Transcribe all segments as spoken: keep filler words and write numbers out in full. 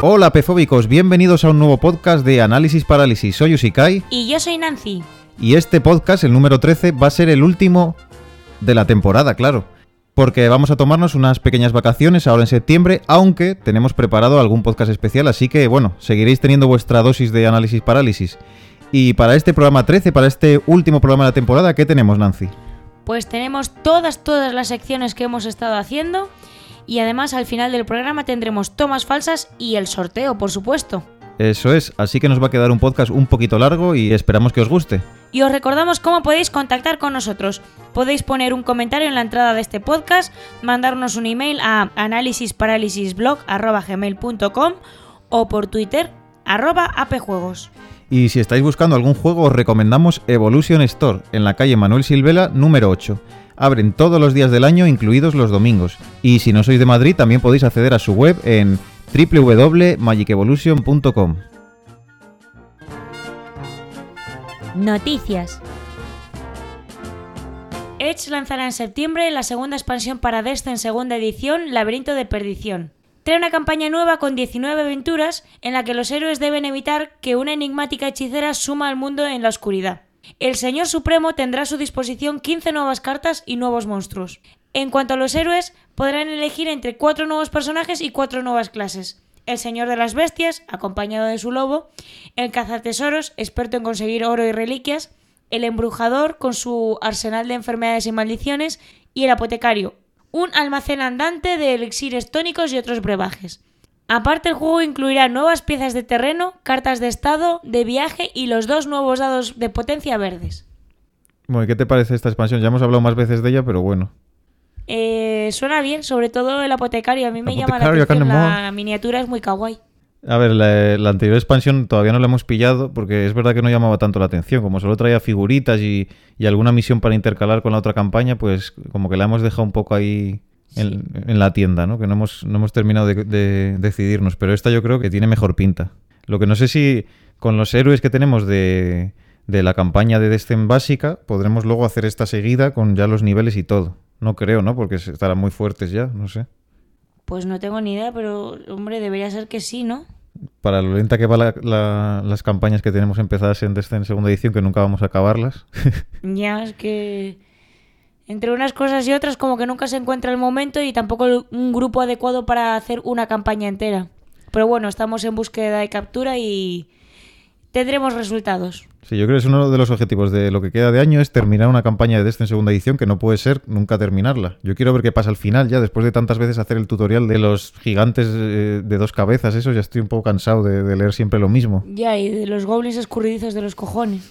Hola pefóbicos, bienvenidos a un nuevo podcast de Análisis Parálisis. Soy Usikai. Y yo soy Nancy. Y este podcast, el número trece, va a ser el último de la temporada, claro. Porque vamos a tomarnos unas pequeñas vacaciones ahora en septiembre, aunque tenemos preparado algún podcast especial, así que bueno, seguiréis teniendo vuestra dosis de Análisis Parálisis. Y para este programa trece, para este último programa de la temporada, ¿qué tenemos, Nancy? Pues tenemos todas, todas las secciones que hemos estado haciendo y además al final del programa tendremos tomas falsas y el sorteo, por supuesto. Eso es, así que nos va a quedar un podcast un poquito largo y esperamos que os guste. Y os recordamos cómo podéis contactar con nosotros. Podéis poner un comentario en la entrada de este podcast, mandarnos un email a análisisparalisisblog arroba gmail punto com o por Twitter, arroba apjuegos. Y si estáis buscando algún juego, os recomendamos Evolution Store, en la calle Manuel Silvela, número ocho. Abren todos los días del año, incluidos los domingos. Y si no sois de Madrid, también podéis acceder a su web en doble u doble u doble u punto magic evolution punto com. Noticias. Edge lanzará en septiembre la segunda expansión para Descent segunda edición, Laberinto de Perdición. Trae una campaña nueva con diecinueve aventuras en la que los héroes deben evitar que una enigmática hechicera suma al mundo en la oscuridad. El Señor Supremo tendrá a su disposición quince nuevas cartas y nuevos monstruos. En cuanto a los héroes, podrán elegir entre cuatro nuevos personajes y cuatro nuevas clases. El Señor de las Bestias, acompañado de su lobo, el Cazatesoros, experto en conseguir oro y reliquias, el Embrujador, con su arsenal de enfermedades y maldiciones, y el Apotecario, un almacén andante de elixires tónicos y otros brebajes. Aparte, el juego incluirá nuevas piezas de terreno, cartas de estado, de viaje y los dos nuevos dados de potencia verdes. Bueno, ¿qué te parece esta expansión? Ya hemos hablado más veces de ella, pero bueno. Eh, suena bien, sobre todo el Apotecario. A mí me llama la Apotecario, atención, Canemón. la miniatura es muy kawaii. A ver, la, la anterior expansión todavía no la hemos pillado porque es verdad que no llamaba tanto la atención. Como solo traía figuritas y, y alguna misión para intercalar con la otra campaña, pues como que la hemos dejado un poco ahí en, sí. en la tienda, ¿no? Que no hemos, no hemos terminado de, de decidirnos. Pero esta yo creo que tiene mejor pinta. Lo que no sé si con los héroes que tenemos de, de la campaña de Descent básica podremos luego hacer esta seguida con ya los niveles y todo. No creo, ¿no? Porque estarán muy fuertes ya, no sé. Pues no tengo ni idea, pero hombre, debería ser que sí, ¿no? Para lo lenta que van la, la, las campañas que tenemos empezadas en Descent segunda edición, que nunca vamos a acabarlas. Ya, es que entre unas cosas y otras como que nunca se encuentra el momento y tampoco un grupo adecuado para hacer una campaña entera. Pero bueno, estamos en búsqueda y captura y tendremos resultados. Sí, yo creo que es uno de los objetivos de lo que queda de año es terminar una campaña de Descent segunda edición, que no puede ser nunca terminarla. Yo quiero ver qué pasa al final ya, después de tantas veces hacer el tutorial de los gigantes eh, de dos cabezas, eso ya estoy un poco cansado de, de leer siempre lo mismo. Ya, y de los goblins escurridizos de los cojones.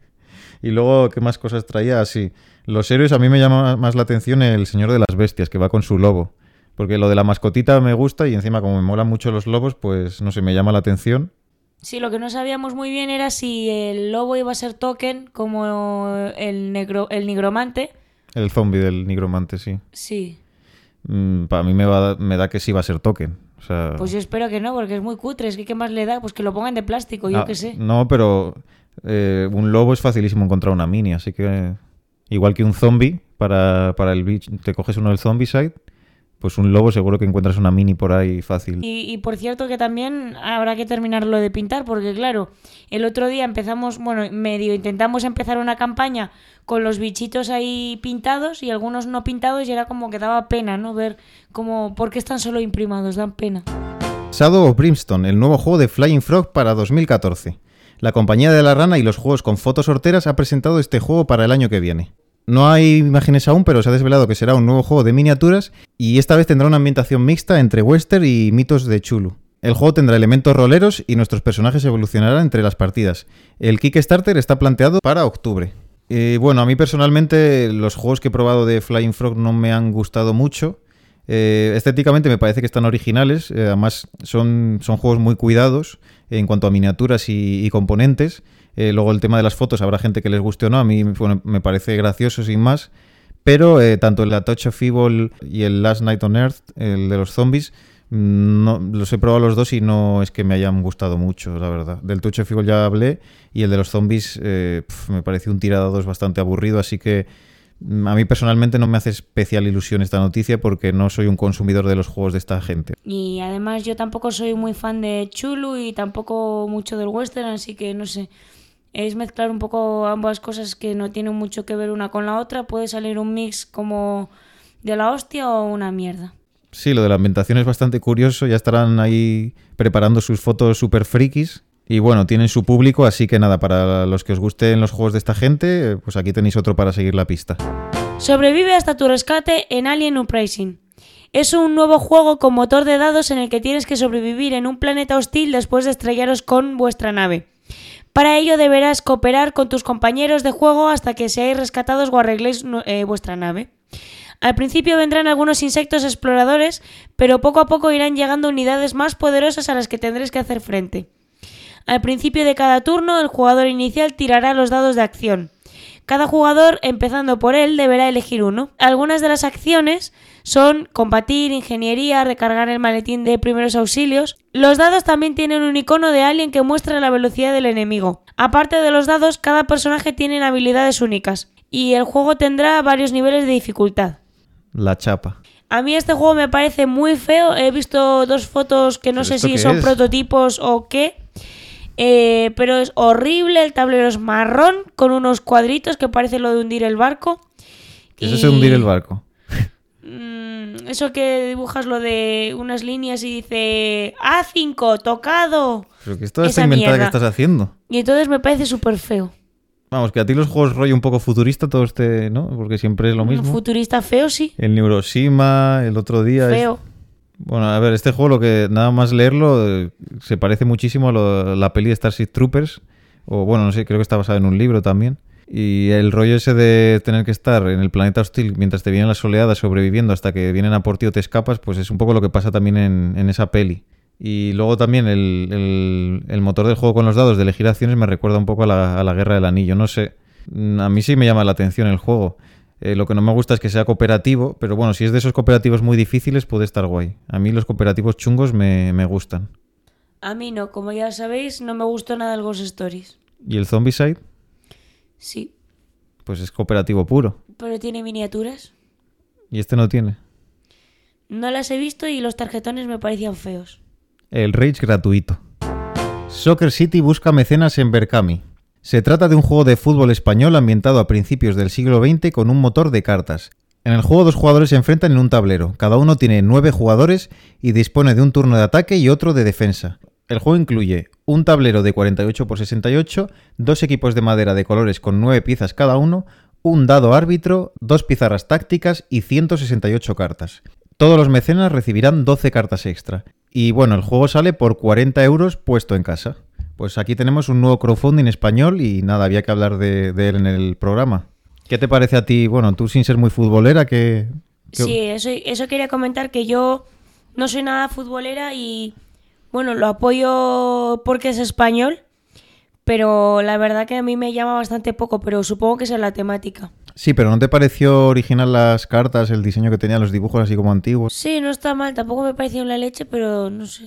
Y luego, ¿qué más cosas traía? Así, los héroes, a mí me llama más la atención el Señor de las Bestias, que va con su lobo. Porque lo de la mascotita me gusta y encima como me molan mucho los lobos, pues no sé, me llama la atención. Sí, lo que no sabíamos muy bien era si el lobo iba a ser token como el negro, el nigromante. El zombie del nigromante, sí. Sí. Mm, para mí me, va, me da que sí va a ser token. O sea... Pues yo espero que no, porque es muy cutre. Es que ¿qué más le da? Pues que lo pongan de plástico, yo ah, qué sé. No, pero eh, un lobo es facilísimo encontrar una mini, así que igual que un zombie, para, para el bicho, te coges uno del Zombicide. Pues un lobo seguro que encuentras una mini por ahí fácil. Y, y por cierto que también habrá que terminarlo de pintar, porque claro, el otro día empezamos, bueno, medio intentamos empezar una campaña con los bichitos ahí pintados y algunos no pintados y era como que daba pena, ¿no? Ver como, ¿por qué están solo imprimados? Dan pena. Shadow of Brimstone, el nuevo juego de Flying Frog para dos mil catorce. La compañía de la rana y los juegos con fotos horteras ha presentado este juego para el año que viene. No hay imágenes aún, pero se ha desvelado que será un nuevo juego de miniaturas y esta vez tendrá una ambientación mixta entre western y mitos de Chulu. El juego tendrá elementos roleros y nuestros personajes evolucionarán entre las partidas. El Kickstarter está planteado para octubre. Eh, bueno, a mí personalmente los juegos que he probado de Flying Frog no me han gustado mucho. Eh, estéticamente me parece que están originales, eh, además son, son juegos muy cuidados en cuanto a miniaturas y, y componentes. Eh, luego el tema de las fotos, habrá gente que les guste o no, a mí bueno, me parece gracioso sin más, pero eh, tanto el A Touch of Evil y el Last Night on Earth, el de los zombies, no, los he probado los dos y no es que me hayan gustado mucho, la verdad. Del Touch of Evil ya hablé y el de los zombies eh, pf, me pareció un tiradados bastante aburrido, así que A mí personalmente no me hace especial ilusión esta noticia porque no soy un consumidor de los juegos de esta gente. Y además yo tampoco soy muy fan de Chulu y tampoco mucho del western, así que no sé. Es mezclar un poco ambas cosas que no tienen mucho que ver una con la otra. Puede salir un mix como de la hostia o una mierda. Sí, lo de la ambientación es bastante curioso. Ya estarán ahí preparando sus fotos super frikis. Y bueno, tienen su público, así que nada, para los que os gusten los juegos de esta gente, pues aquí tenéis otro para seguir la pista. Sobrevive hasta tu rescate en Alien Uprising. Es un nuevo juego con motor de dados en el que tienes que sobrevivir en un planeta hostil después de estrellaros con vuestra nave. Para ello deberás cooperar con tus compañeros de juego hasta que seáis rescatados o arregléis eh, vuestra nave. Al principio vendrán algunos insectos exploradores, pero poco a poco irán llegando unidades más poderosas a las que tendréis que hacer frente. Al principio de cada turno, el jugador inicial tirará los dados de acción. Cada jugador, empezando por él, deberá elegir uno. Algunas de las acciones son combatir, ingeniería, recargar el maletín de primeros auxilios. Los dados también tienen un icono de alien que muestra la velocidad del enemigo. Aparte de los dados, cada personaje tiene habilidades únicas y el juego tendrá varios niveles de dificultad. La chapa. A mí este juego me parece muy feo. He visto dos fotos que no sé si son es? prototipos o qué. Eh, pero es horrible, el tablero es marrón con unos cuadritos que parece lo de hundir el barco. ¿Qué es eso de hundir el barco? Mm, eso que dibujas lo de unas líneas y dice A cinco, tocado. Pero que es toda esta inventada que estás haciendo. Y entonces me parece súper feo. Vamos, que a ti los juegos rollo un poco futurista, todo este, ¿no? Porque siempre es lo mismo. Futurista feo, sí. El Neuroshima, el otro día... Feo. Es... Bueno, a ver, este juego, lo que nada más leerlo, eh, se parece muchísimo a lo, la peli de Starship Troopers. O bueno, no sé, creo que está basado en un libro también. Y el rollo ese de tener que estar en el planeta hostil mientras te vienen las oleadas sobreviviendo hasta que vienen a por ti o te escapas, pues es un poco lo que pasa también en, en esa peli. Y luego también el, el, el motor del juego con los dados de elegir acciones me recuerda un poco a la, a la Guerra del Anillo. No sé, a mí sí me llama la atención el juego. Eh, lo que no me gusta es que sea cooperativo, pero bueno, si es de esos cooperativos muy difíciles puede estar guay. A mí los cooperativos chungos me, me gustan. A mí no, como ya sabéis, no me gustó nada el Ghost Stories. ¿Y el Zombicide? Sí. Pues es cooperativo puro. Pero tiene miniaturas. ¿Y este no tiene? No las he visto y los tarjetones me parecían feos. El Rage gratuito. Soccer City busca mecenas en Berkami. Se trata de un juego de fútbol español ambientado a principios del siglo veinte con un motor de cartas. En el juego dos jugadores se enfrentan en un tablero. Cada uno tiene nueve jugadores y dispone de un turno de ataque y otro de defensa. El juego incluye un tablero de cuarenta y ocho por sesenta y ocho, dos equipos de madera de colores con nueve piezas cada uno, un dado árbitro, dos pizarras tácticas y ciento sesenta y ocho cartas. Todos los mecenas recibirán doce cartas extra. Y bueno, el juego sale por cuarenta euros puesto en casa. Pues aquí tenemos un nuevo crowdfunding español y nada, había que hablar de, de él en el programa. ¿Qué te parece a ti? Bueno, tú sin ser muy futbolera, que... que... Sí, eso, eso quería comentar, que yo no soy nada futbolera y, bueno, lo apoyo porque es español, pero la verdad que a mí me llama bastante poco, pero supongo que esa es la temática. Sí, pero ¿no te pareció original las cartas, el diseño que tenían, los dibujos así como antiguos? Sí, no está mal, tampoco me pareció la leche, pero no sé.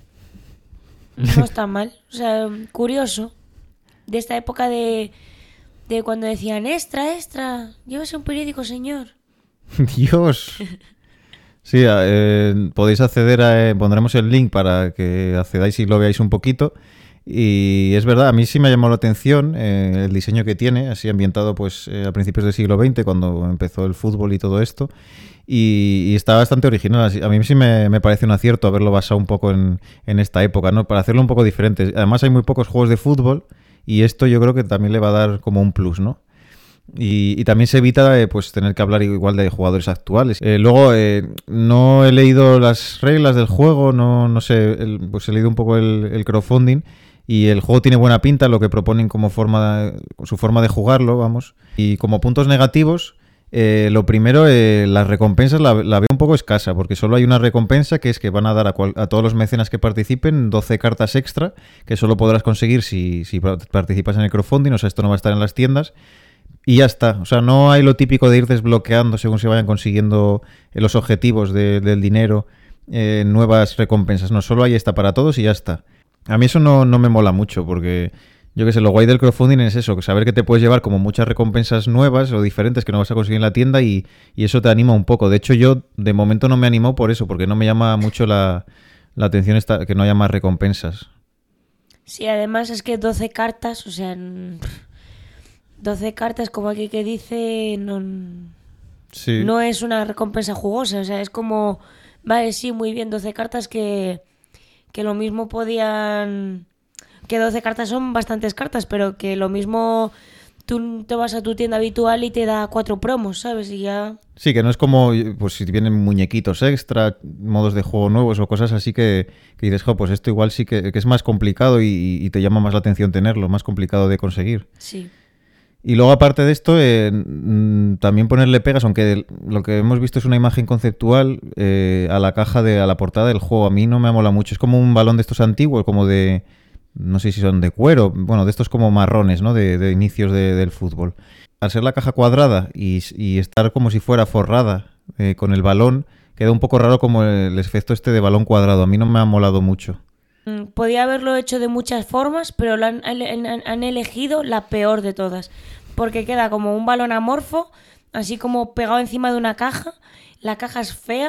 No está mal, o sea, curioso. De esta época de, de cuando decían, extra, extra, llévese un periódico, señor. Dios. Sí, eh, podéis acceder a... Eh, pondremos el link para que accedáis y lo veáis un poquito. Y es verdad, a mí sí me ha llamado la atención eh, el diseño que tiene, así ambientado pues eh, a principios del siglo veinte, cuando empezó el fútbol y todo esto. Y, y está bastante original. A mí sí me, me parece un acierto haberlo basado un poco en, en esta época, ¿no? Para hacerlo un poco diferente. Además hay muy pocos juegos de fútbol y esto yo creo que también le va a dar como un plus, ¿no? Y, y también se evita eh, pues tener que hablar igual de jugadores actuales. Eh, luego, eh, no he leído las reglas del juego, no, no sé, el, pues he leído un poco el, el crowdfunding y el juego tiene buena pinta, lo que proponen como forma, su forma de jugarlo, vamos. Y como puntos negativos... Eh, lo primero, eh, las recompensas la, la veo un poco escasa, porque solo hay una recompensa que es que van a dar a, cual, a todos los mecenas que participen doce cartas extra, que solo podrás conseguir si, si participas en el crowdfunding, o sea, esto no va a estar en las tiendas, y ya está. O sea, no hay lo típico de ir desbloqueando según se vayan consiguiendo los objetivos de, del dinero, eh, nuevas recompensas, no, solo hay esta para todos y ya está. A mí eso no, no me mola mucho, porque... Yo que sé, lo guay del crowdfunding es eso, saber que te puedes llevar como muchas recompensas nuevas o diferentes que no vas a conseguir en la tienda y, y eso te anima un poco. De hecho, yo de momento no me animo por eso, porque no me llama mucho la, la atención esta, que no haya más recompensas. Sí, además es que doce cartas, o sea, doce cartas como aquí que dice, no, sí. no es una recompensa jugosa, o sea, es como, vale, sí, muy bien, doce cartas que, que lo mismo podían... Que doce cartas son bastantes cartas, pero que lo mismo tú te vas a tu tienda habitual y te da cuatro promos, ¿sabes? Y ya... Sí, que no es como, pues si vienen muñequitos extra, modos de juego nuevos o cosas así que, que dices, jo, pues esto igual sí que, que es más complicado y, y te llama más la atención tenerlo, más complicado de conseguir. Sí. Y luego aparte de esto, eh, también ponerle pegas, aunque lo que hemos visto es una imagen conceptual eh, a la caja, de a la portada del juego. A mí no me mola mucho, es como un balón de estos antiguos, como de... No sé si son de cuero, bueno, de estos como marrones, ¿no? De, de inicios de, del fútbol. Al ser la caja cuadrada y, y estar como si fuera forrada eh, con el balón, queda un poco raro como el efecto este de balón cuadrado. A mí no me ha molado mucho. Podía haberlo hecho de muchas formas, pero lo han, han, han elegido la peor de todas. Porque queda como un balón amorfo, así como pegado encima de una caja. La caja es fea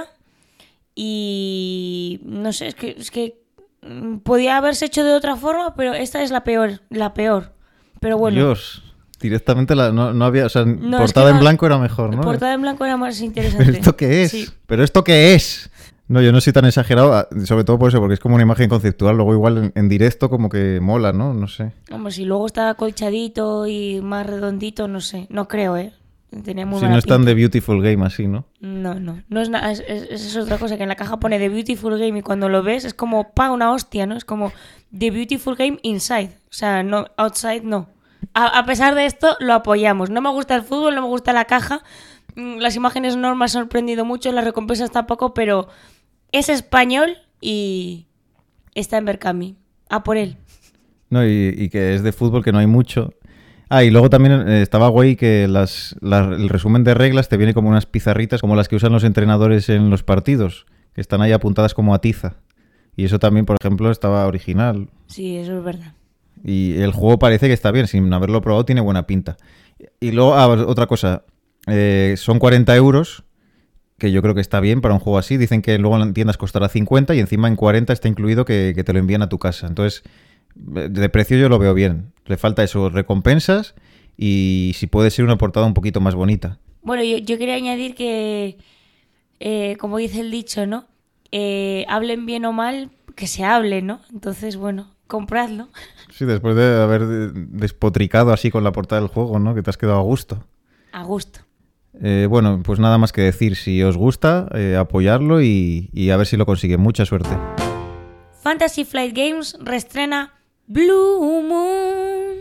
y... No sé, es que... Es que podía haberse hecho de otra forma, pero esta es la peor, la peor. Pero bueno. Dios, directamente la, no, no había, o sea, no, portada es que en blanco era mejor, ¿no? Portada en blanco era más interesante. ¿Pero esto qué es? Sí. ¿Pero esto qué es? No, yo no soy tan exagerado, sobre todo por eso, porque es como una imagen conceptual, luego igual en, en directo como que mola, ¿no? No sé. Vamos, si luego está acolchadito y más redondito, no sé, no creo, ¿eh? Tenía muy si mala no es tan pinta. de Beautiful Game así, ¿no? No, no, no es nada, es, es, es otra cosa que en la caja pone The Beautiful Game y cuando lo ves es como, pa, una hostia, ¿no? Es como The Beautiful Game Inside, o sea, no, outside no. A, a pesar de esto, lo apoyamos. No me gusta el fútbol, no me gusta la caja, las imágenes no me han sorprendido mucho, las recompensas tampoco, pero es español y está en Berkami, a por él. No, y, y que es de fútbol, que no hay mucho. Ah, y luego también eh, estaba guay que las, la, el resumen de reglas te viene como unas pizarritas como las que usan los entrenadores en los partidos, que están ahí apuntadas como a tiza. Y eso también, por ejemplo, estaba original. Sí, eso es verdad. Y el juego parece que está bien, sin haberlo probado tiene buena pinta. Y luego, ah, otra cosa, eh, son cuarenta euros, que yo creo que está bien para un juego así. Dicen que luego en tiendas costará cincuenta y encima en cuarenta está incluido que, que te lo envían a tu casa. Entonces... de precio yo lo veo bien. Le falta eso, recompensas y si puede ser una portada un poquito más bonita. Bueno, yo, yo quería añadir que, eh, como dice el dicho, ¿no? Eh, hablen bien o mal, que se hable, ¿no? Entonces, bueno, compradlo. Sí, después de haber despotricado así con la portada del juego, ¿no? Que te has quedado a gusto. A gusto. Eh, bueno, pues nada más que decir. Si os gusta, eh, apoyarlo y, y a ver si lo consigue. Mucha suerte. Fantasy Flight Games reestrena Blue Moon.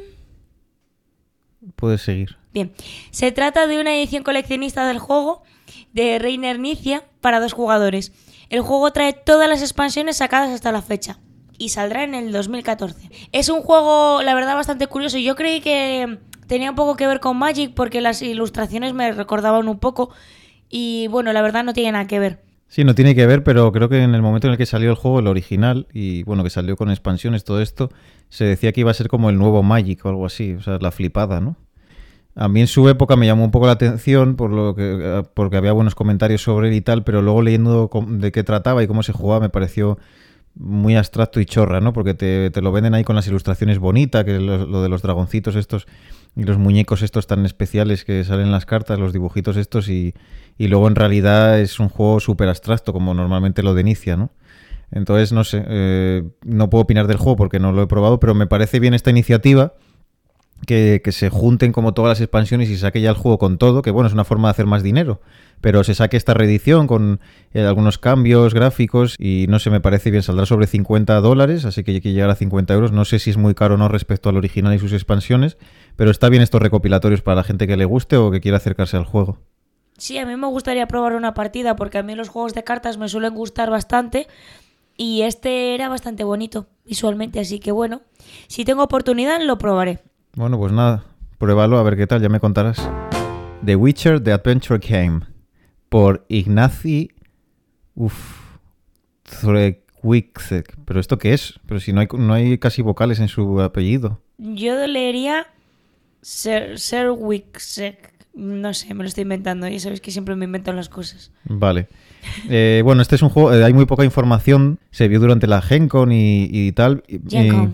Puedes seguir. Bien, se trata de una edición coleccionista del juego de Reiner Knizia para dos jugadores. El juego trae todas las expansiones sacadas hasta la fecha y saldrá en el dos mil catorce. Es un juego, la verdad, bastante curioso. Yo creí que tenía un poco que ver con Magic porque las ilustraciones me recordaban un poco y bueno, la verdad no tiene nada que ver. Sí, no tiene que ver, pero creo que en el momento en el que salió el juego, el original, y bueno, que salió con expansiones, todo esto, se decía que iba a ser como el nuevo Magic o algo así, o sea, la flipada, ¿no? A mí en su época me llamó un poco la atención por lo que, porque había buenos comentarios sobre él y tal, pero luego leyendo de qué trataba y cómo se jugaba me pareció muy abstracto y chorra, ¿no? Porque te, te lo venden ahí con las ilustraciones bonitas, que lo, lo de los dragoncitos estos y los muñecos estos tan especiales que salen en las cartas, los dibujitos estos, y, y luego en realidad es un juego súper abstracto, como normalmente lo de Knizia, ¿no? Entonces, no sé, eh, no puedo opinar del juego porque no lo he probado, pero me parece bien esta iniciativa, que, que se junten como todas las expansiones y saque ya el juego con todo, que bueno, es una forma de hacer más dinero, pero se saque esta reedición con eh, algunos cambios gráficos y no sé, me parece bien, saldrá sobre cincuenta dólares, así que hay que llegar a cincuenta euros, no sé si es muy caro o no respecto al original y sus expansiones, pero está bien estos recopilatorios para la gente que le guste o que quiera acercarse al juego. Sí, a mí me gustaría probar una partida porque a mí los juegos de cartas me suelen gustar bastante y este era bastante bonito visualmente, así que bueno, si tengo oportunidad lo probaré. Bueno, pues nada, pruébalo a ver qué tal, ya me contarás. The Witcher The Adventure Game por Ignacy Uf, Serwixek. ¿Pero esto qué es? Pero si no hay, no hay casi vocales en su apellido. Yo leería Ser, Serwixek. No sé, me lo estoy inventando. Ya sabéis que siempre me invento las cosas. Vale. Eh, bueno, este es un juego... Eh, hay muy poca información. Se vio durante la Gen Con y, y tal. Gen Con.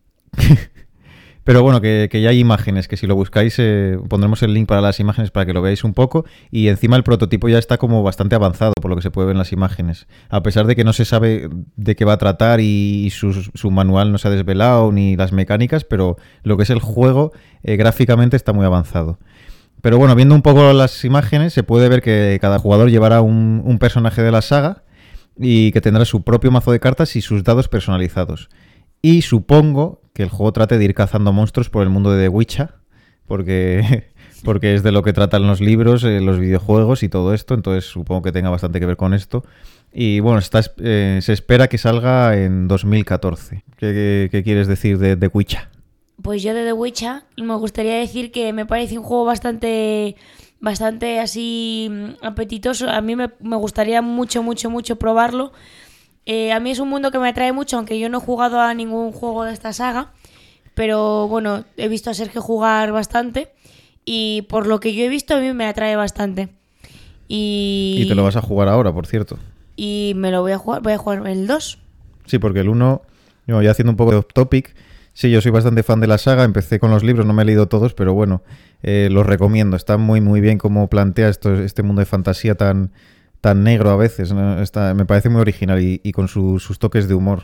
Pero bueno, que, que ya hay imágenes, que si lo buscáis eh, pondremos el link para las imágenes para que lo veáis un poco, y encima el prototipo ya está como bastante avanzado por lo que se puede ver en las imágenes, a pesar de que no se sabe de qué va a tratar y su, su manual no se ha desvelado ni las mecánicas, pero lo que es el juego eh, gráficamente está muy avanzado. Pero bueno, viendo un poco las imágenes se puede ver que cada jugador llevará un, un personaje de la saga y que tendrá su propio mazo de cartas y sus dados personalizados. Y supongo que el juego trate de ir cazando monstruos por el mundo de The Witcher, porque, porque es de lo que tratan los libros, eh, los videojuegos y todo esto, entonces supongo que tenga bastante que ver con esto. Y bueno, está, eh, se espera que salga en dos mil catorce. ¿Qué, qué, qué quieres decir de The Witcher? Pues yo de The Witcher me gustaría decir que me parece un juego bastante, bastante así apetitoso. A mí me, me gustaría mucho, mucho, mucho probarlo. Eh, a mí es un mundo que me atrae mucho, aunque yo no he jugado a ningún juego de esta saga, pero bueno, he visto a Sergio jugar bastante y por lo que yo he visto a mí me atrae bastante. Y, y te lo vas a jugar ahora, por cierto. Y me lo voy a jugar, voy a jugar el dos. Sí, porque el uno, yo ya haciendo un poco de off topic, sí, yo soy bastante fan de la saga, empecé con los libros, no me he leído todos, pero bueno, eh, los recomiendo, está muy muy bien cómo plantea esto, este mundo de fantasía tan... tan negro a veces, ¿no? Está, me parece muy original y, y con su, sus toques de humor.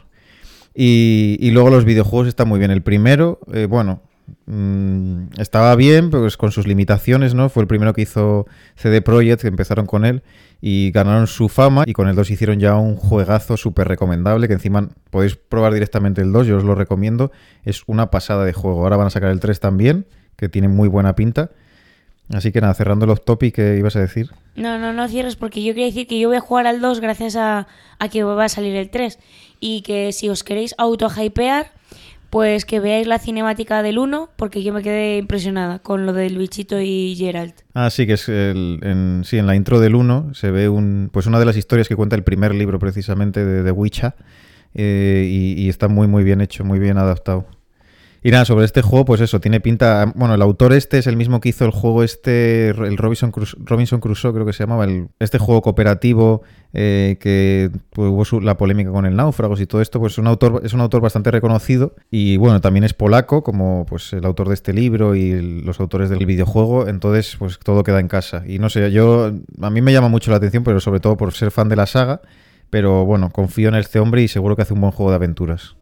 Y, y luego los videojuegos están muy bien. El primero, eh, bueno, mmm, estaba bien, pues con sus limitaciones, ¿no? Fue el primero que hizo C D Projekt, que empezaron con él y ganaron su fama, y con el dos hicieron ya un juegazo súper recomendable, que encima podéis probar directamente el dos, yo os lo recomiendo, es una pasada de juego. Ahora van a sacar el tres también, que tiene muy buena pinta. Así que nada, cerrando el off topic, ¿qué ibas a decir? No, no, no cierres, porque yo quería decir que yo voy a jugar al dos gracias a, a que va a salir el tres. Y que si os queréis auto-hypear, pues que veáis la cinemática del uno, porque yo me quedé impresionada con lo del bichito y Geralt. Ah, sí, que es el, en, sí, en la intro del uno se ve un, pues una de las historias que cuenta el primer libro precisamente de The Witcher, eh, y, y está muy muy bien hecho, muy bien adaptado. Y nada, sobre este juego, pues eso, tiene pinta... Bueno, el autor este es el mismo que hizo el juego este, el Robinson Crusoe, Robinson Crusoe creo que se llamaba, el, este juego cooperativo eh, que pues, hubo su, la polémica con el náufragos y todo esto, pues es un autor, es un autor bastante reconocido y bueno, también es polaco, como pues el autor de este libro y el, los autores del videojuego, entonces pues todo queda en casa. Y no sé, yo a mí me llama mucho la atención, pero sobre todo por ser fan de la saga, pero bueno, confío en este hombre y seguro que hace un buen juego de aventuras.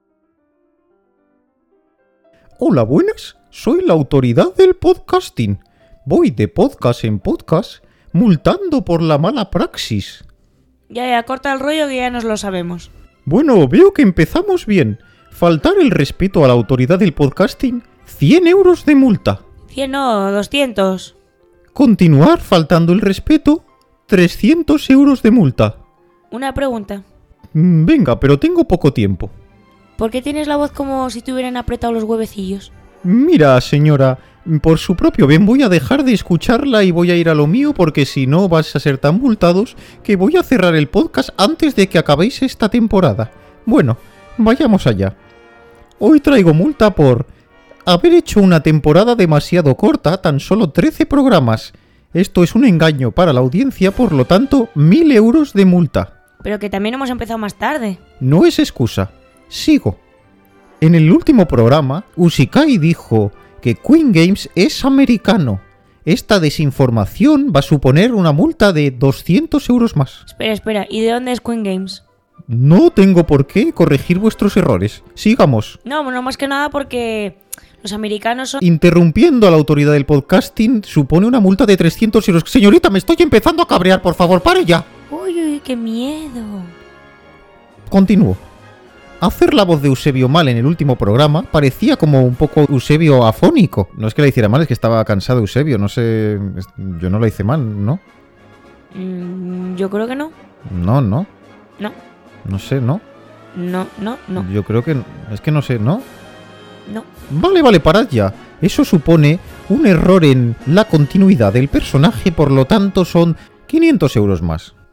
Hola, buenas. Soy la autoridad del podcasting. Voy de podcast en podcast, multando por la mala praxis. Ya, ya, corta el rollo que ya nos lo sabemos. Bueno, veo que empezamos bien. Faltar el respeto a la autoridad del podcasting, cien euros de multa. cien no, doscientos. Continuar faltando el respeto, trescientos euros de multa. Una pregunta. Venga, pero tengo poco tiempo. ¿Por qué tienes la voz como si te hubieran apretado los huevecillos? Mira, señora, por su propio bien voy a dejar de escucharla y voy a ir a lo mío, porque si no vais a ser tan multados que voy a cerrar el podcast antes de que acabéis esta temporada. Bueno, vayamos allá. Hoy traigo multa por haber hecho una temporada demasiado corta, tan solo trece programas. Esto es un engaño para la audiencia, por lo tanto, mil euros de multa. Pero que también hemos empezado más tarde. No es excusa. Sigo. En el último programa, Usikai dijo que Queen Games es americano. Esta desinformación va a suponer una multa de doscientos euros más. Espera, espera, ¿y de dónde es Queen Games? No tengo por qué corregir vuestros errores. Sigamos. No, bueno, más que nada porque los americanos son... Interrumpiendo a la autoridad del podcasting supone una multa de trescientos euros. Señorita, me estoy empezando a cabrear, por favor, pare ya. Uy, uy, qué miedo. Continúo. Hacer la voz de Eusebio mal en el último programa parecía como un poco Eusebio afónico. No es que la hiciera mal, es que estaba cansado Eusebio. No sé... Yo no la hice mal, ¿no? Mm, yo creo que no. No, no. No. No sé, ¿no? No, no, no. Yo creo que... Es que no sé, ¿no? No. Vale, vale, parad ya. Eso supone un error en la continuidad del personaje, por lo tanto son quinientos euros más.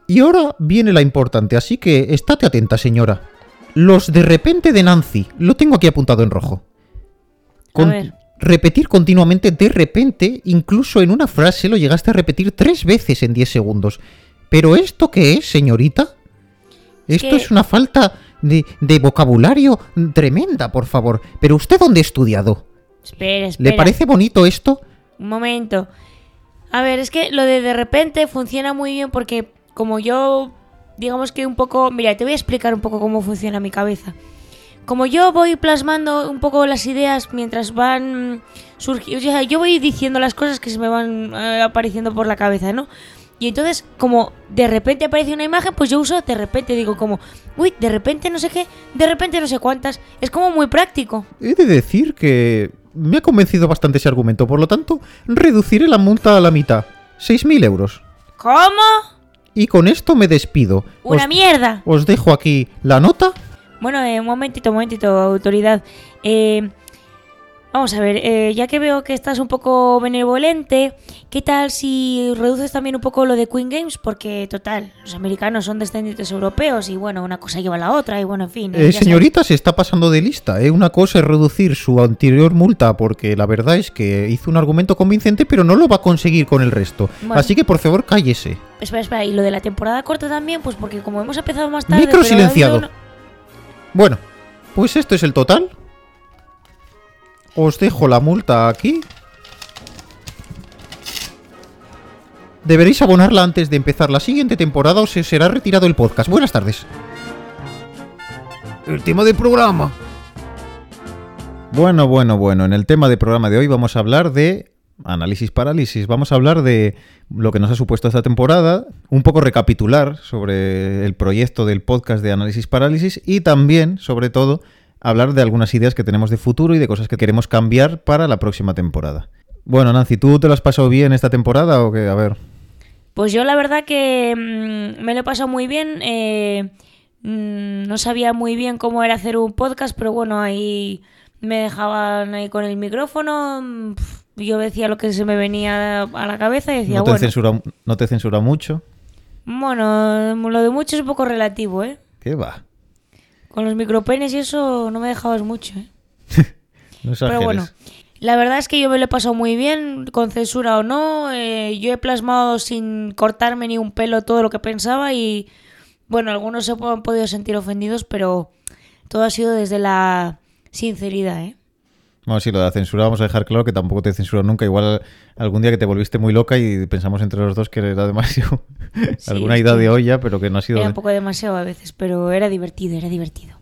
Y ahora viene la importante, así que estate atenta, señora. Los de repente de Nancy, lo tengo aquí apuntado en rojo. Con- A ver. Repetir continuamente de repente, incluso en una frase lo llegaste a repetir tres veces en diez segundos. ¿Pero esto qué es, señorita? Esto que- es una falta de, de vocabulario tremenda, por favor. ¿Pero usted dónde ha estudiado? Espera, espera. ¿Le parece bonito esto? Un momento. A ver, es que lo de de repente funciona muy bien porque como yo, digamos que un poco... Mira, te voy a explicar un poco cómo funciona mi cabeza. Como yo voy plasmando un poco las ideas mientras van surgiendo... O sea, yo voy diciendo las cosas que se me van eh, apareciendo por la cabeza, ¿no? Y entonces, como de repente aparece una imagen, pues yo uso de repente, digo como... Uy, de repente no sé qué, de repente no sé cuántas. Es como muy práctico. He de decir que me ha convencido bastante ese argumento. Por lo tanto, reduciré la multa a la mitad. seis mil euros. ¿Cómo? Y con esto me despido. ¡Una Os- mierda! Os dejo aquí la nota. Bueno, eh, un momentito, un momentito, autoridad. Eh, vamos a ver, eh, ya que veo que estás un poco benevolente, ¿qué tal si reduces también un poco lo de Queen Games? Porque, total, los americanos son descendientes europeos y, bueno, una cosa lleva a la otra y, bueno, en fin. eh, Eh, ya señorita, se está pasando de lista. ¿eh? Una cosa es reducir su anterior multa porque la verdad es que hizo un argumento convincente, pero no lo va a conseguir con el resto. Bueno. Así que, por favor, cállese. sabes. Espera, espera, y lo de la temporada corta también, pues porque como hemos empezado más tarde... Micro pero ha silenciado. habido una- Bueno, pues esto es el total. Os dejo la multa aquí. Deberéis abonarla antes de empezar la siguiente temporada o se será retirado el podcast. Buenas tardes. El tema del programa. Bueno, bueno, bueno. En el tema del programa de hoy vamos a hablar de análisis parálisis. Vamos a hablar de lo que nos ha supuesto esta temporada, un poco recapitular sobre el proyecto del podcast de análisis parálisis y también, sobre todo, hablar de algunas ideas que tenemos de futuro y de cosas que queremos cambiar para la próxima temporada. Bueno, Nancy, ¿tú te lo has pasado bien esta temporada o qué? A ver. Pues yo la verdad que mm, me lo he pasado muy bien. eh, mm, no sabía muy bien cómo era hacer un podcast, pero bueno, ahí me dejaban ahí con el micrófono. mm, pf, Yo decía lo que se me venía a la cabeza y decía, ¿No te, bueno, censura, ¿No te censura mucho? bueno, lo de mucho es un poco relativo, ¿eh? ¿Qué va? Con los micropenes y eso no me dejabas mucho, ¿eh? No Pero exageres. bueno, la verdad es que yo me lo he pasado muy bien, con censura o no. eh, yo he plasmado sin cortarme ni un pelo todo lo que pensaba y, bueno, algunos se han podido sentir ofendidos, pero todo ha sido desde la sinceridad, ¿eh? Bueno, sí, lo de la censura vamos a dejar claro que tampoco te censuro nunca. Igual algún día que te volviste muy loca y pensamos entre los dos que era demasiado Sí, alguna es idea que de olla, pero que no ha sido... Era un poco demasiado a veces, pero era divertido, era divertido.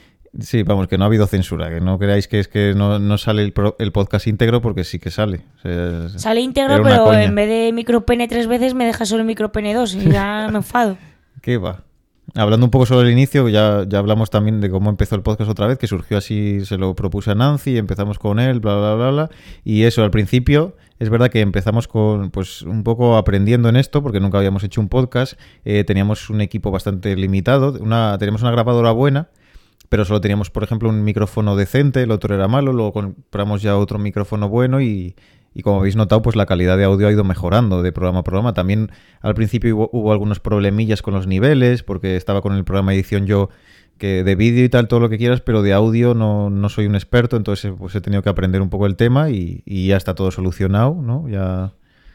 Sí, vamos, que no ha habido censura, que no creáis que es que no, no sale el, pro- el podcast íntegro porque sí que sale. O sea, es- Sale íntegro, era una pero coña. en vez de micropene tres veces me deja solo micropene dos y ya me enfado. ¿Qué va? Hablando un poco sobre el inicio, ya, ya hablamos también de cómo empezó el podcast otra vez, que surgió así, se lo propuse a Nancy, empezamos con él, bla, bla, bla, bla. Y eso, al principio, es verdad que empezamos con, pues, un poco aprendiendo en esto, porque nunca habíamos hecho un podcast. Eh, teníamos un equipo bastante limitado, una, teníamos una grabadora buena, pero solo teníamos, por ejemplo, un micrófono decente, el otro era malo, luego compramos ya otro micrófono bueno y... Y como habéis notado, pues la calidad de audio ha ido mejorando de programa a programa. También al principio hubo, hubo algunos problemillas con los niveles, porque estaba con el programa de edición yo, que de vídeo y tal, todo lo que quieras, pero de audio no, no soy un experto, entonces pues he tenido que aprender un poco el tema y, y ya está todo solucionado, ¿no? Ya...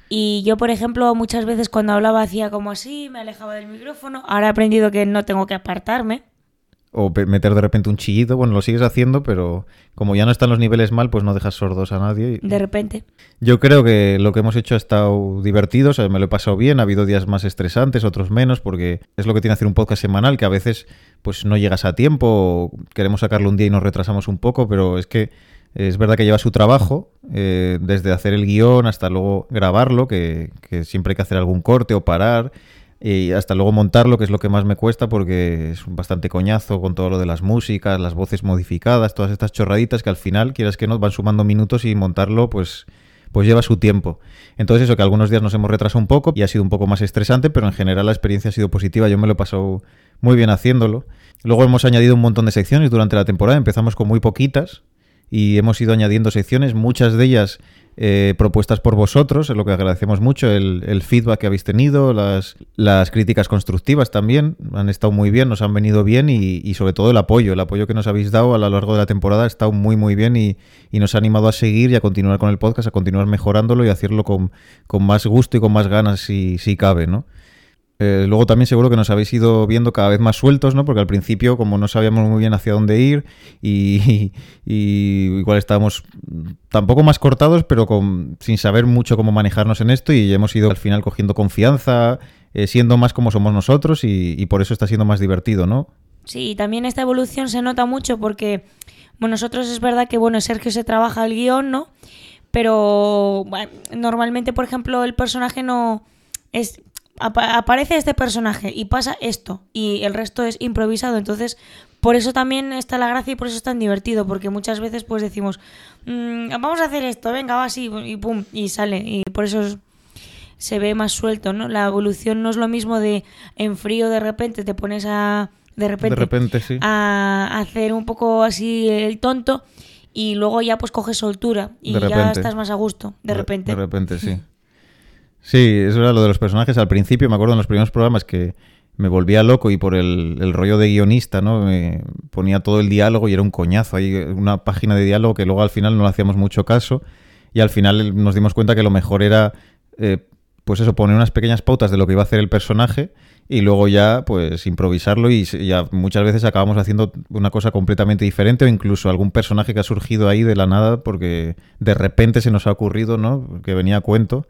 Y yo, por ejemplo, muchas veces cuando hablaba hacía como así, me alejaba del micrófono. Ahora he aprendido que no tengo que apartarme. O pe- meter de repente un chillido, bueno, lo sigues haciendo, pero como ya no están los niveles mal, pues no dejas sordos a nadie. y- De repente. Yo creo que lo que hemos hecho ha estado divertido, o sea, me lo he pasado bien, ha habido días más estresantes, otros menos, porque es lo que tiene hacer un podcast semanal, que a veces pues no llegas a tiempo, o queremos sacarlo un día y nos retrasamos un poco, pero es que es verdad que lleva su trabajo, eh, desde hacer el guión hasta luego grabarlo, que, que siempre hay que hacer algún corte o parar, y hasta luego montarlo, que es lo que más me cuesta porque es bastante coñazo con todo lo de las músicas, las voces modificadas, todas estas chorraditas que al final, quieras que no, van sumando minutos y montarlo pues, pues lleva su tiempo. Entonces eso, que algunos días nos hemos retrasado un poco y ha sido un poco más estresante, pero en general la experiencia ha sido positiva. Yo me lo he pasado muy bien haciéndolo. Luego hemos añadido un montón de secciones durante la temporada, empezamos con muy poquitas y hemos ido añadiendo secciones, muchas de ellas eh, propuestas por vosotros, es lo que agradecemos mucho, el, el feedback que habéis tenido, las, las críticas constructivas también, han estado muy bien, nos han venido bien y, y sobre todo el apoyo, el apoyo que nos habéis dado a lo largo de la temporada ha estado muy muy bien y, y nos ha animado a seguir y a continuar con el podcast, a continuar mejorándolo y a hacerlo con, con más gusto y con más ganas si, si cabe, ¿no? Eh, luego también seguro que nos habéis ido viendo cada vez más sueltos, ¿no? Porque al principio, como no sabíamos muy bien hacia dónde ir y, y, y igual estábamos tampoco más cortados, pero con, sin saber mucho cómo manejarnos en esto y hemos ido al final cogiendo confianza, eh, siendo más como somos nosotros y, y por eso está siendo más divertido, ¿no? Sí, y también esta evolución se nota mucho porque, bueno, nosotros es verdad que, bueno, Sergio se trabaja el guión, ¿no? Pero bueno, normalmente, por ejemplo, el personaje no es... aparece este personaje y pasa esto y el resto es improvisado, entonces por eso también está la gracia y por eso es tan divertido, porque muchas veces pues decimos mmm, vamos a hacer esto, venga, va así y pum, y sale, y por eso es, se ve más suelto, ¿no? La evolución no es lo mismo de en frío de repente te pones a de repente, de repente sí. a hacer un poco así el tonto y luego ya pues coges soltura y de ya repente. estás más a gusto, de repente. De repente, sí. Sí, eso era lo de los personajes. Al principio, me acuerdo en los primeros programas que me volvía loco y por el, el rollo de guionista, ¿no? Me ponía todo el diálogo y era un coñazo. Hay una página de diálogo que luego al final no le hacíamos mucho caso y al final nos dimos cuenta que lo mejor era, eh, pues eso, poner unas pequeñas pautas de lo que iba a hacer el personaje y luego ya, pues, improvisarlo y ya muchas veces acabamos haciendo una cosa completamente diferente o incluso algún personaje que ha surgido ahí de la nada porque de repente se nos ha ocurrido, ¿no? Que venía a cuento.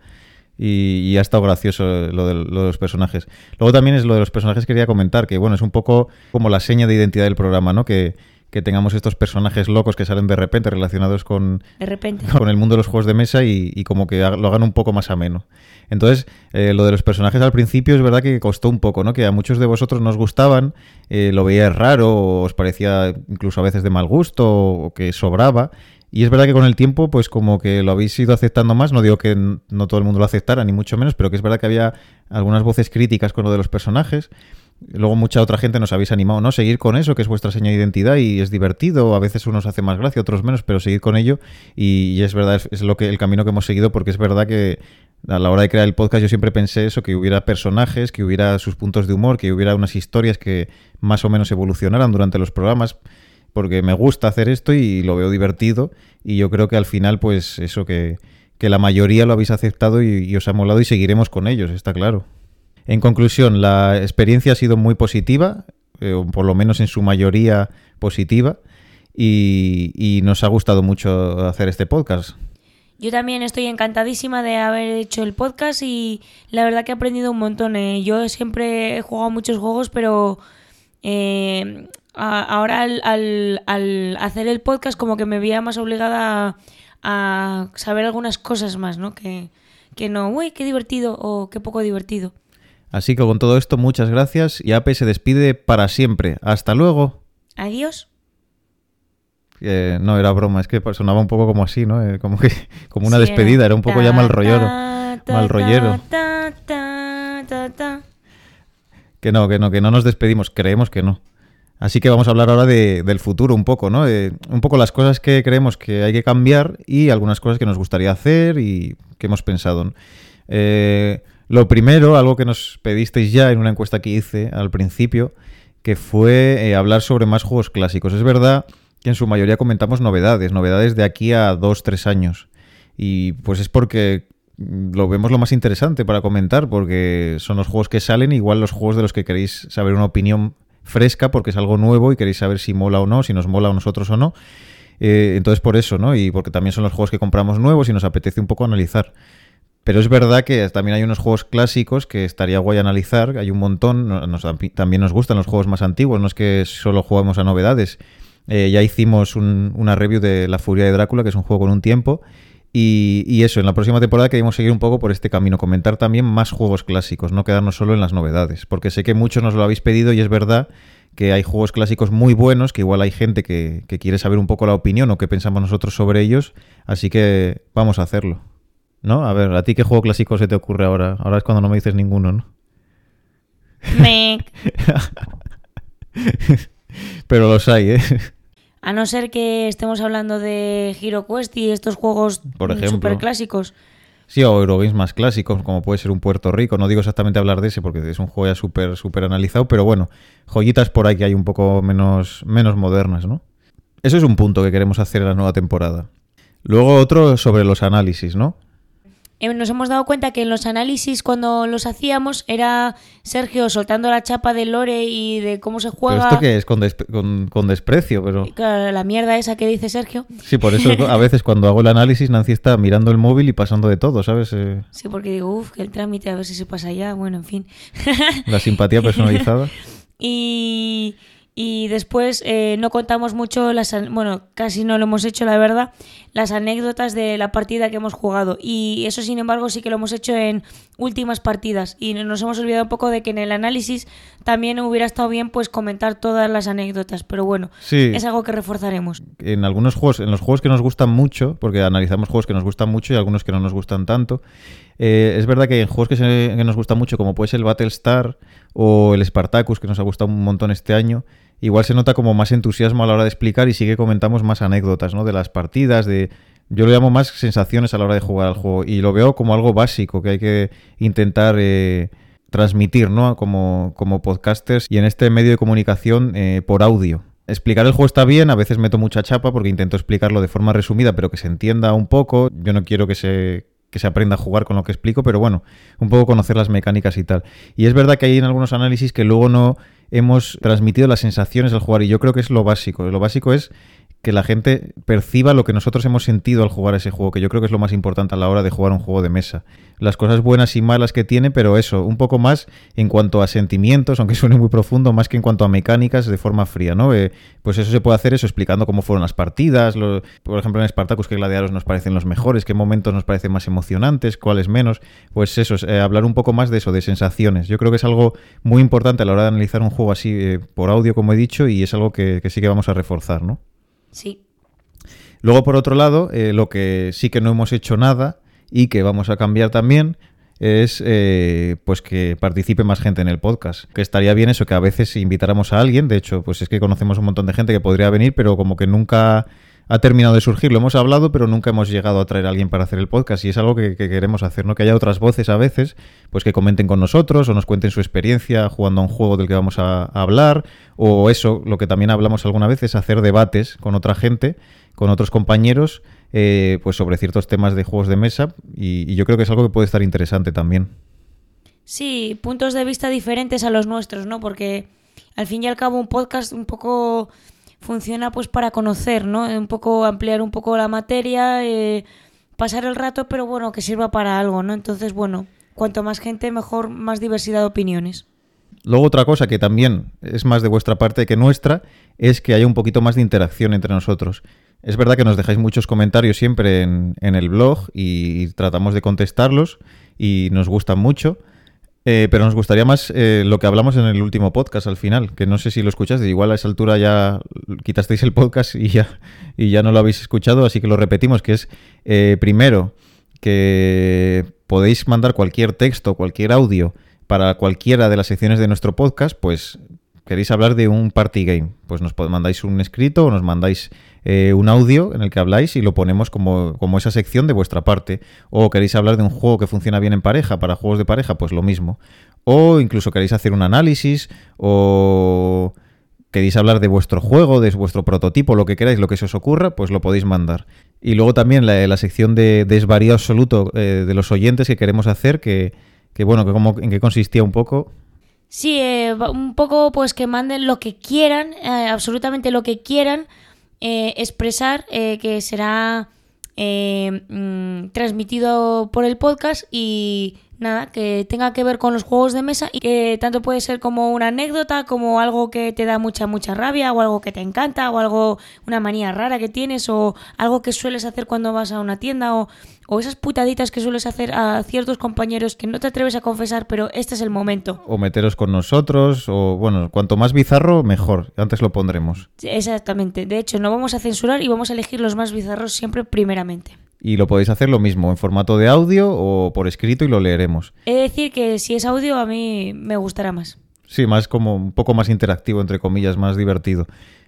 Y, y ha estado gracioso lo de, lo de los personajes. Luego también es lo de los personajes que quería comentar, que bueno, es un poco como la seña de identidad del programa, ¿no? Que, que tengamos estos personajes locos que salen de repente relacionados con, de repente. con el mundo de los juegos de mesa y, y como que lo hagan un poco más ameno. Entonces, eh, lo de los personajes al principio es verdad que costó un poco, ¿no? Que a muchos de vosotros nos gustaban, eh, lo veíais raro, o os parecía incluso a veces de mal gusto, o, o que sobraba. Y es verdad que con el tiempo, pues como que lo habéis ido aceptando más. No digo que no todo el mundo lo aceptara, ni mucho menos, pero que es verdad que había algunas voces críticas con lo de los personajes. Luego mucha otra gente nos habéis animado, ¿no? Seguir con eso, que es vuestra seña de identidad y es divertido. A veces unos hace más gracia, otros menos, pero seguir con ello. Y, y es verdad, es, es lo que el camino que hemos seguido, porque es verdad que a la hora de crear el podcast yo siempre pensé eso, que hubiera personajes, que hubiera sus puntos de humor, que hubiera unas historias que más o menos evolucionaran durante los programas, porque me gusta hacer esto y lo veo divertido y yo creo que al final pues eso que, que la mayoría lo habéis aceptado y, y os ha molado y seguiremos con ellos, está claro. En conclusión, la experiencia ha sido muy positiva, eh, o por lo menos en su mayoría positiva y, y nos ha gustado mucho hacer este podcast. Yo también estoy encantadísima de haber hecho el podcast y la verdad que he aprendido un montón. Eh. Yo siempre he jugado muchos juegos, pero... Eh, ahora al, al, al hacer el podcast como que me veía más obligada a, a saber algunas cosas más, ¿no? Que, que no, uy, qué divertido o qué poco divertido. Así que con todo esto, muchas gracias y A P se despide para siempre. Hasta luego. Adiós. Eh, no, era broma, es que sonaba un poco como así, ¿no? Eh, como que como una sí, despedida, era un poco ta, ya mal rollero. Ta, ta, mal rollero. Ta, ta, ta, ta. Que no, que no, que no nos despedimos, creemos que no. Así que vamos a hablar ahora de, del futuro un poco, ¿no? Eh, un poco las cosas que creemos que hay que cambiar y algunas cosas que nos gustaría hacer y que hemos pensado, ¿no? Eh, lo primero, algo que nos pedisteis ya en una encuesta que hice al principio, que fue eh, hablar sobre más juegos clásicos. Es verdad que en su mayoría comentamos novedades, novedades de aquí a dos, tres años. Y pues es porque lo vemos lo más interesante para comentar, porque son los juegos que salen, igual los juegos de los que queréis saber una opinión fresca porque es algo nuevo y queréis saber si mola o no, si nos mola a nosotros o no. Eh, entonces por eso, ¿no? Y porque también son los juegos que compramos nuevos y nos apetece un poco analizar. Pero es verdad que también hay unos juegos clásicos que estaría guay analizar, hay un montón, nos, también nos gustan los juegos más antiguos, no es que solo juguemos a novedades. Eh, ya hicimos un, una review de La Furia de Drácula, que es un juego con un tiempo, y, y eso, en la próxima temporada queremos seguir un poco por este camino, comentar también más juegos clásicos, no quedarnos solo en las novedades, porque sé que muchos nos lo habéis pedido y es verdad que hay juegos clásicos muy buenos, que igual hay gente que, que quiere saber un poco la opinión o qué pensamos nosotros sobre ellos, así que vamos a hacerlo, ¿no? A ver, ¿a ti qué juego clásico se te ocurre ahora? Ahora es cuando no me dices ninguno, ¿no? Me... Pero los hay, ¿eh? A no ser que estemos hablando de Hero Quest y estos juegos Por ejemplo. super clásicos. Sí, o Eurogames más clásicos, como puede ser un Puerto Rico. No digo exactamente hablar de ese porque es un juego ya súper súper analizado, pero bueno, joyitas por ahí que hay un poco menos, menos modernas, ¿no? Eso es un punto que queremos hacer en la nueva temporada. Luego otro sobre los análisis, ¿no? Nos hemos dado cuenta que en los análisis, cuando los hacíamos, era Sergio soltando la chapa del lore y de cómo se juega. ¿Pero esto qué es? Con, desp- con, con desprecio, pero... Claro, la mierda esa que dice Sergio. Sí, por eso a veces cuando hago el análisis Nancy está mirando el móvil y pasando de todo, ¿sabes? Eh, Sí, porque digo, uff, que el trámite a ver si se pasa ya. Bueno, en fin. la simpatía personalizada. Y, y después eh, no contamos mucho, las an- bueno, casi no lo hemos hecho, la verdad, las anécdotas de la partida que hemos jugado. Y eso, sin embargo, sí que lo hemos hecho en últimas partidas. Y nos hemos olvidado un poco de que en el análisis también hubiera estado bien pues comentar todas las anécdotas. Pero bueno, Sí. es algo que reforzaremos. En algunos juegos, en los juegos que nos gustan mucho, porque analizamos juegos que nos gustan mucho y algunos que no nos gustan tanto, eh, es verdad que en juegos que, se- que nos gustan mucho, como puede ser el Battlestar o el Spartacus, que nos ha gustado un montón este año, igual se nota como más entusiasmo a la hora de explicar y sí que comentamos más anécdotas, ¿no? De las partidas, de... Yo lo llamo más sensaciones a la hora de jugar al juego y lo veo como algo básico que hay que intentar eh, transmitir, ¿no? Como, como podcasters y en este medio de comunicación eh, por audio. Explicar el juego está bien, a veces meto mucha chapa porque intento explicarlo de forma resumida, pero que se entienda un poco. Yo no quiero que se, que se aprenda a jugar con lo que explico, pero bueno, un poco conocer las mecánicas y tal. Y es verdad que hay en algunos análisis que luego no hemos transmitido las sensaciones al jugar y yo creo que es lo básico. Lo básico es que la gente perciba lo que nosotros hemos sentido al jugar ese juego, que yo creo que es lo más importante a la hora de jugar un juego de mesa. Las cosas buenas y malas que tiene, pero eso, un poco más en cuanto a sentimientos, aunque suene muy profundo, más que en cuanto a mecánicas de forma fría, ¿no? Eh, pues eso se puede hacer eso explicando cómo fueron las partidas, lo, por ejemplo en Spartacus qué gladiadores nos parecen los mejores, qué momentos nos parecen más emocionantes, cuáles menos, pues eso, eh, hablar un poco más de eso, de sensaciones. Yo creo que es algo muy importante a la hora de analizar un juego así eh, por audio, como he dicho, y es algo que, que sí que vamos a reforzar, ¿no? Sí. Luego, por otro lado, eh, lo que sí que no hemos hecho nada y que vamos a cambiar también es eh, pues que participe más gente en el podcast. Que estaría bien eso, que a veces invitáramos a alguien. De hecho, pues es que conocemos un montón de gente que podría venir, pero como que nunca ha terminado de surgir. Lo hemos hablado, pero nunca hemos llegado a traer a alguien para hacer el podcast. Y es algo que, que queremos hacer, ¿no? Que haya otras voces a veces, pues que comenten con nosotros o nos cuenten su experiencia jugando a un juego del que vamos a, a hablar. O eso, lo que también hablamos alguna vez, es hacer debates con otra gente, con otros compañeros, eh, pues sobre ciertos temas de juegos de mesa. Y, y yo creo que es algo que puede estar interesante también. Sí, puntos de vista diferentes a los nuestros, ¿no? Porque al fin y al cabo un podcast un poco funciona pues para conocer, ¿no? Un poco ampliar un poco la materia, eh, pasar el rato, pero bueno, que sirva para algo, ¿no? Entonces, bueno, cuanto más gente, mejor, más diversidad de opiniones. Luego otra cosa que también es más de vuestra parte que nuestra es que haya un poquito más de interacción entre nosotros. Es verdad que nos dejáis muchos comentarios siempre en, en el blog y tratamos de contestarlos y nos gustan mucho, eh, pero nos gustaría más eh, lo que hablamos en el último podcast al final, que no sé si lo escuchaste, igual a esa altura ya quitasteis el podcast y ya, y ya no lo habéis escuchado, así que lo repetimos, que es eh, primero que podéis mandar cualquier texto, cualquier audio para cualquiera de las secciones de nuestro podcast, pues queréis hablar de un party game, pues nos mandáis un escrito o nos mandáis eh, un audio en el que habláis y lo ponemos como, como esa sección de vuestra parte. O queréis hablar de un juego que funciona bien en pareja, para juegos de pareja, pues lo mismo. O incluso queréis hacer un análisis o queréis hablar de vuestro juego, de vuestro prototipo, lo que queráis, lo que se os ocurra, pues lo podéis mandar. Y luego también la, la sección de desvarío absoluto eh, de los oyentes que queremos hacer, que, que bueno, que como, en qué consistía un poco. Sí, eh, un poco pues que manden lo que quieran, eh, absolutamente lo que quieran eh, expresar, eh, que será eh, mm, transmitido por el podcast y nada, que tenga que ver con los juegos de mesa y que tanto puede ser como una anécdota, como algo que te da mucha, mucha rabia o algo que te encanta o algo, una manía rara que tienes o algo que sueles hacer cuando vas a una tienda o, o esas putaditas que sueles hacer a ciertos compañeros que no te atreves a confesar, pero este es el momento. O meteros con nosotros, o bueno, cuanto más bizarro, mejor. Antes lo pondremos. Exactamente. De hecho, no vamos a censurar y vamos a elegir los más bizarros siempre primeramente. Y lo podéis hacer lo mismo, en formato de audio o por escrito y lo leeremos. He de decir que si es audio a mí me gustará más. Sí, más como un poco más interactivo, entre comillas, más divertido.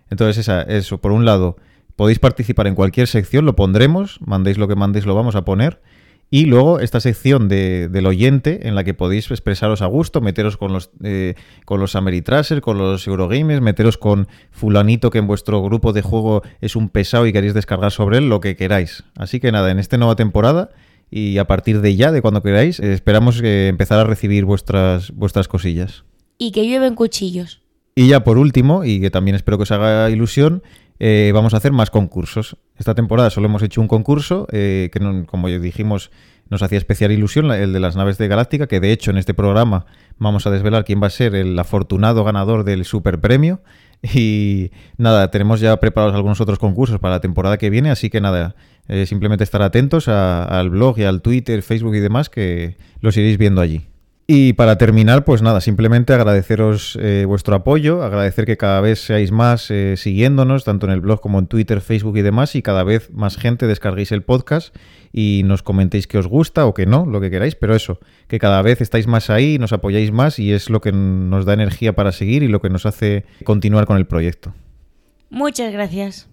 Entonces, esa, eso, por un lado, podéis participar en cualquier sección, lo pondremos, mandéis lo que mandéis, lo vamos a poner. Y luego esta sección de, del oyente en la que podéis expresaros a gusto, meteros con los eh, con los Ameritraser, con los Eurogamers, meteros con fulanito que en vuestro grupo de juego es un pesado y queréis descargar sobre él, lo que queráis. Así que nada, en esta nueva temporada y a partir de ya, de cuando queráis, eh, esperamos eh, empezar a recibir vuestras, vuestras cosillas. Y que llueven cuchillos. Y ya por último, y que también espero que os haga ilusión, eh, vamos a hacer más concursos. Esta temporada solo hemos hecho un concurso, eh, que no, como ya dijimos, nos hacía especial ilusión, el de las naves de Galáctica, que de hecho en este programa vamos a desvelar quién va a ser el afortunado ganador del super premio. Y nada, tenemos ya preparados algunos otros concursos para la temporada que viene, así que nada, eh, simplemente estar atentos a, al blog y al Twitter, Facebook y demás, que los iréis viendo allí. Y para terminar, pues nada, simplemente agradeceros eh, vuestro apoyo, agradecer que cada vez seáis más eh, siguiéndonos, tanto en el blog como en Twitter, Facebook y demás, y cada vez más gente descarguéis el podcast y nos comentéis que os gusta o que no, lo que queráis, pero eso, que cada vez estáis más ahí, nos apoyáis más y es lo que nos da energía para seguir y lo que nos hace continuar con el proyecto. Muchas gracias.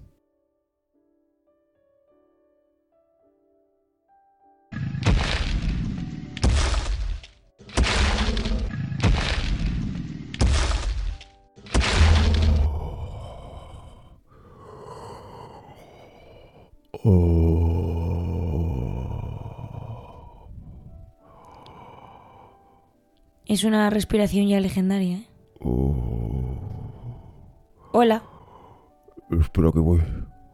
Es una respiración ya legendaria, ¿eh? Oh. Hola. Espera que voy.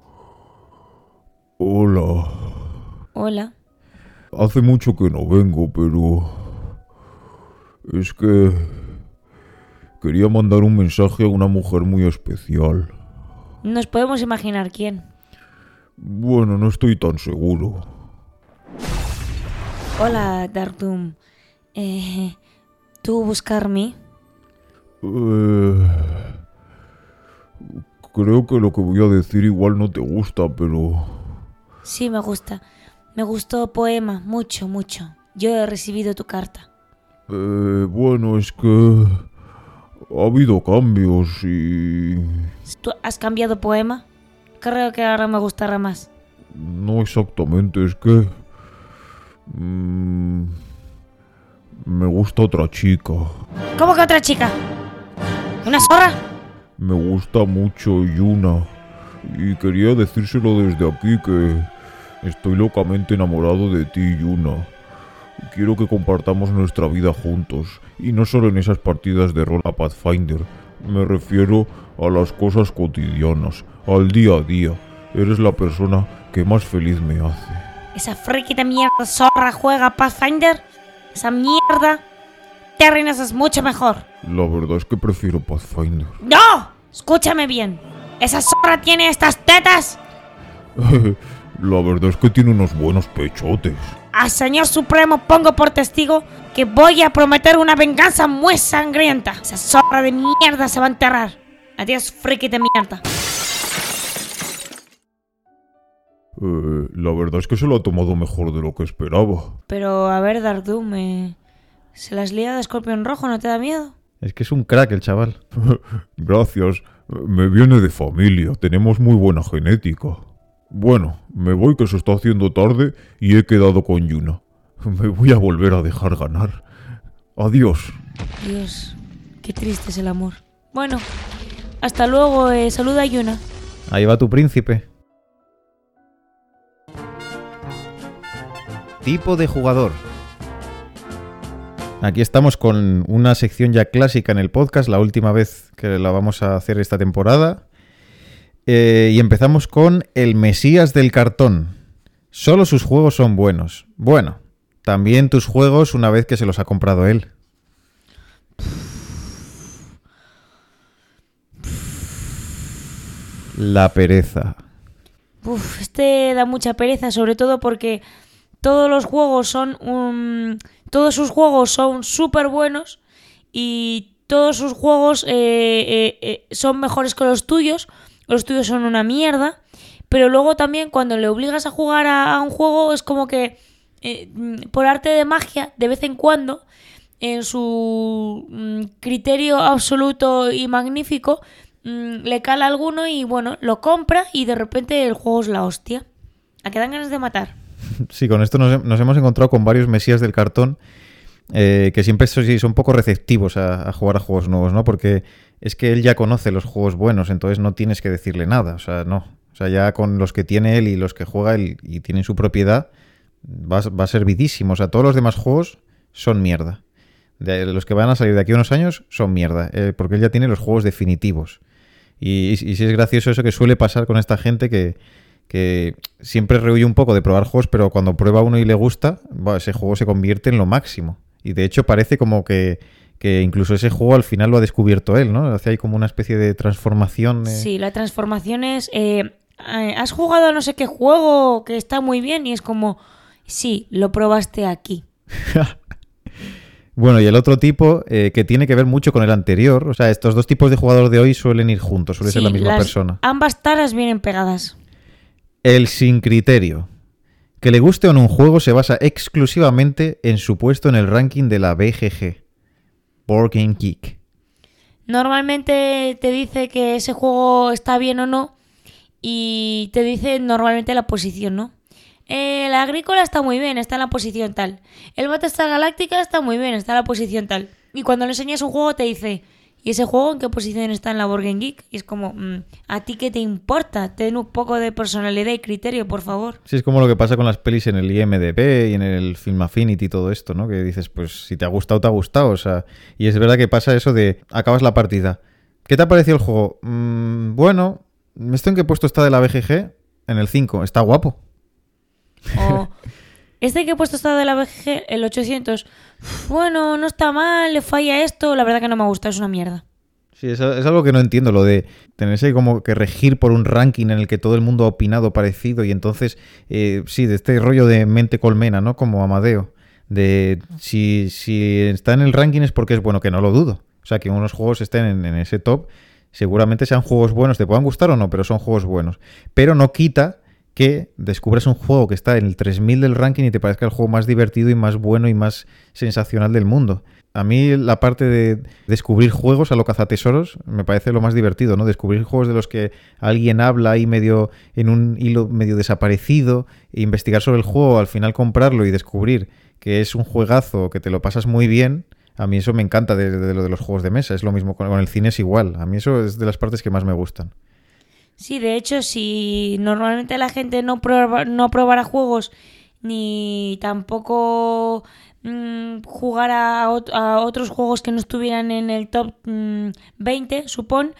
Hola. Hola. Hace mucho que no vengo, pero... es que... quería mandar un mensaje a una mujer muy especial. Nos podemos imaginar quién. Bueno, no estoy tan seguro. Hola, Darkdoom. Eh, ¿Tú buscarme? Eh... Creo que lo que voy a decir igual no te gusta, pero... Sí, me gusta. Me gustó poema, mucho, mucho. Yo he recibido tu carta. Eh, bueno, es que... ha habido cambios y... ¿Tú has cambiado poema? Creo que ahora me gustará más. No exactamente, es que... Mmm, me gusta otra chica. ¿Cómo que otra chica? ¿Una zorra? Me gusta mucho Yuna. Y quería decírselo desde aquí que... estoy locamente enamorado de ti, Yuna. Quiero que compartamos nuestra vida juntos. Y no solo en esas partidas de rol a Pathfinder. Me refiero a las cosas cotidianas, al día a día. Eres la persona que más feliz me hace. Esa friki de mierda zorra juega a Pathfinder. Esa mierda. Terrinas es mucho mejor. La verdad es que prefiero Pathfinder. ¡No! Escúchame bien. ¿Esa zorra tiene estas tetas? La verdad es que tiene unos buenos pechotes. Al Señor Supremo pongo por testigo que voy a prometer una venganza muy sangrienta. Esa zorra de mierda se va a enterrar. Adiós, friki de mierda. Eh, la verdad es que se lo ha tomado mejor de lo que esperaba. Pero, a ver, Darkdoom, eh, ¿se las lía de escorpión rojo? ¿No te da miedo? Es que es un crack el chaval. Gracias. Me viene de familia. Tenemos muy buena genética. Bueno, me voy que se está haciendo tarde y he quedado con Yuna. Me voy a volver a dejar ganar. Adiós. Dios, qué triste es el amor. Bueno, hasta luego. Eh, saluda a Yuna. Ahí va tu príncipe. Tipo de jugador. Aquí estamos con una sección ya clásica en el podcast, la última vez que la vamos a hacer esta temporada. Eh, y empezamos con el Mesías del cartón. Solo sus juegos son buenos. Bueno, también tus juegos una vez que se los ha comprado él. La pereza. Uf, este da mucha pereza, sobre todo porque todos los juegos son un... todos sus juegos son súper buenos y todos sus juegos eh, eh, eh, son mejores que los tuyos. Los tuyos son una mierda, pero luego también cuando le obligas a jugar a, a un juego es como que eh, por arte de magia, de vez en cuando, en su mm, criterio absoluto y magnífico, mmm, le cala alguno y bueno, lo compra y de repente el juego es la hostia. ¿A qué dan ganas de matar? Sí, con esto nos, nos hemos encontrado con varios mesías del cartón eh, que siempre son, son poco receptivos a, a jugar a juegos nuevos, ¿no? Porque es que él ya conoce los juegos buenos, entonces no tienes que decirle nada, o sea, no. O sea, ya con los que tiene él y los que juega él y tienen su propiedad, va, va servidísimo. O sea, todos los demás juegos son mierda. De los que van a salir de aquí a unos años son mierda, eh, porque él ya tiene los juegos definitivos. Y, y, y sí es gracioso eso que suele pasar con esta gente que, que siempre rehuye un poco de probar juegos, pero cuando prueba uno y le gusta, bah, ese juego se convierte en lo máximo. Y de hecho parece como que, que incluso ese juego al final lo ha descubierto él, ¿no? Hace ahí como una especie de transformación. Eh... Sí, la transformación es... Eh, ¿has jugado a no sé qué juego que está muy bien? Y es como, sí, lo probaste aquí. Bueno, y el otro tipo eh, que tiene que ver mucho con el anterior, o sea, estos dos tipos de jugador de hoy suelen ir juntos, suele sí, ser la misma las, persona. Ambas taras vienen pegadas. El sin criterio. Que le guste o no un juego se basa exclusivamente en su puesto en el ranking de la B G G, Board Game Geek. Normalmente te dice que ese juego está bien o no y te dice normalmente la posición, ¿no? Eh, la agrícola está muy bien, está en la posición tal. El Battlestar Galáctica está muy bien, está en la posición tal. Y cuando le enseñas un juego te dice, ¿y ese juego en qué posición está en la Board Game Geek? Y es como, mmm, ¿a ti qué te importa? Ten un poco de personalidad y criterio, por favor. Sí, es como lo que pasa con las pelis en el I M D B y en el Film Affinity y todo esto, ¿no? Que dices, pues si te ha gustado, te ha gustado. O sea, y es verdad que pasa eso de, acabas la partida. ¿Qué te ha parecido el juego? Mm, bueno, ¿esto en qué puesto está de la B G G? En el cinco, está guapo. O, este que he puesto está de la B G G, el ochocientos. Bueno, no está mal, le falla esto. La verdad que no me gusta, es una mierda. Sí, es, es algo que no entiendo, lo de tenerse como que regir por un ranking en el que todo el mundo ha opinado parecido y entonces, eh, sí, de este rollo de mente colmena, ¿no? Como Amadeo. De si, si está en el ranking es porque es bueno, que no lo dudo. O sea, que unos juegos estén en, en ese top, seguramente sean juegos buenos, te puedan gustar o no, pero son juegos buenos. Pero no quita que descubras un juego que está en el tres mil del ranking y te parezca el juego más divertido y más bueno y más sensacional del mundo. A mí la parte de descubrir juegos a lo cazatesoros me parece lo más divertido, ¿no? Descubrir juegos de los que alguien habla ahí medio en un hilo medio desaparecido, e investigar sobre el juego, al final comprarlo y descubrir que es un juegazo, que te lo pasas muy bien. A mí eso me encanta de, de lo de los juegos de mesa. Es lo mismo con, con el cine, es igual. A mí eso es de las partes que más me gustan. Sí, de hecho, si normalmente la gente no, proba, no probara juegos ni tampoco mmm, jugara a, ot- a otros juegos que no estuvieran en el top mmm, veinte, supón,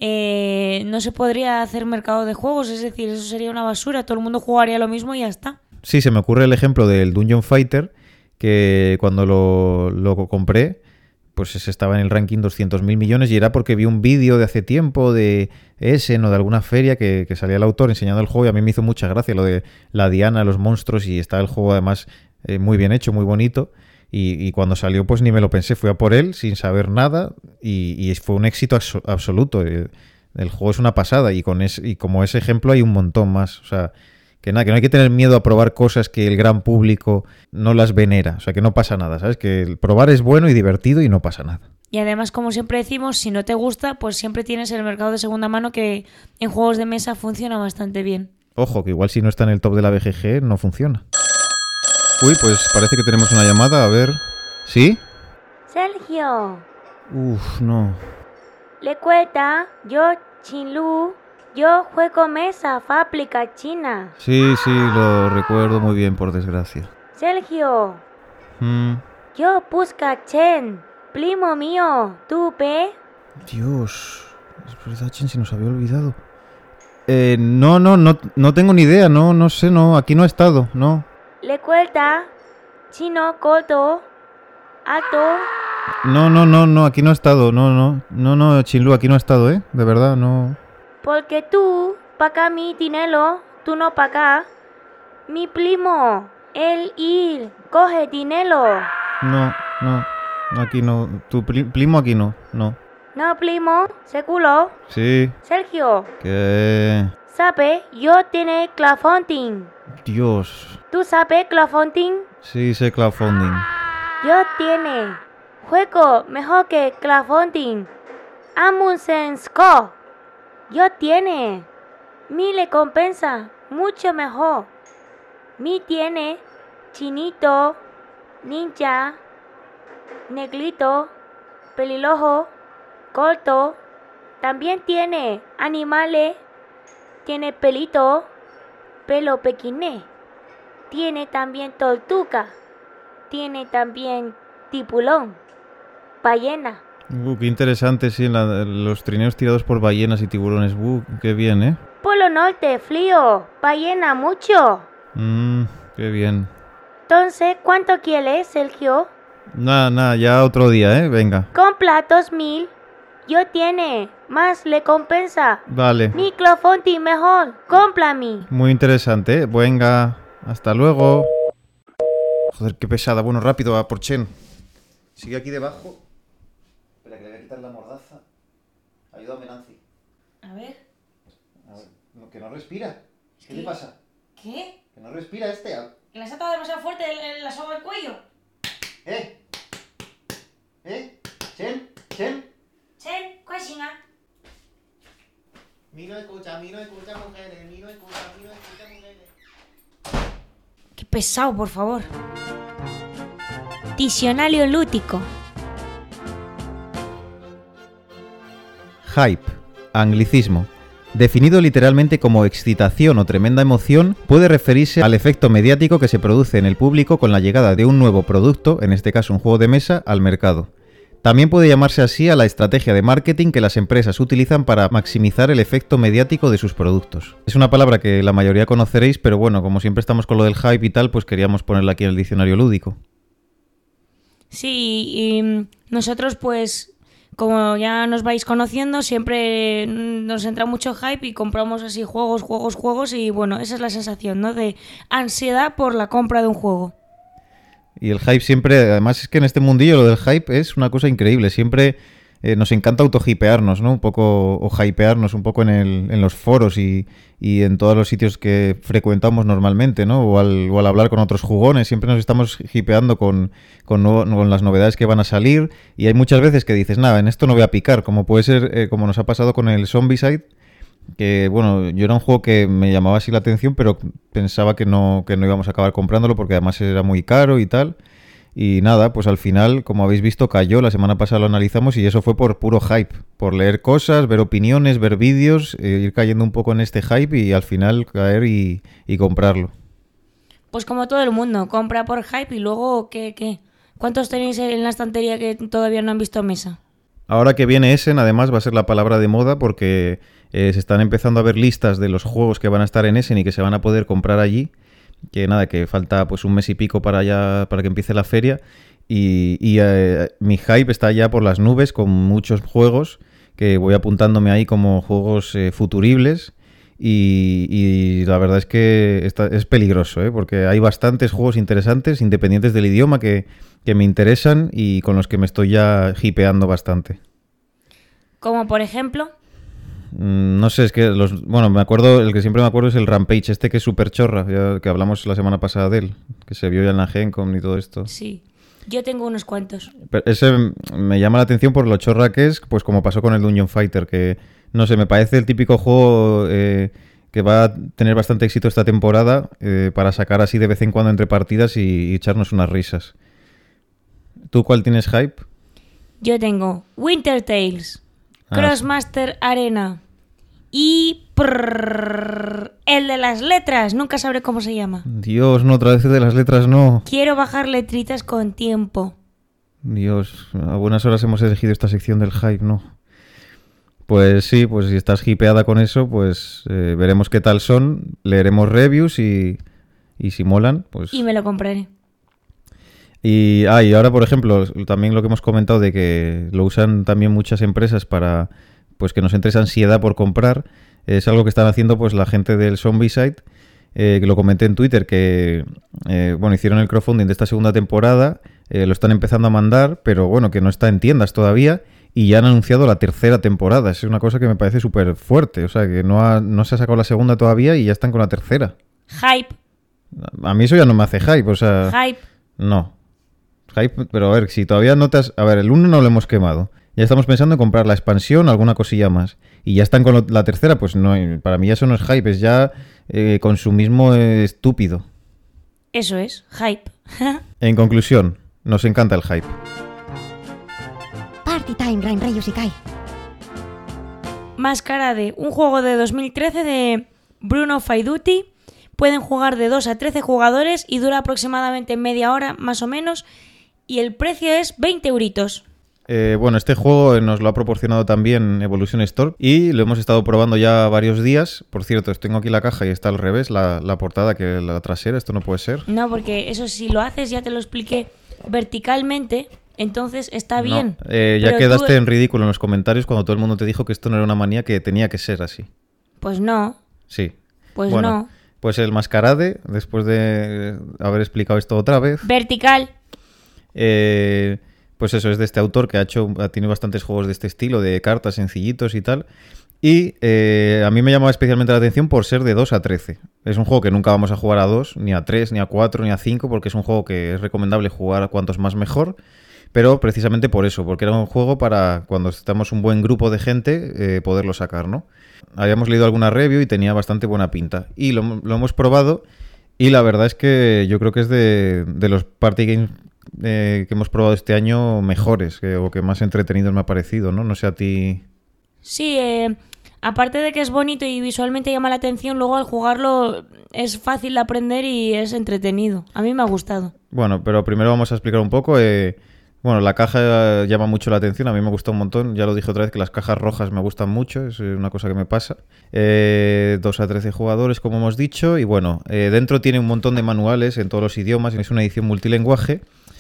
eh, no se podría hacer mercado de juegos. Es decir, eso sería una basura. Todo el mundo jugaría lo mismo y ya está. Sí, se me ocurre el ejemplo del Dungeon Fighter, que cuando lo, lo compré, pues estaba en el ranking doscientos mil millones y era porque vi un vídeo de hace tiempo de Essen o de alguna feria que, que salía el autor enseñando el juego y a mí me hizo mucha gracia lo de la Diana, los monstruos y estaba el juego además eh, muy bien hecho, muy bonito y, y cuando salió pues ni me lo pensé, fui a por él sin saber nada y, y fue un éxito abso- absoluto. El, el juego es una pasada y, con es, y como ese ejemplo hay un montón más, o sea... Que nada, que no hay que tener miedo a probar cosas que el gran público no las venera. O sea, que no pasa nada, ¿sabes? Que el probar es bueno y divertido y no pasa nada. Y además, como siempre decimos, si no te gusta, pues siempre tienes el mercado de segunda mano que en juegos de mesa funciona bastante bien. Ojo, que igual si no está en el top de la B G G no funciona. Uy, pues parece que tenemos una llamada, a ver... ¿Sí? Sergio, Uf, no. le cuenta, yo, Chinlu, yo juego mesa, fábrica china. Sí, sí, lo recuerdo muy bien, por desgracia. Sergio, Mm, yo busca Chen, primo mío, ¿tú ve? Dios, es verdad, Chen, se nos había olvidado. Eh, no, no, no, no tengo ni idea, no, no sé, no, aquí no he estado, no. Le cuenta, chino, corto, alto. No, no, no, no, aquí no he estado, no, no, no, no, Chinlu, aquí no he estado, ¿eh? De verdad, no. Porque tú paga mi dinero, tú no pagas. Mi primo, él ir, coge dinero. No, no, aquí no, tu pri- primo aquí no, no. No, primo, seguro. Sí, Sergio, que... ¿sabe? Yo tiene crowdfunding. Dios, ¿Tú sabes crowdfunding? sí, sé crowdfunding. Yo tiene juego mejor que crowdfunding. Amundsen Score. Yo tiene. Mi le compensa mucho mejor. Mi tiene chinito, ninja, negrito, pelirrojo, corto. También tiene animales. Tiene pelito, pelo pequiné. Tiene también tortuga. Tiene también tiburón, ballena. Uh, qué interesante, sí, la- los trineos tirados por ballenas y tiburones. Uh, qué bien, ¿eh? Polo Norte, frío, ballena mucho. Mmm, qué bien. Entonces, ¿cuánto quieres, Sergio? Nada, nada, ya otro día, ¿eh? Venga. Compra dos mil. Yo tiene. Más le compensa. Vale. Microfonti mejor. Compra mi. Muy interesante, ¿eh? Venga, hasta luego. Joder, qué pesada. Bueno, rápido, a por Chen. Sigue aquí debajo. Espera, que le voy a quitar la mordaza. Ayúdame, Nancy. A ver. A ver, no, que no respira. ¿Qué ¿Qué? le pasa? ¿Qué? Que no respira este. ¿Le has atado demasiado fuerte el- la soga al cuello? ¿Eh? ¿Eh? ¿Chen? ¿Chen? Chen, ¿cuál Mi no escucha, mi no escucha mujeres, mi no escucha, mi no escucha mujeres. Qué pesado, por favor. Diccionario lúdico. Hype, anglicismo. Definido literalmente como excitación o tremenda emoción, puede referirse al efecto mediático que se produce en el público con la llegada de un nuevo producto, en este caso un juego de mesa, al mercado. También puede llamarse así a la estrategia de marketing que las empresas utilizan para maximizar el efecto mediático de sus productos. Es una palabra que la mayoría conoceréis, pero bueno, como siempre estamos con lo del hype y tal, pues queríamos ponerla aquí en el diccionario lúdico. Sí, y mm, nosotros pues, como ya nos vais conociendo, siempre mm, nos entra mucho hype y compramos así juegos, juegos, juegos y bueno, esa es la sensación, ¿no? De ansiedad por la compra de un juego. Y el hype siempre, además es que en este mundillo lo del hype es una cosa increíble, siempre eh, nos encanta autohipearnos, ¿no? Un poco, o hypearnos un poco en, el, en los foros y, y en todos los sitios que frecuentamos normalmente, ¿no? O al, o al hablar con otros jugones, siempre nos estamos hipeando con, con, nuevo- con las novedades que van a salir y hay muchas veces que dices, nada, en esto no voy a picar, como puede ser, eh, como nos ha pasado con el Zombicide, que bueno, yo era un juego que me llamaba así la atención, pero pensaba que no, que no íbamos a acabar comprándolo porque además era muy caro y tal. Y nada, pues al final, como habéis visto, cayó. La semana pasada lo analizamos y eso fue por puro hype. Por leer cosas, ver opiniones, ver vídeos, eh, ir cayendo un poco en este hype y al final caer y, y comprarlo. Pues como todo el mundo, compra por hype y luego, ¿qué, qué? ¿Cuántos tenéis en la estantería que todavía no han visto mesa? Ahora que viene Essen, además, va a ser la palabra de moda porque eh, se están empezando a ver listas de los juegos que van a estar en Essen y que se van a poder comprar allí. Que nada, que falta pues un mes y pico para ya, para que empiece la feria. Y, y eh, mi hype está ya por las nubes con muchos juegos que voy apuntándome ahí como juegos eh, futuribles. Y, y la verdad es que está, es peligroso, ¿eh? Porque hay bastantes juegos interesantes, independientes del idioma, que, que me interesan y con los que me estoy ya hipeando bastante. Como por ejemplo, Mm, No sé, es que los... Bueno, me acuerdo, el que siempre me acuerdo es el Rampage, este que es súper chorra, ya que hablamos la semana pasada de él, que se vio ya en la Gen Con y todo esto. sí, yo tengo unos cuantos. Pero ese me llama la atención por lo chorra que es, pues como pasó con el Dungeon Fighter, que no sé, me parece el típico juego eh, que va a tener bastante éxito esta temporada eh, para sacar así de vez en cuando entre partidas y, y echarnos unas risas. ¿Tú cuál tienes hype? Yo tengo Winter Tales, Ah, Crossmaster Arena y prrrr, el de las letras, nunca sabré cómo se llama. Dios, no, otra vez de las letras no. Quiero bajar letritas con tiempo. Dios, a buenas horas hemos elegido esta sección del hype, ¿no? Pues sí, pues si estás hipeada con eso, pues eh, veremos qué tal son, leeremos reviews y, y si molan, pues... Y me lo compraré. Y, ah, y ahora, por ejemplo, también lo que hemos comentado de que lo usan también muchas empresas para pues que nos entre esa ansiedad por comprar, es algo que están haciendo pues la gente del Zombicide, eh, que lo comenté en Twitter, que eh, bueno, hicieron el crowdfunding de esta segunda temporada, eh, lo están empezando a mandar, pero bueno, que no está en tiendas todavía, y ya han anunciado la tercera temporada. Es una cosa que me parece súper fuerte, o sea, que no, ha- no se ha sacado la segunda todavía y ya están con la tercera. Hype, A mí eso ya no me hace hype, o sea... hype. No. Hype, pero a ver, si todavía no te has... A ver, el uno no lo hemos quemado. Ya estamos pensando en comprar la expansión, alguna cosilla más. Y ya están con lo- la tercera, pues no, para mí ya eso no es hype, es ya eh, consumismo eh, estúpido. Eso es, hype. En conclusión, nos encanta el hype. Party time, Rain Rey Yusikai. Mascarade, un juego de dos mil trece de Bruno Faiduti. Pueden jugar de dos a trece jugadores y dura aproximadamente media hora, más o menos. Y el precio es veinte euritos. Eh, bueno, este juego nos lo ha proporcionado también Evolution Store y lo hemos estado probando ya varios días. Por cierto, tengo aquí la caja y está al revés, la, la portada que la trasera. Esto no puede ser. No, porque eso si lo haces, ya te lo expliqué, verticalmente, entonces está bien. No, eh, ya Pero quedaste tú- en ridículo en los comentarios cuando todo el mundo te dijo que esto no era una manía, que tenía que ser así. Pues no, Sí. pues Bueno, no. Pues el Mascarade, después de haber explicado esto otra vez, Vertical. eh, pues eso es de este autor que ha hecho, ha tenido bastantes juegos de este estilo, de cartas sencillitos y tal. Y eh, a mí me llamaba especialmente la atención por ser de dos a trece. Es un juego que nunca vamos a jugar a dos, ni a tres, ni a cuatro, ni a cinco, porque es un juego que es recomendable jugar a cuantos más mejor. Pero precisamente por eso, porque era un juego para cuando estamos un buen grupo de gente eh, poderlo sacar, ¿no? Habíamos leído alguna review y tenía bastante buena pinta. Y lo, lo hemos probado y la verdad es que yo creo que es de, de los party games eh, que hemos probado este año mejores que, o que más entretenidos me ha parecido, ¿no? No sé a ti... Sí, eh, aparte de que es bonito y visualmente llama la atención, luego al jugarlo es fácil de aprender y es entretenido. A mí me ha gustado. Bueno, pero primero vamos a explicar un poco... Eh, Bueno, la caja llama mucho la atención, a mí me gusta un montón, ya lo dije otra vez que las cajas rojas me gustan mucho, es una cosa que me pasa. Eh, dos a trece jugadores, como hemos dicho, y bueno, eh, dentro tiene un montón de manuales en todos los idiomas, es una edición multilingüaje,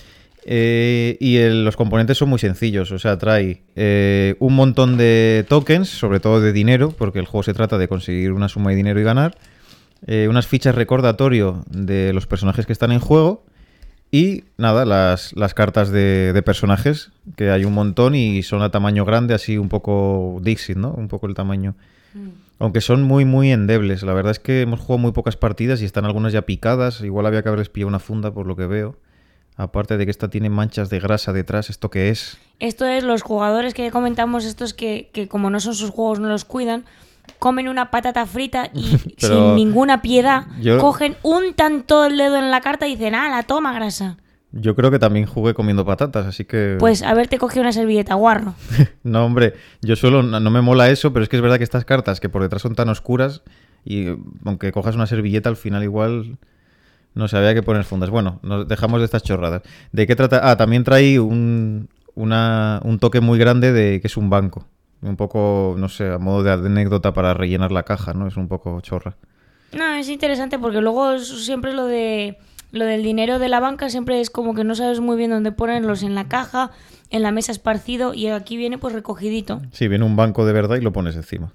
eh, y el- los componentes son muy sencillos, o sea, trae eh, un montón de tokens, sobre todo de dinero, porque el juego se trata de conseguir una suma de dinero y ganar, eh, unas fichas recordatorio de los personajes que están en juego, y nada, las, las cartas de, de personajes, que hay un montón y son a tamaño grande, así un poco Dixit, ¿no? Un poco el tamaño. Aunque son muy, muy endebles. La verdad es que hemos jugado muy pocas partidas y están algunas ya picadas. Igual había que haberles pillado una funda por lo que veo. Aparte de que esta tiene manchas de grasa detrás, ¿esto qué es? Esto es los jugadores que comentamos, estos que, que como no son sus juegos, no los cuidan, comen una patata frita y Pero sin ninguna piedad yo- cogen, untan todo el dedo en la carta y dicen, ah, la toma grasa. Yo creo que también jugué comiendo patatas, así que... Pues haberte cogido una servilleta, guarro. No, hombre, yo solo no, no me mola eso, pero es que es verdad que estas cartas que por detrás son tan oscuras y eh, aunque cojas una servilleta al final igual no se había que poner fundas. Bueno, nos dejamos de estas chorradas. ¿De qué trata? Ah, también trae un, una, un toque muy grande de que es un banco. Un poco, no sé, a modo de anécdota para rellenar la caja, ¿no? Es un poco chorra. No, es interesante porque luego es siempre lo de lo del dinero de la banca siempre es como que no sabes muy bien dónde ponerlos, en la caja, en la mesa esparcido, y aquí viene pues recogidito. Sí, viene un banco de verdad y lo pones encima.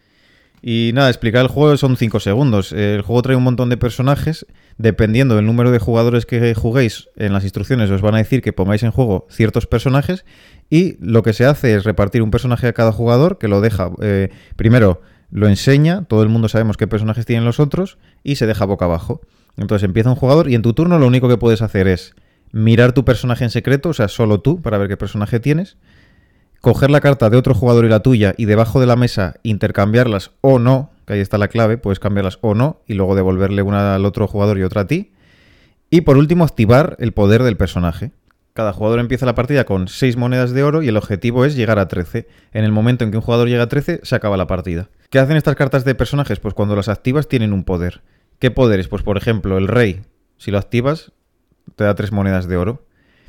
Y nada, explicar el juego son cinco segundos. El juego trae un montón de personajes. Dependiendo del número de jugadores que juguéis, en las instrucciones os van a decir que pongáis en juego ciertos personajes. Y lo que se hace es repartir un personaje a cada jugador, que lo deja... Eh, primero lo enseña, todo el mundo sabemos qué personajes tienen los otros, y se deja boca abajo. Entonces empieza un jugador y en tu turno lo único que puedes hacer es mirar tu personaje en secreto, o sea, solo tú, para ver qué personaje tienes, coger la carta de otro jugador y la tuya y debajo de la mesa intercambiarlas o no, que ahí está la clave, puedes cambiarlas o no y luego devolverle una al otro jugador y otra a ti. Y por último, activar el poder del personaje. Cada jugador empieza la partida con seis monedas de oro y el objetivo es llegar a trece. En el momento en que un jugador llega a trece, se acaba la partida. ¿Qué hacen estas cartas de personajes? Pues cuando las activas tienen un poder. ¿Qué poderes? Pues por ejemplo, el rey, si lo activas, te da tres monedas de oro.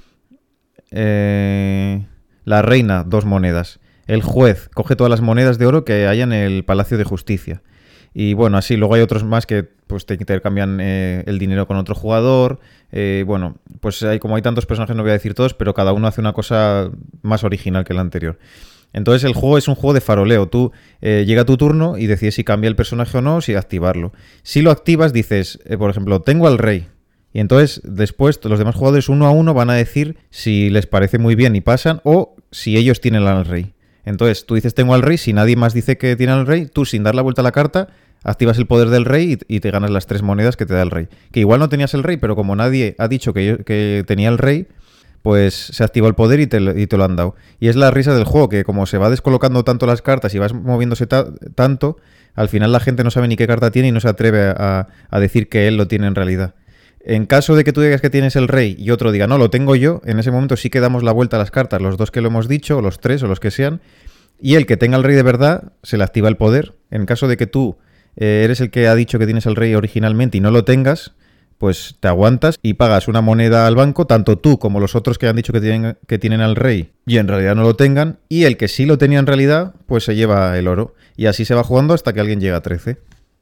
Eh... La reina, dos monedas. El juez coge todas las monedas de oro que haya en el Palacio de Justicia. Y bueno, así, luego hay otros más que pues te intercambian eh, el dinero con otro jugador. Eh, bueno, pues hay como hay tantos personajes, no voy a decir todos, pero cada uno hace una cosa más original que la anterior. Entonces el juego es un juego de faroleo. Tú eh, llega tu turno y decides si cambia el personaje o no, si activarlo. Si lo activas, dices, eh, por ejemplo, tengo al rey. Y entonces después los demás jugadores uno a uno van a decir si les parece muy bien y pasan o si ellos tienen al rey. Entonces tú dices tengo al rey, si nadie más dice que tiene al rey, tú sin dar la vuelta a la carta activas el poder del rey y, y te ganas las tres monedas que te da el rey. Que igual no tenías el rey, pero como nadie ha dicho que, yo, que tenía el rey, pues se activó el poder y te, lo- y te lo han dado. Y es la risa del juego, que como se va descolocando tanto las cartas y vas moviéndose ta- tanto, al final la gente no sabe ni qué carta tiene y no se atreve a, a decir que él lo tiene en realidad. En caso de que tú digas que tienes el rey y otro diga, no, lo tengo yo, en ese momento sí que damos la vuelta a las cartas, los dos que lo hemos dicho, o los tres, o los que sean, y el que tenga el rey de verdad se le activa el poder. En caso de que tú eh, eres el que ha dicho que tienes el rey originalmente y no lo tengas, pues te aguantas y pagas una moneda al banco, tanto tú como los otros que han dicho que tienen, que tienen al rey y en realidad no lo tengan, y el que sí lo tenía en realidad, pues se lleva el oro. Y así se va jugando hasta que alguien llega a trece.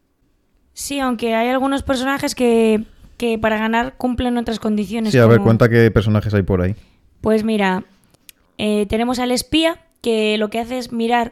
Sí, aunque hay algunos personajes que, que para ganar cumplen otras condiciones. Sí, a ver, como- cuenta qué personajes hay por ahí. Pues mira, eh, tenemos al espía, que lo que hace es mirar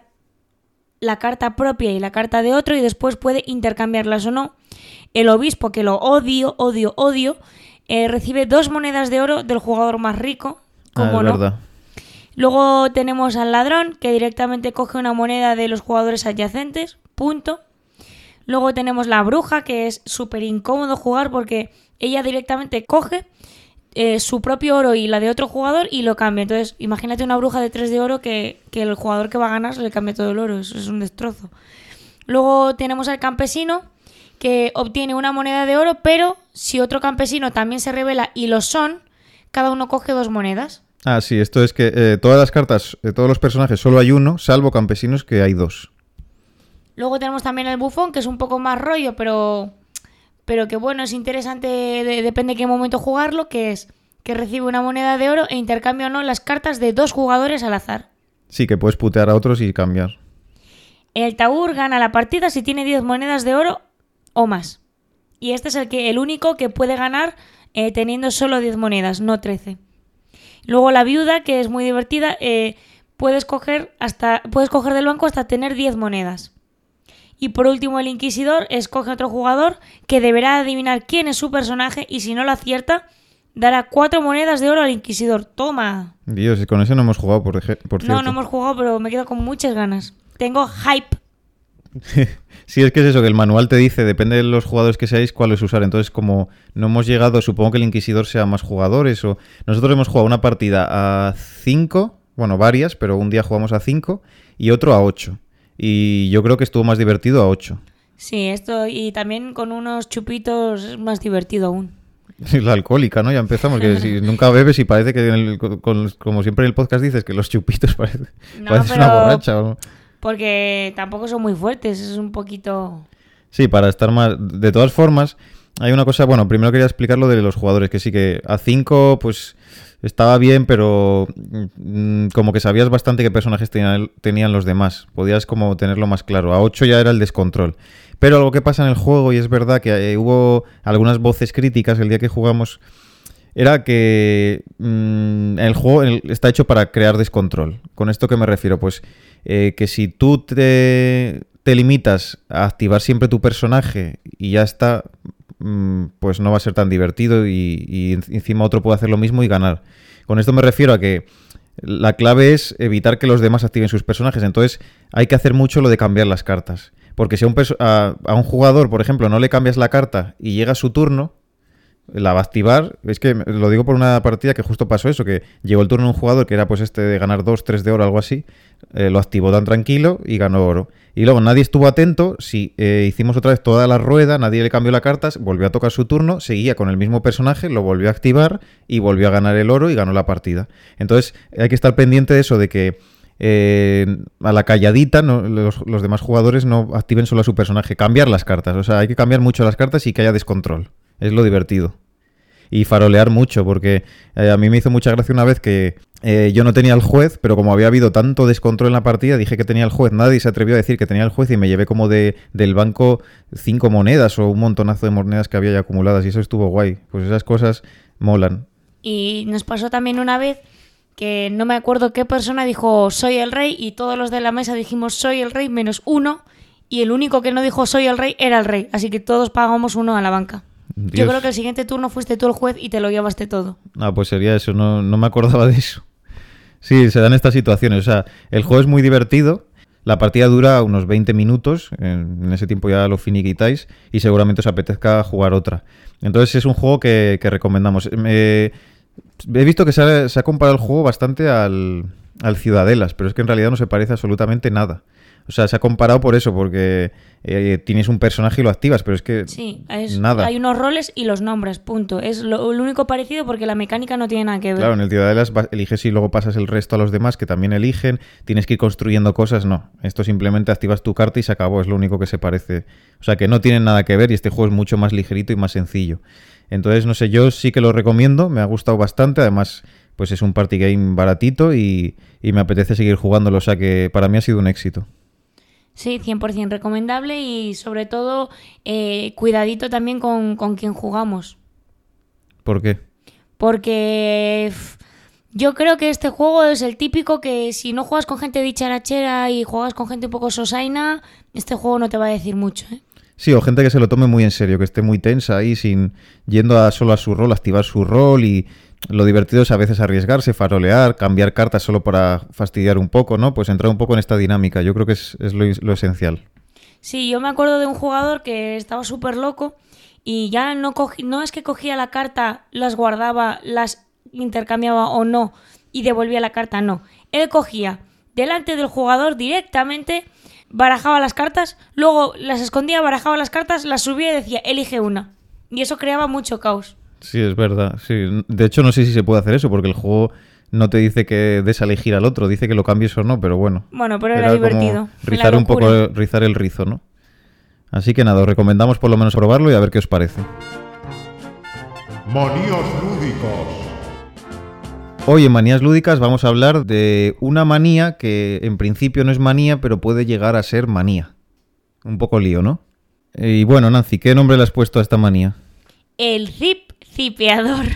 la carta propia y la carta de otro y después puede intercambiarlas o no. El obispo, que lo odio, odio, odio, eh, recibe dos monedas de oro del jugador más rico. Ah, ¿Cómo es no? verdad. Luego tenemos al ladrón, que directamente coge una moneda de los jugadores adyacentes. Punto. Luego tenemos la bruja, que es súper incómodo jugar porque ella directamente coge eh, su propio oro y la de otro jugador y lo cambia. Entonces, imagínate una bruja de tres de oro que, que el jugador que va a ganar se le cambia todo el oro. Eso es un destrozo. Luego tenemos al campesino, que obtiene una moneda de oro, pero si otro campesino también se revela y lo son, cada uno coge dos monedas. Ah, sí, esto es que eh, todas las cartas, de todos los personajes, solo hay uno, salvo campesinos, que hay dos. Luego tenemos también el bufón, que es un poco más rollo, pero, pero que bueno, es interesante, de- depende de qué momento jugarlo, que es que recibe una moneda de oro e intercambia o no las cartas de dos jugadores al azar. Sí, que puedes putear a otros y cambiar. El Taur gana la partida si tiene diez monedas de oro o más. Y este es el, que, el único que puede ganar eh, teniendo solo diez monedas, no trece. Luego la viuda, que es muy divertida, eh, puedes, coger hasta, puedes coger del banco hasta tener diez monedas. Y por último el inquisidor escoge otro jugador que deberá adivinar quién es su personaje y si no lo acierta, dará cuatro monedas de oro al inquisidor. ¡Toma! Dios, y con ese no hemos jugado, por, eje- por cierto. No, no hemos jugado, pero me quedo con muchas ganas. Tengo hype. Sí, es que es eso, que el manual te dice, depende de los jugadores que seáis, cuáles usar. Entonces, como no hemos llegado, supongo que el Inquisidor sea más jugadores. O nosotros hemos jugado una partida a cinco, bueno, varias, pero un día jugamos a cinco y otro a ocho. Y yo creo que estuvo más divertido a ocho. Sí, esto y también con unos chupitos es más divertido aún. La alcohólica, ¿no? Ya empezamos, que si nunca bebes y parece que, en el- con- con- como siempre en el podcast dices, que los chupitos parece, No, pareces pero- una borracha. ¿O? Porque tampoco son muy fuertes, es un poquito... Sí, para estar más... De todas formas, hay una cosa... Bueno, primero quería explicar lo de los jugadores, que sí que a cinco, pues estaba bien, pero mm, como que sabías bastante qué personajes tenían, tenían los demás. Podías como tenerlo más claro. A ocho ya era el descontrol. Pero algo que pasa en el juego, y es verdad que eh, hubo algunas voces críticas el día que jugamos, era que mmm, el juego el- está hecho para crear descontrol. ¿Con esto qué me refiero? Pues eh, que si tú te, te limitas a activar siempre tu personaje y ya está, mmm, pues no va a ser tan divertido y, y en- encima otro puede hacer lo mismo y ganar. Con esto me refiero a que la clave es evitar que los demás activen sus personajes. Entonces hay que hacer mucho lo de cambiar las cartas. Porque si a un, perso- a, a un jugador, por ejemplo, no le cambias la carta y llega su turno, la va a activar. Es que lo digo por una partida que justo pasó eso, que llegó el turno de un jugador que era pues este de ganar dos, tres de oro, algo así, eh, lo activó tan tranquilo y ganó oro. Y luego nadie estuvo atento, si eh, hicimos otra vez toda la rueda, nadie le cambió la carta, volvió a tocar su turno, seguía con el mismo personaje, lo volvió a activar y volvió a ganar el oro y ganó la partida. Entonces hay que estar pendiente de eso, de que eh, a la calladita no, los, los demás jugadores no activen solo a su personaje, cambiar las cartas, o sea, hay que cambiar mucho las cartas y que haya descontrol. Es lo divertido. Y farolear mucho, porque eh, a mí me hizo mucha gracia una vez que eh, yo no tenía el juez, pero como había habido tanto descontrol en la partida, dije que tenía el juez. Nadie se atrevió a decir que tenía el juez y me llevé como de del banco cinco monedas o un montonazo de monedas que había ya acumuladas y eso estuvo guay. Pues esas cosas molan. Y nos pasó también una vez que no me acuerdo qué persona dijo soy el rey y todos los de la mesa dijimos soy el rey menos uno y el único que no dijo soy el rey era el rey. Así que todos pagamos uno a la banca. Dios. Yo creo que el siguiente turno fuiste tú el juez y te lo llevaste todo. Ah, pues sería eso, no, no me acordaba de eso. Sí, se dan estas situaciones. O sea, el juego es muy divertido. La partida dura unos veinte minutos. En, en ese tiempo ya lo finiquitáis y seguramente os apetezca jugar otra. Entonces es un juego que, que recomendamos. Me, He visto que se ha, se ha comparado el juego bastante al, al Ciudadelas, pero es que en realidad no se parece absolutamente nada. O sea, se ha comparado por eso, porque eh, tienes un personaje y lo activas, pero es que Sí, es, nada. hay unos roles y los nombres, punto. Es lo, lo único parecido porque la mecánica no tiene nada que ver. Claro, en el Ciudadelas va- eliges y luego pasas el resto a los demás que también eligen. Tienes que ir construyendo cosas, no. Esto simplemente activas tu carta y se acabó, es lo único que se parece. O sea, que no tienen nada que ver y este juego es mucho más ligerito y más sencillo. Entonces, no sé, yo sí que lo recomiendo, me ha gustado bastante, además, pues es un party game baratito y, y me apetece seguir jugándolo, o sea que para mí ha sido un éxito. Sí, cien por ciento recomendable y sobre todo eh, cuidadito también con, con quien jugamos. ¿Por qué? Porque pff, yo creo que este juego es el típico que si no juegas con gente dicharachera y juegas con gente un poco sosaina, este juego no te va a decir mucho, ¿eh? Sí, o gente que se lo tome muy en serio, que esté muy tensa ahí, sin yendo a solo a su rol, activar su rol y lo divertido es a veces arriesgarse, farolear, cambiar cartas solo para fastidiar un poco, ¿no? Pues entrar un poco en esta dinámica, yo creo que es, es lo, lo esencial. Sí, yo me acuerdo de un jugador que estaba súper loco y ya no, cogí, no es que cogía la carta, las guardaba, las intercambiaba o no y devolvía la carta, no. Él cogía delante del jugador directamente, barajaba las cartas, luego las escondía, barajaba las cartas, las subía y decía, elige una. Y eso creaba mucho caos. Sí, es verdad. Sí. De hecho, no sé si se puede hacer eso, porque el juego no te dice que des a elegir al otro, dice que lo cambies o no, pero bueno. Bueno, pero era, Era divertido. como rizar La un poco, locura. rizar el rizo, ¿no? Así que nada, os recomendamos por lo menos probarlo y a ver qué os parece. Manías lúdicas. Hoy en Manías Lúdicas vamos a hablar de una manía que en principio no es manía, pero puede llegar a ser manía. Un poco lío, ¿no? Y bueno, Nancy, ¿qué nombre le has puesto a esta manía? El zip zipeador.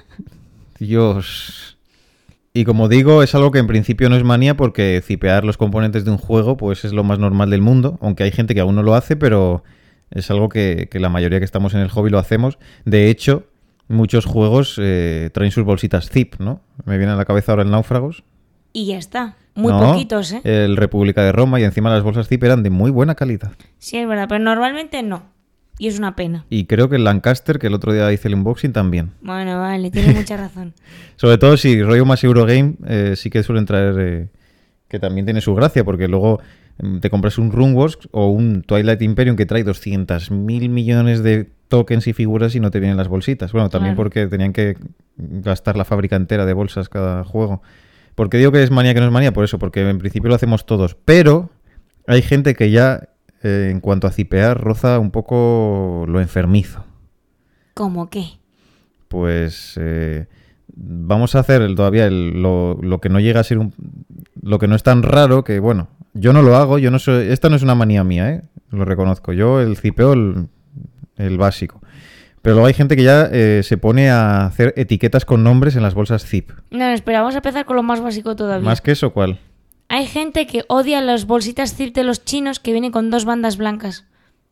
Dios. Y como digo, es algo que en principio no es manía porque zipear los componentes de un juego pues es lo más normal del mundo, aunque hay gente que aún no lo hace, pero es algo que, que la mayoría que estamos en el hobby lo hacemos. De hecho, muchos juegos eh, traen sus bolsitas zip, ¿no? Me viene a la cabeza ahora el Náufragos. Y ya está. Muy No, poquitos, ¿eh? El República de Roma y encima las bolsas zip eran de muy buena calidad. Sí, es verdad, pero normalmente no. Y es una pena. Y creo que el Lancaster, que el otro día hice el unboxing, también. Bueno, vale, tiene mucha razón. Sobre todo si rollo más Eurogame, eh, sí que suelen traer... Eh, que también tiene su gracia, porque luego eh, te compras un Runeworks o un Twilight Imperium que trae doscientos mil millones de tokens y figuras y no te vienen las bolsitas. Bueno, también Claro. porque tenían que gastar la fábrica entera de bolsas cada juego. ¿Por qué digo que es manía que no es manía? Por eso, porque en principio lo hacemos todos. Pero hay gente que ya, eh, en cuanto a zipear, roza un poco lo enfermizo. ¿Cómo qué? Pues eh, vamos a hacer el, todavía el- lo, lo que no llega a ser un... Lo que no es tan raro, que bueno, yo no lo hago, yo no soy... Esta no es una manía mía, ¿eh? Lo reconozco. Yo el cipeo, el, el básico. Pero luego hay gente que ya eh, se pone a hacer etiquetas con nombres en las bolsas zip. No, no, espera, vamos a empezar con lo más básico todavía. ¿Más que eso, cuál? Hay gente que odia las bolsitas zip de los chinos que vienen con dos bandas blancas.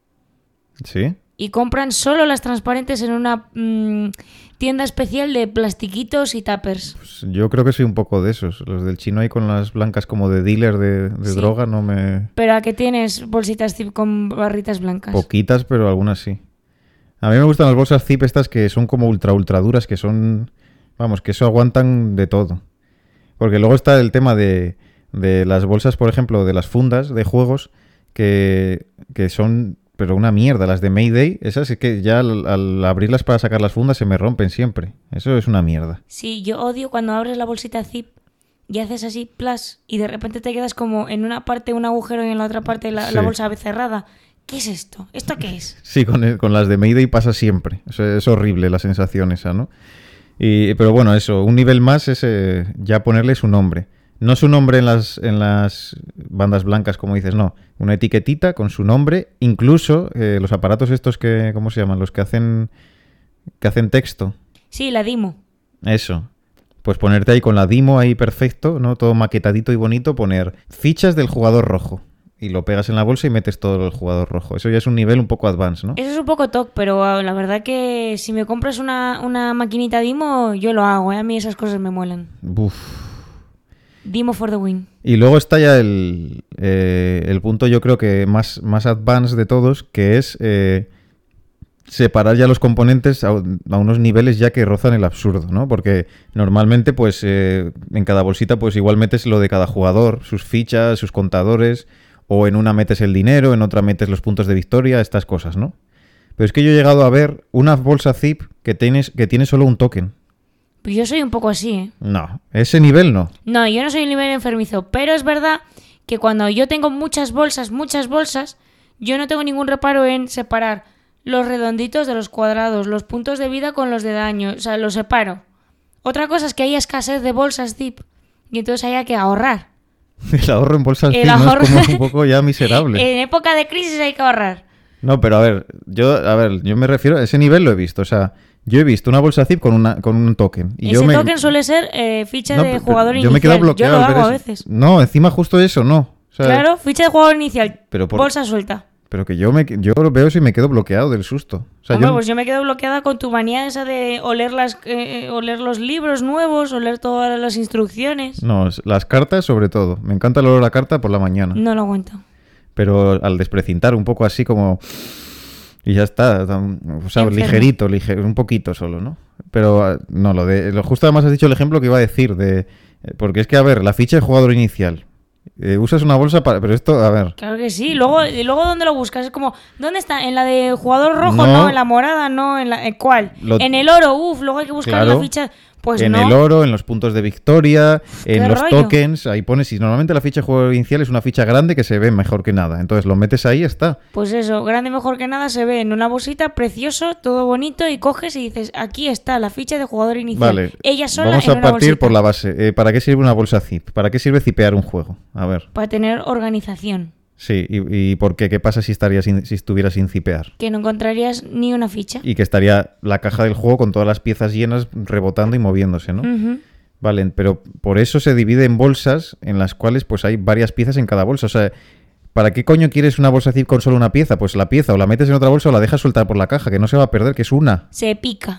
¿Sí? Y compran solo las transparentes en una mm, tienda especial de plastiquitos y tuppers. Pues yo creo que soy un poco de esos. Los del chino ahí con las blancas como de dealer de, de Sí. droga no me... Pero ¿a qué tienes bolsitas zip con barritas blancas? Poquitas, pero algunas sí. A mí me gustan las bolsas zip estas que son como ultra ultra duras, que son... Vamos, que eso aguantan de todo. Porque luego está el tema de, de las bolsas, por ejemplo, de las fundas de juegos, que, que son... Pero una mierda, las de Mayday, esas es que ya al, al abrirlas para sacar las fundas se me rompen siempre. Eso es una mierda. Sí, yo odio cuando abres la bolsita zip y haces así, plus, y de repente te quedas como en una parte un agujero y en la otra parte la, Sí. la bolsa cerrada. ¿Qué es esto? ¿Esto qué es? Sí, con, el- con las de Mayday pasa siempre. Es, es horrible la sensación esa, ¿no? Y, pero bueno, eso, un nivel más es eh, ya ponerle su nombre. No su nombre en las, en las bandas blancas, como dices, no. Una etiquetita con su nombre, incluso eh, los aparatos estos que, ¿cómo se llaman? Los que hacen, que hacen texto. Sí, la Dimo. Eso. Pues ponerte ahí con la Dimo ahí perfecto, ¿no? Todo maquetadito y bonito, poner fichas del jugador rojo. Y lo pegas en la bolsa y metes todo el jugador rojo. Eso ya es un nivel un poco advanced, ¿no? Eso es un poco toc, pero ah, la verdad que si me compras una, una maquinita Dimo, yo lo hago, ¿eh? A mí esas cosas me molan. Uf. Dimo for the win. Y luego está ya el, eh, el punto, yo creo que más, más advanced de todos, que es eh, separar ya los componentes a, a unos niveles ya que rozan el absurdo, ¿no? Porque normalmente, pues, eh, en cada bolsita, pues igual metes lo de cada jugador, sus fichas, sus contadores, o en una metes el dinero, en otra metes los puntos de victoria, estas cosas, ¿no? Pero es que yo he llegado a ver una bolsa zip que, tienes, que tiene solo un token. Pues yo soy un poco así, ¿eh? No, ese nivel no. No, yo no soy un nivel enfermizo, pero es verdad que cuando yo tengo muchas bolsas, muchas bolsas, yo no tengo ningún reparo en separar los redonditos de los cuadrados, los puntos de vida con los de daño, o sea, los separo. Otra cosa es que hay escasez de bolsas zip y entonces hay que ahorrar. El ahorro en bolsas El zip no ahorro- es como un poco ya miserable. En época de crisis hay que ahorrar. No, pero a ver, yo a ver, yo me refiero, ese nivel lo he visto, o sea, yo he visto una bolsa zip con una con un token. Y Ese yo me, token suele ser eh, ficha No, de pero- jugador yo inicial. me quedo bloqueado yo lo al ver hago a eso. veces. No, encima justo eso, no. O sea, Claro, ficha de jugador inicial, Pero por- bolsa suelta. Pero que yo me yo lo veo eso y me quedo bloqueado del susto. O sea, Hombre, yo, pues yo me quedo bloqueada con tu manía esa de oler, las, eh, oler los libros nuevos, oler todas las instrucciones. no, es- las cartas sobre todo. Me encanta el olor a carta por la mañana. No lo aguanto. Pero al desprecintar un poco así como y ya está, tan- o sea, Enfermo. ligerito, lige- un poquito solo, ¿no? Pero ah, no, lo de lo justo además has dicho el ejemplo que iba a decir de eh, porque es que a ver, la ficha de jugador inicial. Eh, usas una bolsa para pero esto, a ver, Claro que sí. Luego, y luego ¿dónde lo buscas? Es como, ¿dónde está? ¿En la de jugador rojo? No, No. en la morada, no, en la... ¿en ¿cuál? Lo- En el oro, uff, luego hay que buscar en Claro. la ficha... Pues en no. el oro, en los puntos de victoria, en ¿Qué los rollo? tokens, ahí pones, y normalmente la ficha de juego inicial es una ficha grande que se ve mejor que nada. Entonces lo metes ahí y está. Pues eso, grande mejor que nada, se ve en una bolsita, precioso, todo bonito, y coges y dices, aquí está la ficha de jugador inicial. Vale, Ella sola vamos en a una partir bolsita. por la base. Eh, ¿Para qué sirve una bolsa zip? ¿Para qué sirve zipear un juego? A ver. Para tener organización. Sí, ¿y, y por qué? ¿Qué pasa si, estaría sin- si estuviera sin zipear? Que no encontrarías ni una ficha. Y que estaría la caja del juego con todas las piezas llenas rebotando y moviéndose, ¿no? Ujú. Vale, pero por eso se divide en bolsas en las cuales pues hay varias piezas en cada bolsa. O sea, ¿para qué coño quieres una bolsa zip con solo una pieza? Pues la pieza o la metes en otra bolsa o la dejas soltar por la caja, que no se va a perder, que es una. Se pica.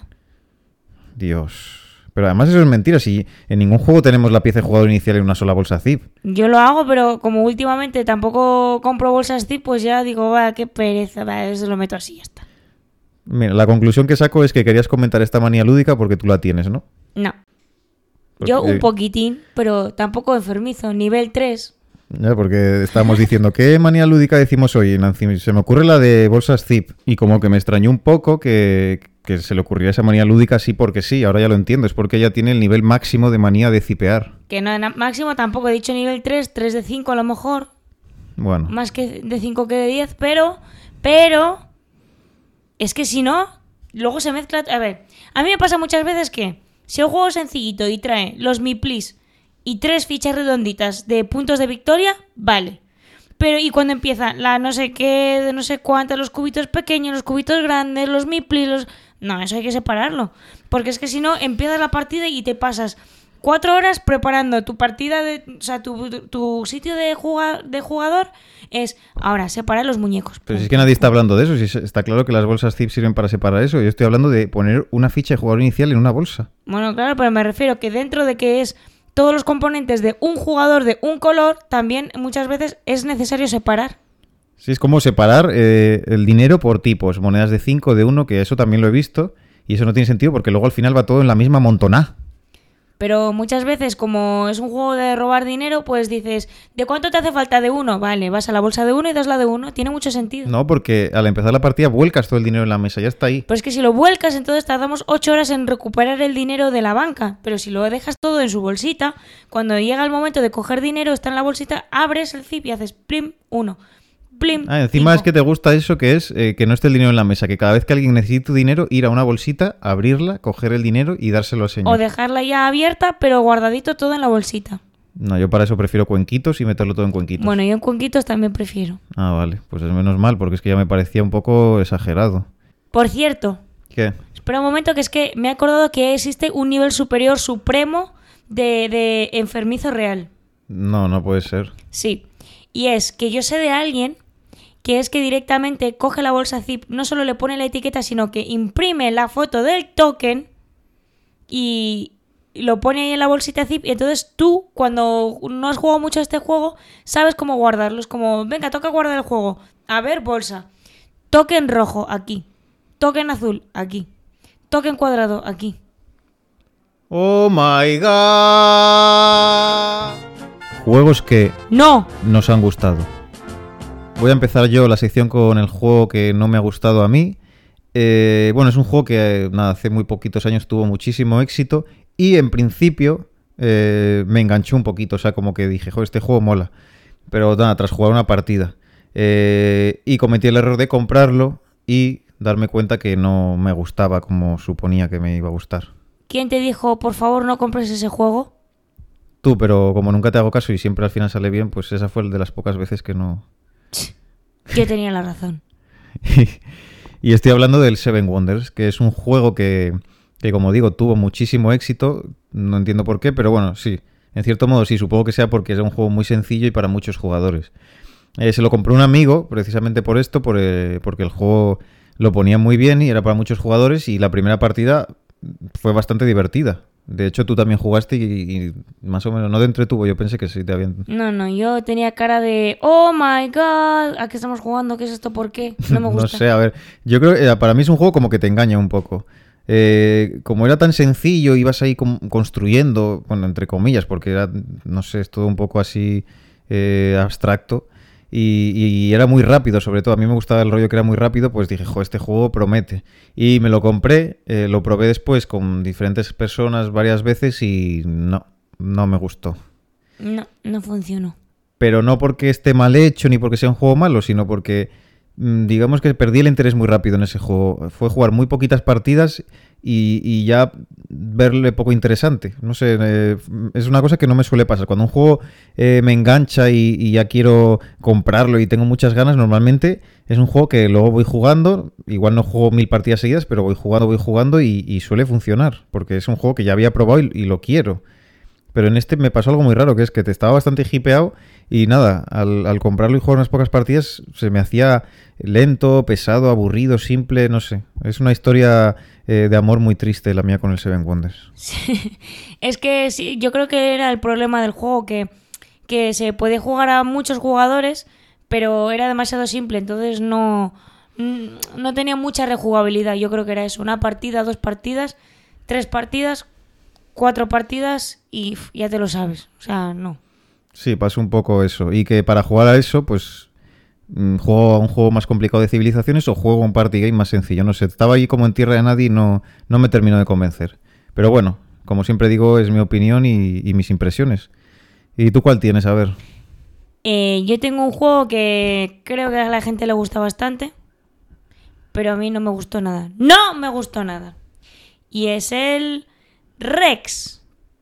Dios. Pero además eso es mentira. Si en ningún juego tenemos la pieza de jugador inicial en una sola bolsa zip. Yo lo hago, pero como últimamente tampoco compro bolsas zip, pues ya digo, va, qué pereza, va, eso lo meto así y ya está. Mira, la conclusión que saco es que querías comentar esta manía lúdica porque tú la tienes, ¿no? No. Yo Porque- un poquitín, pero tampoco enfermizo. Nivel tres. Ya, porque estábamos diciendo, ¿qué manía lúdica decimos hoy, Nancy? Se me ocurre la de bolsas zip. Y como que me extrañó un poco que, que se le ocurriera esa manía lúdica así porque sí. Ahora ya lo entiendo. Es porque ella tiene el nivel máximo de manía de zipear. Que no, na- máximo tampoco he dicho nivel tres, tres de cinco a lo mejor. Bueno, Más que de cinco que de diez, pero, pero, es que si no, luego se mezcla... A ver, a mí me pasa muchas veces que si el juego es sencillito y trae los Mi Please y tres fichas redonditas de puntos de victoria, vale. Pero y cuando empieza la no sé qué, de no sé cuántas, los cubitos pequeños, los cubitos grandes, los Mi Please, los... No, eso hay que separarlo. Porque es que si no, empiezas la partida y te pasas cuatro horas preparando tu partida, de, o sea, tu, tu, tu sitio de, juga- de jugador es ahora separar los muñecos. pero si es que nadie está hablando de eso. Si se- está claro que las bolsas zip sirven para separar eso. Yo estoy hablando de poner una ficha de jugador inicial en una bolsa. Bueno, claro, pero me refiero que dentro de que es todos los componentes de un jugador de un color, también muchas veces es necesario separar. Sí, es como separar eh, el dinero por tipos. Monedas de cinco, de uno, que eso también lo he visto. Y eso no tiene sentido porque luego al final va todo en la misma montoná. Pero muchas veces, como es un juego de robar dinero, pues dices, ¿de cuánto te hace falta de uno? Vale, vas a la bolsa de uno y das la de uno. Tiene mucho sentido. No, porque al empezar la partida vuelcas todo el dinero en la mesa. Ya está ahí. Pero es que si lo vuelcas, entonces tardamos ocho horas en recuperar el dinero de la banca. Pero si lo dejas todo en su bolsita, cuando llega el momento de coger dinero, está en la bolsita, abres el zip y haces plim, uno. Plim, Ah, encima cinco. es que te gusta eso que es eh, que no esté el dinero en la mesa, que cada vez que alguien necesite tu dinero, ir a una bolsita, abrirla, coger el dinero y dárselo al señor. O dejarla ya abierta, pero guardadito todo en la bolsita. No, yo para eso prefiero cuenquitos y meterlo todo en cuenquitos. Bueno, yo en cuenquitos también prefiero. Ah, vale, pues es menos mal, porque es que ya me parecía un poco exagerado. Por cierto, ¿Qué? espera un momento, que es que me he acordado que existe un nivel superior supremo de, de enfermizo real. No, no puede ser. Sí. Y es que yo sé de alguien que es que directamente coge la bolsa zip, no solo le pone la etiqueta, sino que imprime la foto del token y lo pone ahí en la bolsita zip. Y entonces tú, cuando no has jugado mucho a este juego, sabes cómo guardarlo. Es como, venga, toca guardar el juego. A ver, bolsa. Token rojo, aquí. Token azul, aquí. Token cuadrado, aquí. ¡Oh, my God! Juegos que ¡No! nos han gustado. Voy a empezar yo la sección con el juego que no me ha gustado a mí. Eh, bueno, es un juego que nada, hace muy poquitos años tuvo muchísimo éxito y en principio eh, me enganchó un poquito. O sea, como que dije, joder, este juego mola. Pero nada, tras jugar una partida. Eh, y cometí el error de comprarlo y darme cuenta que no me gustaba como suponía que me iba a gustar. ¿Quién te dijo, por favor, no compres ese juego? Tú, pero como nunca te hago caso y siempre al final sale bien, pues esa fue de las pocas veces que no... Yo tenía la razón. Y estoy hablando del Seven Wonders, que es un juego que, que, como digo, tuvo muchísimo éxito. No entiendo por qué, pero bueno, sí. En cierto modo sí, supongo que sea porque es un juego muy sencillo y para muchos jugadores. Eh, se lo compró un amigo, precisamente por esto, por, eh, porque el juego lo ponía muy bien y era para muchos jugadores y la primera partida fue bastante divertida. De hecho, tú también jugaste y, y más o menos no te entretuvo. Yo pensé que sí te habían... No, no, yo tenía cara de oh my god, ¿a qué estamos jugando? ¿Qué es esto? ¿Por qué? No me gusta. No sé, a ver, yo creo que para mí es un juego como que te engaña un poco. Eh, como era tan sencillo, ibas ahí com- construyendo, bueno, entre comillas, porque era, no sé, es todo un poco así eh, abstracto. Y, y era muy rápido, sobre todo. A mí me gustaba el rollo que era muy rápido, pues dije, jo, este juego promete. Y me lo compré, eh, lo probé después con diferentes personas varias veces y no, no me gustó. No, no funcionó. Pero no porque esté mal hecho ni porque sea un juego malo, sino porque mmm, digamos que perdí el interés muy rápido en ese juego. Fue jugar muy poquitas partidas y, y ya verle poco interesante. No sé, eh, es una cosa que no me suele pasar. Cuando un juego eh, me engancha y, y ya quiero comprarlo y tengo muchas ganas, normalmente es un juego que luego voy jugando. Igual no juego mil partidas seguidas, pero voy jugando, voy jugando y, y suele funcionar. Porque es un juego que ya había probado y, y lo quiero. Pero en este me pasó algo muy raro, que es que te estaba bastante hipeado y nada, al, al comprarlo y jugar unas pocas partidas se me hacía lento, pesado, aburrido, simple, no sé. Es una historia eh, de amor muy triste la mía con el Seven Wonders. Sí. Es que sí, yo creo que era el problema del juego, que, que se podía jugar a muchos jugadores, pero era demasiado simple, entonces no, no tenía mucha rejugabilidad. Yo creo que era eso, una partida, dos partidas, tres partidas, cuatro partidas y uf, ya te lo sabes. O sea, no. Sí, pasó un poco eso. Y que para jugar a eso, pues mmm, juego a un juego más complicado de civilizaciones o juego a un party game más sencillo. No sé, estaba ahí como en tierra de nadie y no, no me terminó de convencer. Pero bueno, como siempre digo, es mi opinión y, y mis impresiones. ¿Y tú cuál tienes? A ver. Eh, yo tengo un juego que creo que a la gente le gusta bastante, pero a mí no me gustó nada. ¡No me gustó nada! Y es el Rex.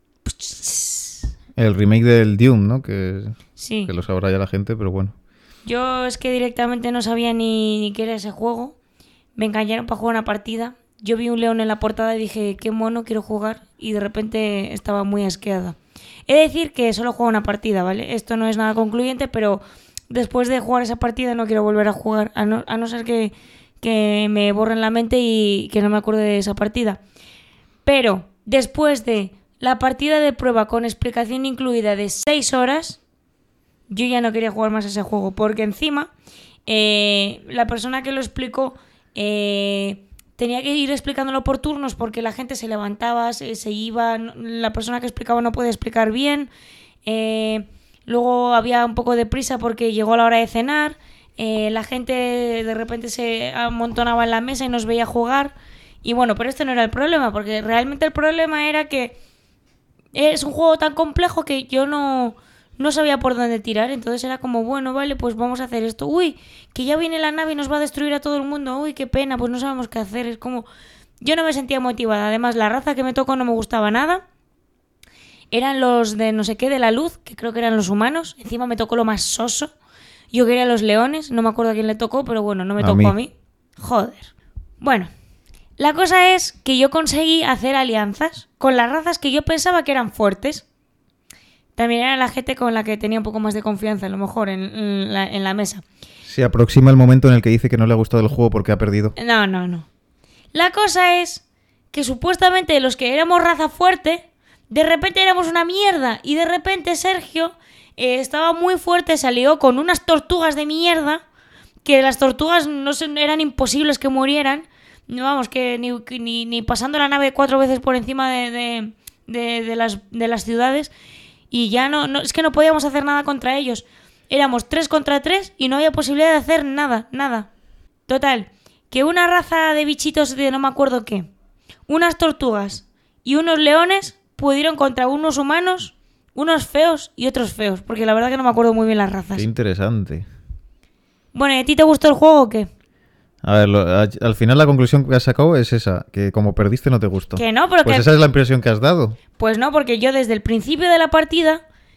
El remake del Dune, ¿no? Que, Sí. que lo sabrá ya la gente, pero bueno. Yo es que directamente no sabía ni, ni qué era ese juego. Me engañaron para jugar una partida. Yo vi un león en la portada y dije, qué mono, quiero jugar. Y de repente estaba muy asqueada. He de decir que solo juego una partida, ¿vale? Esto no es nada concluyente, pero después de jugar esa partida no quiero volver a jugar. A no, a no ser que, que me borren la mente y que no me acuerde de esa partida. Pero después de la partida de prueba con explicación incluida de seis horas, yo ya no quería jugar más a ese juego, porque encima eh, la persona que lo explicó eh, tenía que ir explicándolo por turnos porque la gente se levantaba, se, se iba, la persona que explicaba no podía explicar bien, eh, luego había un poco de prisa porque llegó la hora de cenar, eh, la gente de repente se amontonaba en la mesa y nos veía jugar. Y bueno, pero este no era el problema, porque realmente el problema era que es un juego tan complejo que yo no, no sabía por dónde tirar. Entonces era como, bueno, vale, pues vamos a hacer esto. Uy, que ya viene la nave y nos va a destruir a todo el mundo. Uy, qué pena, pues no sabemos qué hacer. Es como, yo no me sentía motivada. Además, la raza que me tocó no me gustaba nada. Eran los de no sé qué, de la luz, que creo que eran los humanos. Encima me tocó lo más soso. Yo quería los leones, no me acuerdo a quién le tocó, pero bueno, no me A tocó mí. a mí. Joder. Bueno. La cosa es que yo conseguí hacer alianzas con las razas que yo pensaba que eran fuertes. También era la gente con la que tenía un poco más de confianza, a lo mejor, en, en, la, en la mesa. Se aproxima el momento en el que dice que no le ha gustado el juego porque ha perdido. No, no, no. La cosa es que supuestamente los que éramos raza fuerte, de repente éramos una mierda. Y de repente Sergio eh, estaba muy fuerte, salió con unas tortugas de mierda, que las tortugas no se, eran imposibles que murieran. no, vamos, que ni, ni, ni pasando la nave cuatro veces por encima de, de, de, de, las, de las ciudades, y ya no, no, es que no podíamos hacer nada contra ellos. Éramos tres contra tres y no había posibilidad de hacer nada, nada. Total, que una raza de bichitos de no me acuerdo qué, unas tortugas y unos leones pudieron contra unos humanos, unos feos y otros feos, porque la verdad que no me acuerdo muy bien las razas. Qué interesante. Bueno, ¿y a ti te gustó el juego o qué? A ver, lo, a, al final la conclusión que has sacado es esa, que como perdiste no te gustó. Que no, pero pues que... esa es la impresión que has dado. Pues no, porque yo desde el principio de la partida,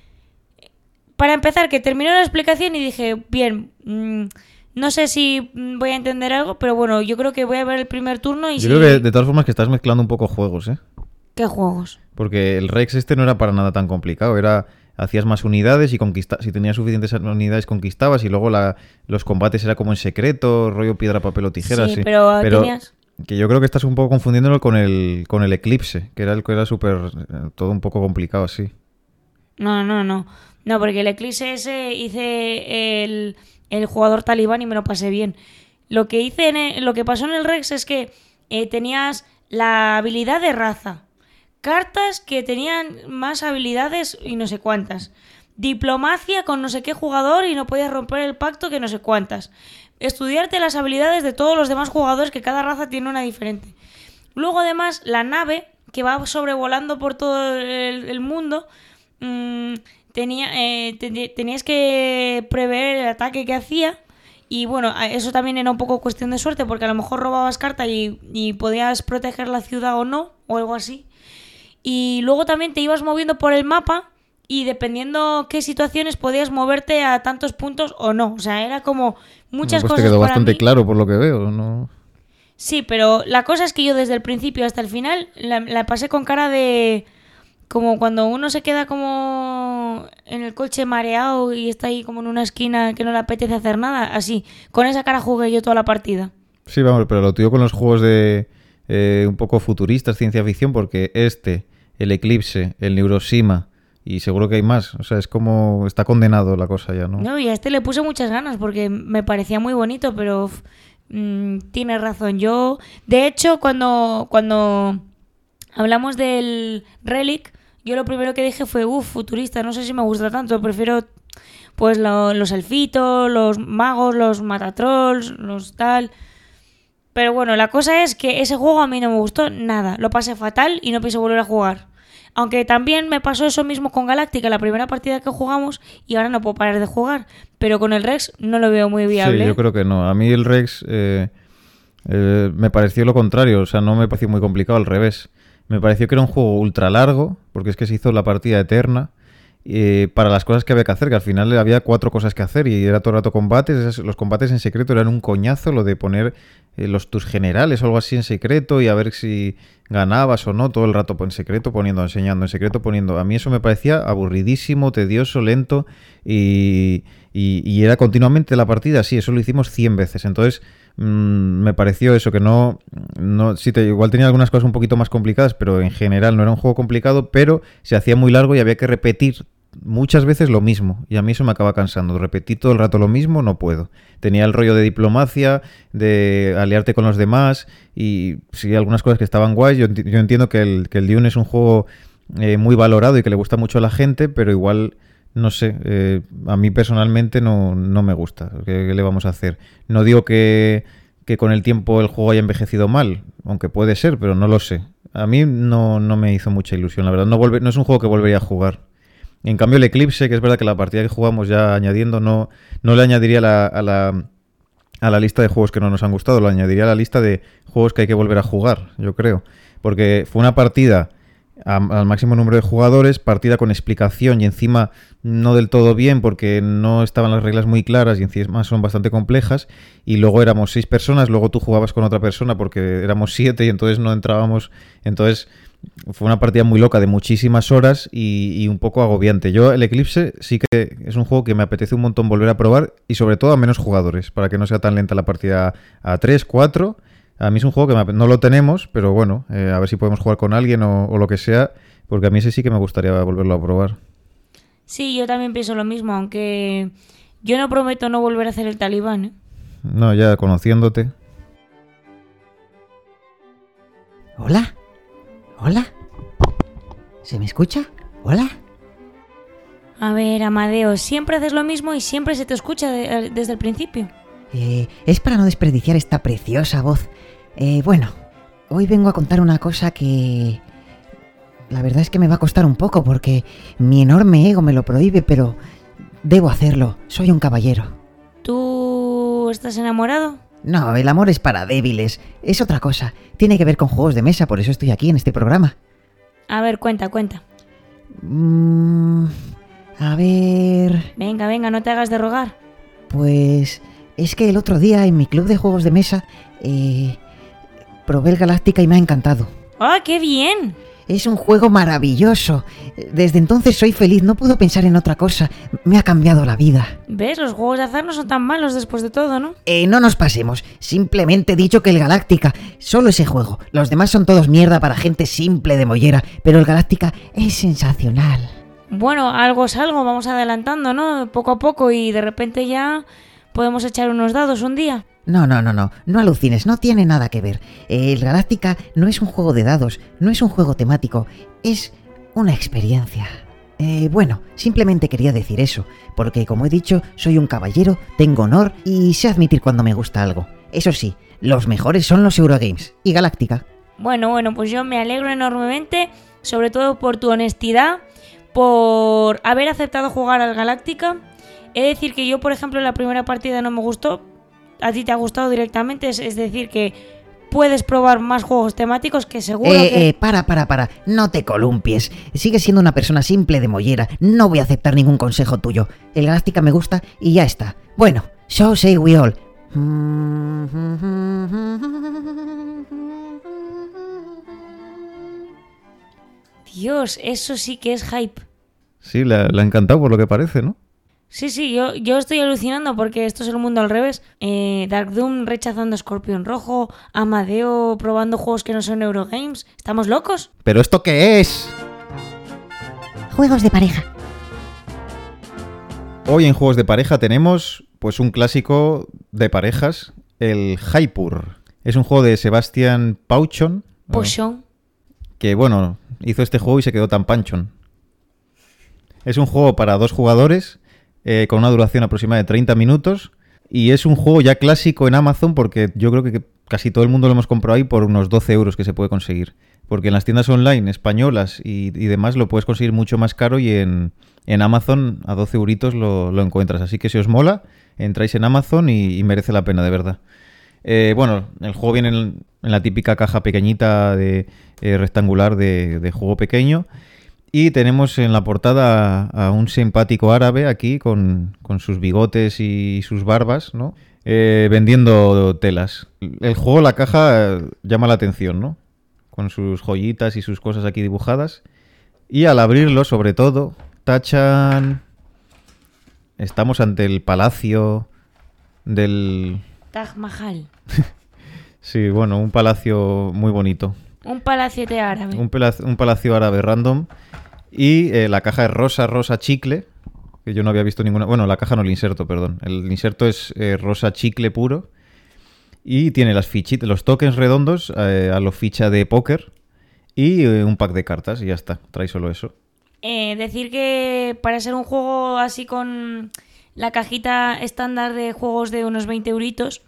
para empezar, que terminó la explicación y dije, bien, mmm, no sé si voy a entender algo, pero bueno, yo creo que voy a ver el primer turno y Yo si... creo que de todas formas que estás mezclando un poco juegos, ¿eh? ¿Qué juegos? Porque el Rex este no era para nada tan complicado, era... Hacías más unidades y conquista... si tenías suficientes unidades conquistabas y luego la... los combates era como en secreto, rollo piedra, papel o tijera. Sí, sí. pero, pero tenías... que yo creo que estás un poco confundiéndolo con el con el Eclipse, que era el que era súper... todo un poco complicado así. No, no, no. No, porque el Eclipse ese hice el, el jugador talibán y me lo pasé bien. Lo que hice en el... lo que pasó en el Rex es que eh, tenías la habilidad de raza. Cartas que tenían más habilidades y no sé cuántas. Diplomacia con no sé qué jugador y no podías romper el pacto que no sé cuántas. Estudiarte las habilidades de todos los demás jugadores, que cada raza tiene una diferente. Luego además la nave que va sobrevolando por todo el, el mundo, mmm, tenía, eh, te, tenías que prever el ataque que hacía. Y bueno, eso también era un poco cuestión de suerte, porque a lo mejor robabas carta y, y podías proteger la ciudad o no, o algo así. Y luego también te ibas moviendo por el mapa y dependiendo qué situaciones podías moverte a tantos puntos o no. O sea, era como muchas pues cosas. Te quedó para bastante mí. claro por lo que veo, ¿no? Sí, pero la cosa es que yo desde el principio hasta el final la, la pasé con cara de... como cuando uno se queda como en el coche mareado y está ahí como en una esquina que no le apetece hacer nada. Así, con esa cara jugué yo toda la partida. Sí, vamos, pero lo tuyo con los juegos de eh, un poco futuristas, ciencia ficción, porque este... el Eclipse, el Neuroshima y seguro que hay más. O sea, es como... está condenado la cosa ya, ¿no? No, y a este le puse muchas ganas porque me parecía muy bonito, pero mmm, tienes razón. Yo, de hecho, cuando, cuando hablamos del Relic, yo lo primero que dije fue, uff, futurista, no sé si me gusta tanto, prefiero pues lo, los elfitos, los magos, los matatrolls, los tal... Pero bueno, la cosa es que ese juego a mí no me gustó nada. Lo pasé fatal y no pienso volver a jugar. Aunque también me pasó eso mismo con Galáctica, la primera partida que jugamos, y ahora no puedo parar de jugar. Pero con el Rex no lo veo muy viable. Sí, yo creo que no. A mí el Rex eh, eh, me pareció lo contrario. O sea, no me pareció muy complicado, al revés. Me pareció que era un juego ultra largo, porque es que se hizo la partida eterna. Eh, para las cosas que había que hacer, que al final había cuatro cosas que hacer y era todo el rato combates. Esas, los combates en secreto eran un coñazo, lo de poner eh, los tus generales o algo así en secreto y a ver si ganabas o no, todo el rato en secreto poniendo, enseñando, en secreto poniendo. A mí eso me parecía aburridísimo, tedioso, lento y, y, y era continuamente la partida así. Eso lo hicimos cien veces. Entonces mmm, me pareció eso, que no, no sí te, igual tenía algunas cosas un poquito más complicadas, pero en general no era un juego complicado, pero se hacía muy largo y había que repetir muchas veces lo mismo, y a mí eso me acaba cansando. Repetir todo el rato lo mismo, no puedo. Tenía el rollo de diplomacia, de aliarte con los demás, y sí, algunas cosas que estaban guays. Yo, yo entiendo que el, que el Dune es un juego eh, muy valorado y que le gusta mucho a la gente, pero igual, no sé, eh, a mí personalmente no, no me gusta. ¿Qué, qué le vamos a hacer? No digo que, que con el tiempo el juego haya envejecido mal, aunque puede ser, pero no lo sé. A mí no, no me hizo mucha ilusión, la verdad. No, volver, no es un juego que volvería a jugar. En cambio el Eclipse, que es verdad que la partida que jugamos ya añadiendo, no, no le añadiría la, a, la, a la lista de juegos que no nos han gustado, lo añadiría a la lista de juegos que hay que volver a jugar, yo creo. Porque fue una partida a, al máximo número de jugadores, partida con explicación y encima no del todo bien porque no estaban las reglas muy claras y encima son bastante complejas. Y luego éramos seis personas, luego tú jugabas con otra persona porque éramos siete y entonces no entrábamos... Entonces... fue una partida muy loca de muchísimas horas y, y un poco agobiante. Yo el Eclipse sí que es un juego que me apetece un montón volver a probar y sobre todo a menos jugadores, para que no sea tan lenta la partida a tres, cuatro. A mí es un juego que me, no lo tenemos, pero bueno, eh, a ver si podemos jugar con alguien o, o lo que sea, porque a mí ese sí que me gustaría volverlo a probar. Sí, yo también pienso lo mismo, aunque yo no prometo no volver a hacer el talibán, ¿eh? No, ya conociéndote... ¿Hola? ¿Hola? ¿Se me escucha? ¿Hola? A ver, Amadeo, siempre haces lo mismo y siempre se te escucha de- desde el principio. Eh, es para no desperdiciar esta preciosa voz. Eh, bueno, hoy vengo a contar una cosa que... La verdad es que me va a costar un poco porque mi enorme ego me lo prohíbe, pero debo hacerlo. Soy un caballero. ¿Tú estás enamorado? No, el amor es para débiles. Es otra cosa. Tiene que ver con juegos de mesa, por eso estoy aquí en este programa. A ver, cuenta, cuenta. Mm, a ver... Venga, venga, no te hagas de rogar. Pues... Es que el otro día en mi club de juegos de mesa... Eh, probé el Galáctica y me ha encantado. ¡Ah, qué bien! Es un juego maravilloso. Desde entonces soy feliz, no puedo pensar en otra cosa. Me ha cambiado la vida. ¿Ves? Los juegos de azar no son tan malos después de todo, ¿no? Eh, no nos pasemos. Simplemente he dicho que el Galáctica, solo ese juego. Los demás son todos mierda para gente simple de mollera, pero el Galáctica es sensacional. Bueno, algo es algo, vamos adelantando, ¿no? Poco a poco y de repente ya podemos echar unos dados un día. No, no, no, no, no alucines, no tiene nada que ver. El Galáctica no es un juego de dados, no es un juego temático, es una experiencia. Eh, bueno, simplemente quería decir eso, porque como he dicho, soy un caballero, tengo honor y sé admitir cuando me gusta algo. Eso sí, los mejores son los Eurogames y Galáctica. Bueno, bueno, pues yo me alegro enormemente, sobre todo por tu honestidad, por haber aceptado jugar al Galáctica. He de decir que yo, por ejemplo, en la primera partida no me gustó. A ti te ha gustado directamente, es, es decir, que puedes probar más juegos temáticos que seguro Eh, que... eh, para, para, para, no te columpies. Sigues siendo una persona simple de mollera, no voy a aceptar ningún consejo tuyo. El Galáctica me gusta y ya está. Bueno, so say we all. Dios, eso sí que es hype. Sí, le ha, le ha encantado por lo que parece, ¿no? Sí, sí, yo, yo estoy alucinando porque esto es el mundo al revés. Eh, Dark Doom rechazando Scorpion Rojo, Amadeo probando juegos que no son Eurogames. ¿Estamos locos? ¿Pero esto qué es? Juegos de pareja. Hoy en Juegos de Pareja tenemos pues un clásico de parejas, el Jaipur. Es un juego de Sebastian Pauchon, ¿no? Pochon. Que bueno, hizo este juego y se quedó tan panchón. Es un juego para dos jugadores, eh, con una duración aproximada de treinta minutos, y es un juego ya clásico en Amazon porque yo creo que casi todo el mundo lo hemos comprado ahí por unos doce euros que se puede conseguir. Porque en las tiendas online españolas y, y demás lo puedes conseguir mucho más caro y en, en Amazon a doce euritos lo, lo encuentras. Así que si os mola, entráis en Amazon y, y merece la pena, de verdad. Eh, bueno, el juego viene en, en la típica caja pequeñita de eh, rectangular de, de juego pequeño. Y tenemos en la portada a, a un simpático árabe aquí con, con sus bigotes y sus barbas, ¿no? Eh, vendiendo telas. El juego, la caja, eh, llama la atención, ¿no? Con sus joyitas y sus cosas aquí dibujadas. Y al abrirlo, sobre todo, tachan... Estamos ante el palacio del... Taj Mahal. Sí, bueno, un palacio muy bonito. Un palacete árabe. Un, palacio, un palacio árabe random. Y eh, la caja es rosa, rosa chicle. Que yo no había visto ninguna... Bueno, la caja no, el inserto, perdón. El inserto es eh, rosa chicle puro. Y tiene las fichitas, los tokens redondos eh, a lo ficha de póker. Y eh, un pack de cartas y ya está. Trae solo eso. Eh, decir que para ser un juego así con la cajita estándar de juegos de unos veinte euritos,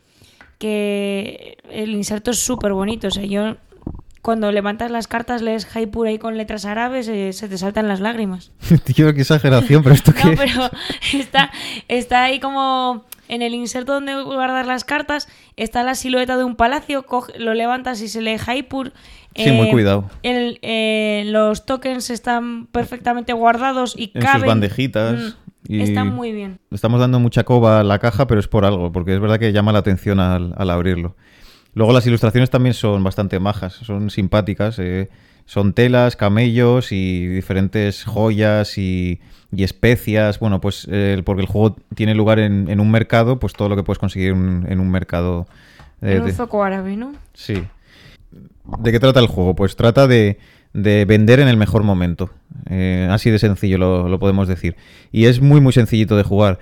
que el inserto es súper bonito. O sea, yo cuando levantas las cartas lees Jaipur ahí con letras árabes, eh, se te saltan las lágrimas. Tío, qué exageración, pero esto No, qué... pero está, está ahí como en el inserto donde guardar las cartas, está la silueta de un palacio, coge, lo levantas y se lee Jaipur. Sí, muy cuidado. El, eh, los tokens están perfectamente guardados y En caben. sus bandejitas. Mm, y Están muy bien. Estamos dando mucha coba a la caja, pero es por algo, porque es verdad que llama la atención al, al abrirlo. Luego las ilustraciones también son bastante majas, son simpáticas. Eh, son telas, camellos y diferentes joyas y, y especias. Bueno, pues eh, porque el juego tiene lugar en, en un mercado, pues todo lo que puedes conseguir en, en un mercado. Eh, En un de... zoco árabe, ¿no? Sí. ¿De qué trata el juego? Pues trata de, de vender en el mejor momento. Eh, así de sencillo lo, lo podemos decir. Y es muy muy sencillito de jugar.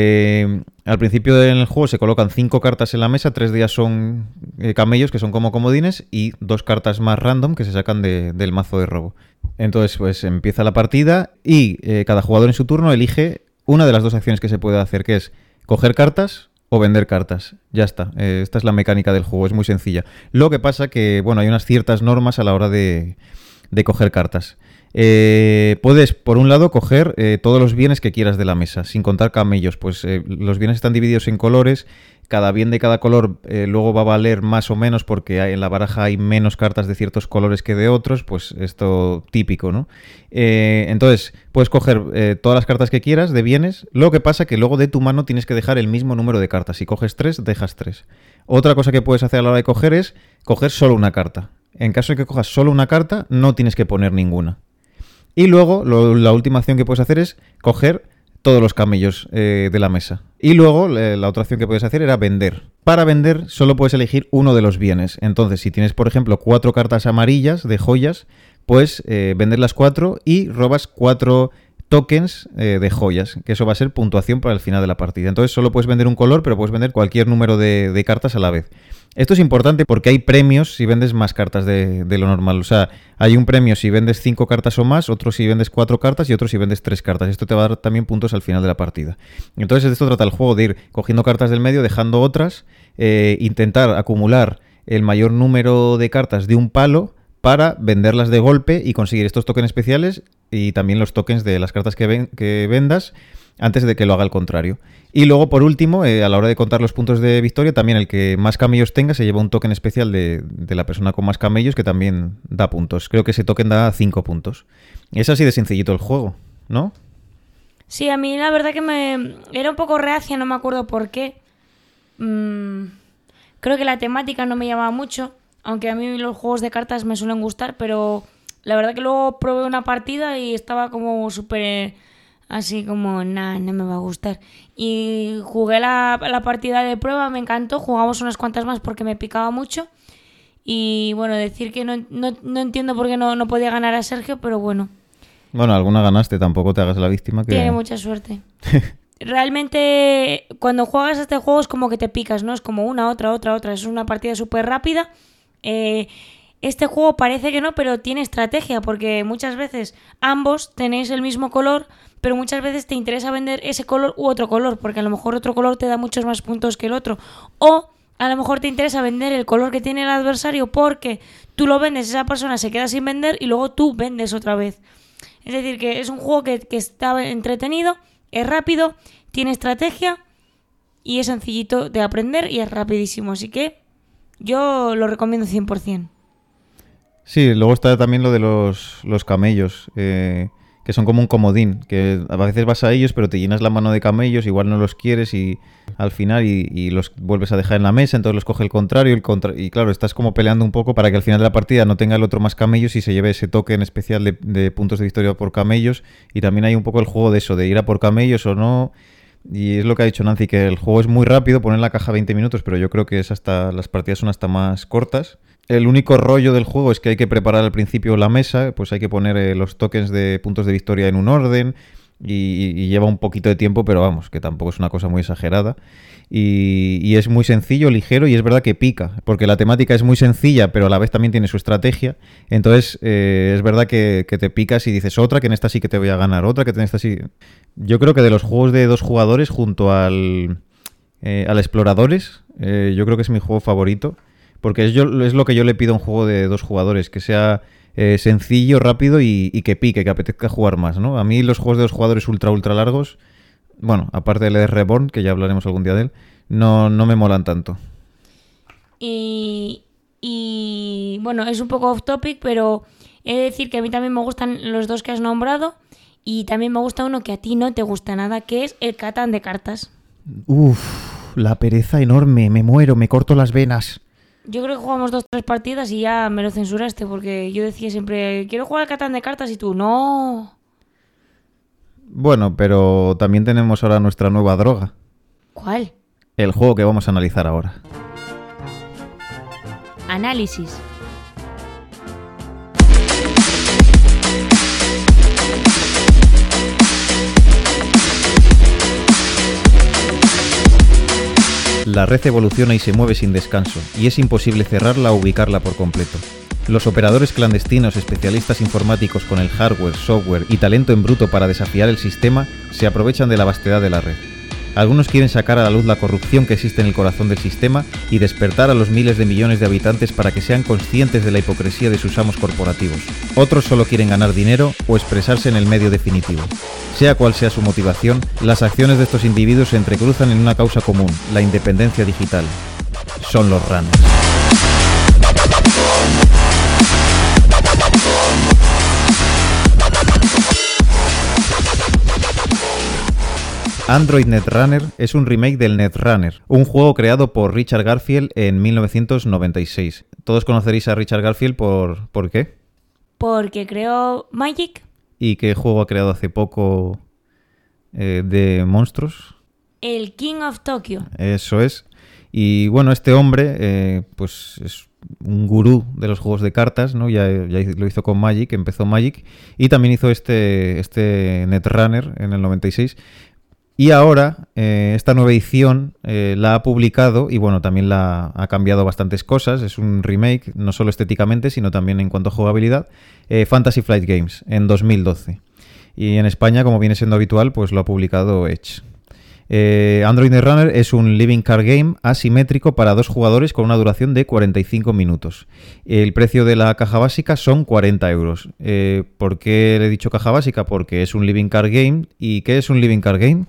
Eh, al principio del juego se colocan cinco cartas en la mesa, tres de ellas son eh, camellos, que son como comodines, y dos cartas más random que se sacan de, del mazo de robo. Entonces pues empieza la partida y eh, cada jugador en su turno elige una de las dos acciones que se puede hacer, que es coger cartas o vender cartas. Ya está. Eh, esta es la mecánica del juego, es muy sencilla. Lo que pasa que, bueno, hay unas ciertas normas a la hora de, de coger cartas. Eh, puedes, por un lado, coger eh, todos los bienes que quieras de la mesa, sin contar camellos. Pues eh, los bienes están divididos en colores. Cada bien de cada color eh, luego va a valer más o menos porque hay, en la baraja hay menos cartas de ciertos colores que de otros. Pues esto típico, ¿no? Eh, entonces, puedes coger eh, todas las cartas que quieras de bienes. Lo que pasa que luego de tu mano tienes que dejar el mismo número de cartas. Si coges tres, dejas tres. Otra cosa que puedes hacer a la hora de coger es coger solo una carta. En caso de que cojas solo una carta, no tienes que poner ninguna. Y luego, lo, la última acción que puedes hacer es coger todos los camellos eh, de la mesa. Y luego, eh, la otra acción que puedes hacer era vender. Para vender, solo puedes elegir uno de los bienes. Entonces, si tienes, por ejemplo, cuatro cartas amarillas de joyas, pues eh, vender las cuatro y robas cuatro tokens eh, de joyas, que eso va a ser puntuación para el final de la partida. Entonces, solo puedes vender un color, pero puedes vender cualquier número de, de cartas a la vez. Esto es importante porque hay premios si vendes más cartas de, de lo normal. O sea, hay un premio si vendes cinco cartas o más, otro si vendes cuatro cartas y otro si vendes tres cartas. Esto te va a dar también puntos al final de la partida. Entonces, de esto trata el juego, de ir cogiendo cartas del medio, dejando otras, eh, intentar acumular el mayor número de cartas de un palo para venderlas de golpe y conseguir estos tokens especiales y también los tokens de las cartas que, ven, que vendas antes de que lo haga el contrario. Y luego, por último, eh, a la hora de contar los puntos de victoria, también el que más camellos tenga se lleva un token especial de, de la persona con más camellos que también da puntos. Creo que ese token da cinco puntos. Es así de sencillito el juego, ¿no? Sí, a mí la verdad que me era un poco reacia, no me acuerdo por qué. Mm, creo que la temática no me llamaba mucho, aunque a mí los juegos de cartas me suelen gustar, pero la verdad que luego probé una partida y estaba como súper... Así como, nada, no me va a gustar. Y jugué la, la partida de prueba, me encantó. Jugamos unas cuantas más porque me picaba mucho. Y bueno, decir que no, no, no entiendo por qué no, no podía ganar a Sergio, pero bueno. Bueno, alguna ganaste, tampoco te hagas la víctima. Que... Tiene mucha suerte. Realmente, cuando juegas este juego es como que te picas, ¿no? Es como una, otra, otra, otra. Es una partida súper rápida. Eh... Este juego parece que no, pero tiene estrategia, porque muchas veces ambos tenéis el mismo color, pero muchas veces te interesa vender ese color u otro color, porque a lo mejor otro color te da muchos más puntos que el otro. O a lo mejor te interesa vender el color que tiene el adversario porque tú lo vendes, esa persona se queda sin vender y luego tú vendes otra vez. Es decir, que es un juego que, que está entretenido, es rápido, tiene estrategia y es sencillito de aprender y es rapidísimo. Así que yo lo recomiendo cien por ciento. Sí, luego está también lo de los, los camellos, eh, que son como un comodín, que a veces vas a ellos pero te llenas la mano de camellos, igual no los quieres y al final y, y los vuelves a dejar en la mesa, entonces los coge el contrario, el contra- y claro, estás como peleando un poco para que al final de la partida no tenga el otro más camellos y se lleve ese token especial de, de puntos de victoria por camellos. Y también hay un poco el juego de eso, de ir a por camellos o no. Y es lo que ha dicho Nancy, que el juego es muy rápido, poner la caja veinte minutos, pero yo creo que es hasta las partidas son hasta más cortas. El único rollo del juego es que hay que preparar al principio la mesa, pues hay que poner eh, los tokens de puntos de victoria en un orden y, y lleva un poquito de tiempo, pero vamos, que tampoco es una cosa muy exagerada. Y, y es muy sencillo, ligero y es verdad que pica, porque la temática es muy sencilla, pero a la vez también tiene su estrategia. Entonces eh, es verdad que, que te picas y dices otra, que en esta sí que te voy a ganar, otra que en esta sí... Yo creo que de los juegos de dos jugadores junto al, eh, al Exploradores, eh, yo creo que es mi juego favorito. Porque es, yo, es lo que yo le pido a un juego de dos jugadores, que sea eh, sencillo, rápido y, y que pique, que apetezca jugar más, ¿no? A mí los juegos de dos jugadores ultra, ultra largos, bueno, aparte del de Reborn, que ya hablaremos algún día de él, no, no me molan tanto. Y, y bueno, es un poco off topic, pero he de decir que a mí también me gustan los dos que has nombrado y también me gusta uno que a ti no te gusta nada, que es el Catán de cartas. Uf, la pereza enorme, me muero, me corto las venas. Yo creo que jugamos dos o tres partidas y ya me lo censuraste porque yo decía siempre, quiero jugar al Catán de cartas y tú, no. Bueno, pero también tenemos ahora nuestra nueva droga. ¿Cuál? El juego que vamos a analizar ahora. Análisis. La red evoluciona y se mueve sin descanso, y es imposible cerrarla o ubicarla por completo. Los operadores clandestinos, especialistas informáticos con el hardware, software y talento en bruto para desafiar el sistema, se aprovechan de la vastedad de la red. Algunos quieren sacar a la luz la corrupción que existe en el corazón del sistema y despertar a los miles de millones de habitantes para que sean conscientes de la hipocresía de sus amos corporativos. Otros solo quieren ganar dinero o expresarse en el medio definitivo. Sea cual sea su motivación, las acciones de estos individuos se entrecruzan en una causa común, la independencia digital. Son los runners. Android Netrunner es un remake del Netrunner, un juego creado por Richard Garfield en mil novecientos noventa y seis. Todos conoceréis a Richard Garfield por... ¿por qué? Porque creó Magic. ¿Y qué juego ha creado hace poco eh, de monstruos? El King of Tokyo. Eso es. Y bueno, este hombre eh, pues es un gurú de los juegos de cartas, ¿no? Ya, ya lo hizo con Magic, empezó Magic, y también hizo este, este Netrunner en el noventa y seis. Y ahora, eh, esta nueva edición eh, la ha publicado y bueno, también la ha cambiado bastantes cosas. Es un remake, no solo estéticamente, sino también en cuanto a jugabilidad. Eh, Fantasy Flight Games, en dos mil doce. Y en España, como viene siendo habitual, pues lo ha publicado Edge. Eh, Android Netrunner es un living card game asimétrico para dos jugadores con una duración de cuarenta y cinco minutos. El precio de la caja básica son cuarenta euros. Eh, ¿Por qué le he dicho caja básica? Porque es un living card game. ¿Y qué es un living card game?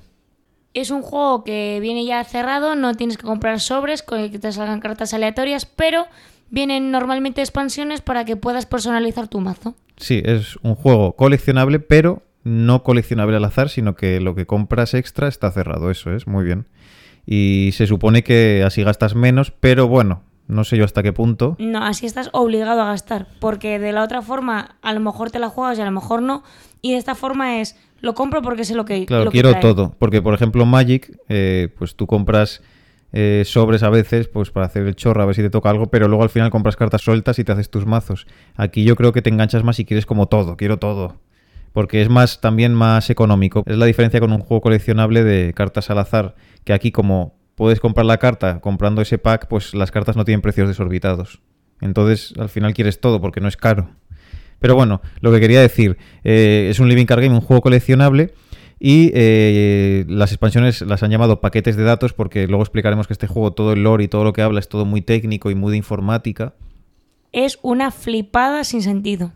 Es un juego que viene ya cerrado, no tienes que comprar sobres con que te salgan cartas aleatorias, pero vienen normalmente expansiones para que puedas personalizar tu mazo. Sí, es un juego coleccionable, pero no coleccionable al azar, sino que lo que compras extra está cerrado, eso es, muy bien. Y se supone que así gastas menos, pero bueno, no sé yo hasta qué punto. No, así estás obligado a gastar, porque de la otra forma a lo mejor te la juegas y a lo mejor no, y de esta forma es... Lo compro porque sé lo que Claro, lo que quiero trae. todo. Porque, por ejemplo, Magic, eh, pues tú compras eh, sobres a veces pues para hacer el chorro, a ver si te toca algo, pero luego al final compras cartas sueltas y te haces tus mazos. Aquí yo creo que te enganchas más si quieres como todo, quiero todo. Porque es más también más económico. Es la diferencia con un juego coleccionable de cartas al azar, que aquí como puedes comprar la carta comprando ese pack, pues las cartas no tienen precios desorbitados. Entonces, al final quieres todo porque no es caro. Pero bueno, lo que quería decir, eh, es un living card game, un juego coleccionable, y eh, las expansiones las han llamado paquetes de datos porque luego explicaremos que este juego, todo el lore y todo lo que habla es todo muy técnico y muy de informática. Es una flipada sin sentido.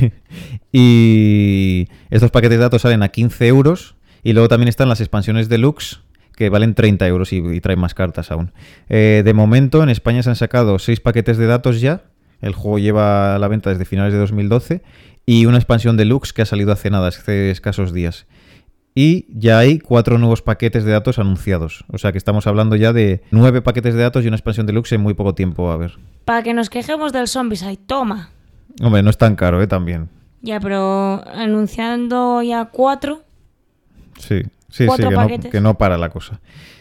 Y estos paquetes de datos salen a quince euros y luego también están las expansiones deluxe que valen treinta euros y, y traen más cartas aún. Eh, de momento en España se han sacado seis paquetes de datos ya. El juego lleva a la venta desde finales de dos mil doce y una expansión deluxe que ha salido hace nada, hace escasos días. Y ya hay cuatro nuevos paquetes de datos anunciados. O sea que estamos hablando ya de nueve paquetes de datos y una expansión deluxe en muy poco tiempo. A ver. Para que nos quejemos del Zombicide, toma. Hombre, no es tan caro, ¿eh? También. Ya, pero anunciando ya cuatro. Sí, sí, sí, Cuatro que no, paquetes. que no para la cosa.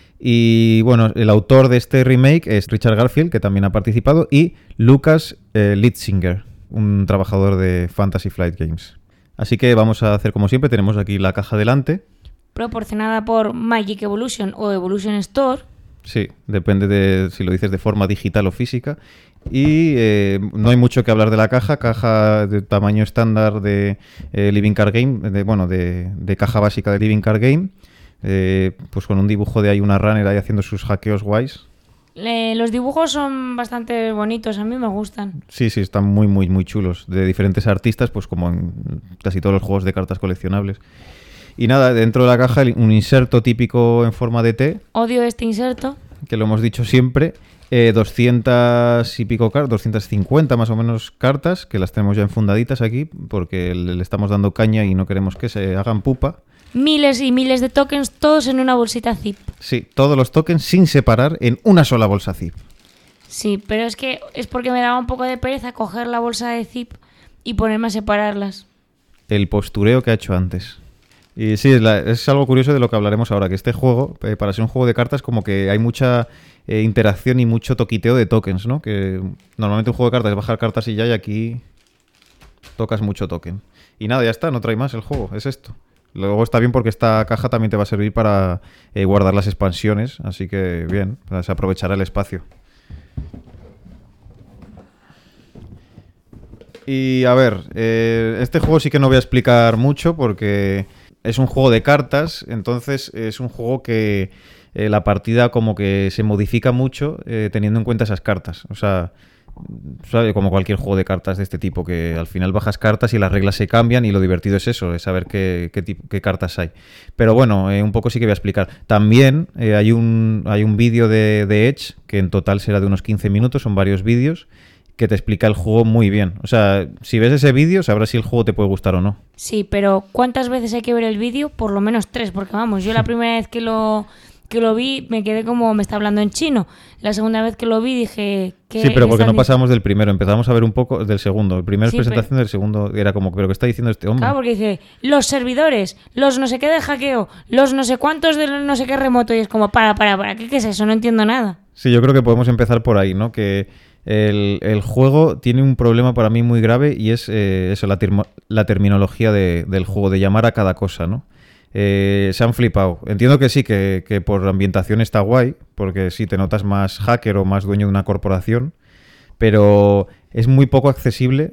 Y bueno, el autor de este remake es Richard Garfield, que también ha participado, y Lucas eh, Litzinger, un trabajador de Fantasy Flight Games. Así que vamos a hacer como siempre, tenemos aquí la caja delante. Proporcionada por Magic Evolution o Evolution Store. Sí, depende de si lo dices de forma digital o física. Y eh, no hay mucho que hablar de la caja, caja de tamaño estándar de eh, Living Card Game, de, bueno, de, de caja básica de Living Card Game. Eh, pues con un dibujo de ahí una runner ahí haciendo sus hackeos guays. Le- los dibujos son bastante bonitos, a mí me gustan. Sí, sí, están muy, muy, muy chulos. De diferentes artistas, pues como en casi todos los juegos de cartas coleccionables. Y nada, dentro de la caja un inserto típico en forma de T, Odio este inserto. que lo hemos dicho siempre. Eh, doscientas y pico cartas, doscientas cincuenta más o menos cartas, que las tenemos ya enfundaditas aquí, porque le, le estamos dando caña y no queremos que se hagan pupa. Miles y miles de tokens, todos en una bolsita zip. Sí, todos los tokens sin separar en una sola bolsa zip. Sí, pero es que es porque me daba un poco de pereza coger la bolsa de zip y ponerme a separarlas. El postureo que ha hecho antes. Y sí, es, la- es algo curioso de lo que hablaremos ahora, que este juego, eh, para ser un juego de cartas, como que hay mucha eh, interacción y mucho toquiteo de tokens, ¿no? Que normalmente un juego de cartas es bajar cartas y ya, y aquí tocas mucho token. Y nada, ya está, no trae más el juego, es esto. Luego está bien porque esta caja también te va a servir para eh, guardar las expansiones, así que bien, se aprovechará el espacio. Y a ver, eh, este juego sí que no voy a explicar mucho porque es un juego de cartas, entonces es un juego que eh, la partida como que se modifica mucho eh, teniendo en cuenta esas cartas. O sea, ¿sabe? Como cualquier juego de cartas de este tipo, que al final bajas cartas y las reglas se cambian y lo divertido es eso, es saber qué, qué, tipo, qué cartas hay. Pero bueno, eh, un poco sí que voy a explicar. También eh, hay un, hay un vídeo de, de Edge, que en total será de unos quince minutos, son varios vídeos, que te explica el juego muy bien. O sea, si ves ese vídeo sabrás si el juego te puede gustar o no. Sí, pero ¿cuántas veces hay que ver el vídeo? Por lo menos tres, porque vamos, yo la primera vez que lo... que lo vi, me quedé como me está hablando en chino. La segunda vez que lo vi dije... ¿qué, sí, pero porque no diciendo? pasamos del primero, empezamos a ver un poco del segundo. El primero Sí, es presentación, pero... del segundo era como, ¿pero qué está diciendo este hombre? Claro, porque dice, los servidores, los no sé qué de hackeo, los no sé cuántos de no sé qué remoto, y es como, para, para, para, ¿qué, qué es eso? No entiendo nada. Sí, yo creo que podemos empezar por ahí, ¿no? Que el, el juego tiene un problema para mí muy grave y es eh, eso, la, termo, la terminología de, del juego, de llamar a cada cosa, ¿no? Eh, se han flipado. Entiendo que sí, que, que por ambientación está guay, porque sí, te notas más hacker o más dueño de una corporación, pero es muy poco accesible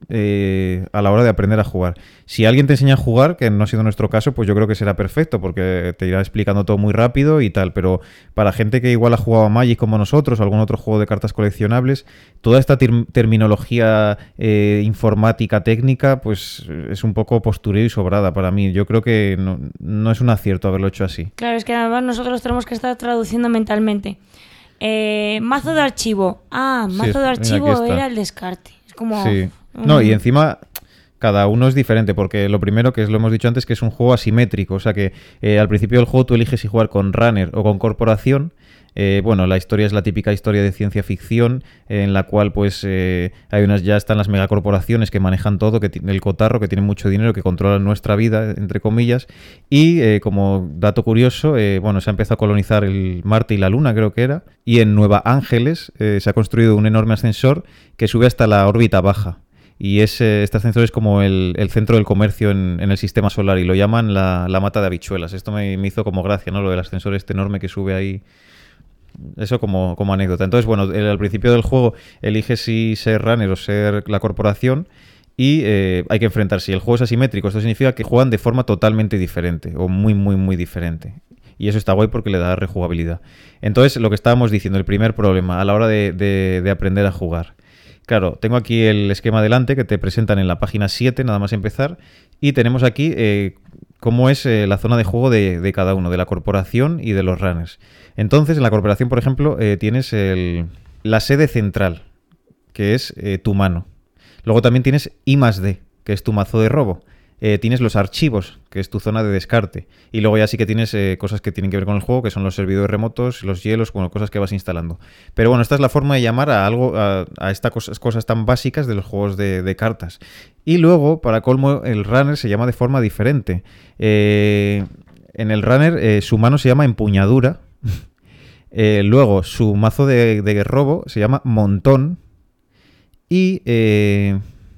eh, a la hora de aprender a jugar. Si alguien te enseña a jugar, que no ha sido nuestro caso, pues yo creo que será perfecto, porque te irá explicando todo muy rápido y tal, pero para gente que igual ha jugado a Magic como nosotros o algún otro juego de cartas coleccionables, toda esta ter- terminología eh, informática técnica, pues es un poco postureo y sobrada para mí. Yo creo que no, no es un acierto haberlo hecho así. Claro, es que además nosotros tenemos que estar traduciendo mentalmente. Eh, mazo de archivo. Ah, mazo Sí, de archivo aquí está. era el descarte. Es como... Sí. No, y encima cada uno es diferente, porque lo primero, que es lo hemos dicho antes, que es un juego asimétrico, o sea que eh, al principio del juego tú eliges si jugar con runner o con corporación. Eh, bueno, la historia es la típica historia de ciencia ficción, eh, en la cual pues eh, hay unas, ya están las megacorporaciones que manejan todo, que tiene el cotarro, que tienen mucho dinero, que controlan nuestra vida, entre comillas, y eh, como dato curioso, eh, bueno, se ha empezado a colonizar el Marte y la Luna, creo que era, y en Nueva Ángeles eh, se ha construido un enorme ascensor que sube hasta la órbita baja. Y ese, este ascensor es como el, el centro del comercio en, en el sistema solar y lo llaman la, la mata de habichuelas. Esto me, me hizo como gracia, ¿no? Lo del ascensor este enorme que sube ahí. Eso como, como anécdota. Entonces, bueno, el, al principio del juego eliges si ser runner o ser la corporación y eh, hay que enfrentarse. Y el juego es asimétrico. Esto significa que juegan de forma totalmente diferente o muy, muy, muy diferente. Y eso está guay porque le da rejugabilidad. Entonces, lo que estábamos diciendo, el primer problema a la hora de, de, de aprender a jugar. Claro, tengo aquí el esquema delante que te presentan en la página siete, nada más empezar, y tenemos aquí eh, cómo es eh, la zona de juego de, de cada uno, de la corporación y de los runners. Entonces, en la corporación, por ejemplo, eh, tienes el, la sede central, que es eh, tu mano. Luego también tienes I más D, que es tu mazo de robo. Eh, tienes los archivos, que es tu zona de descarte. Y luego ya sí que tienes eh, cosas que tienen que ver con el juego, que son los servidores remotos, los hielos, bueno, cosas que vas instalando. Pero bueno, esta es la forma de llamar a algo, a, a estas cosas, cosas tan básicas de los juegos de, de cartas. Y luego, para colmo, el runner se llama de forma diferente. Eh, en el runner eh, su mano se llama empuñadura. eh, luego, su mazo de, de robo se llama montón. Y... Eh,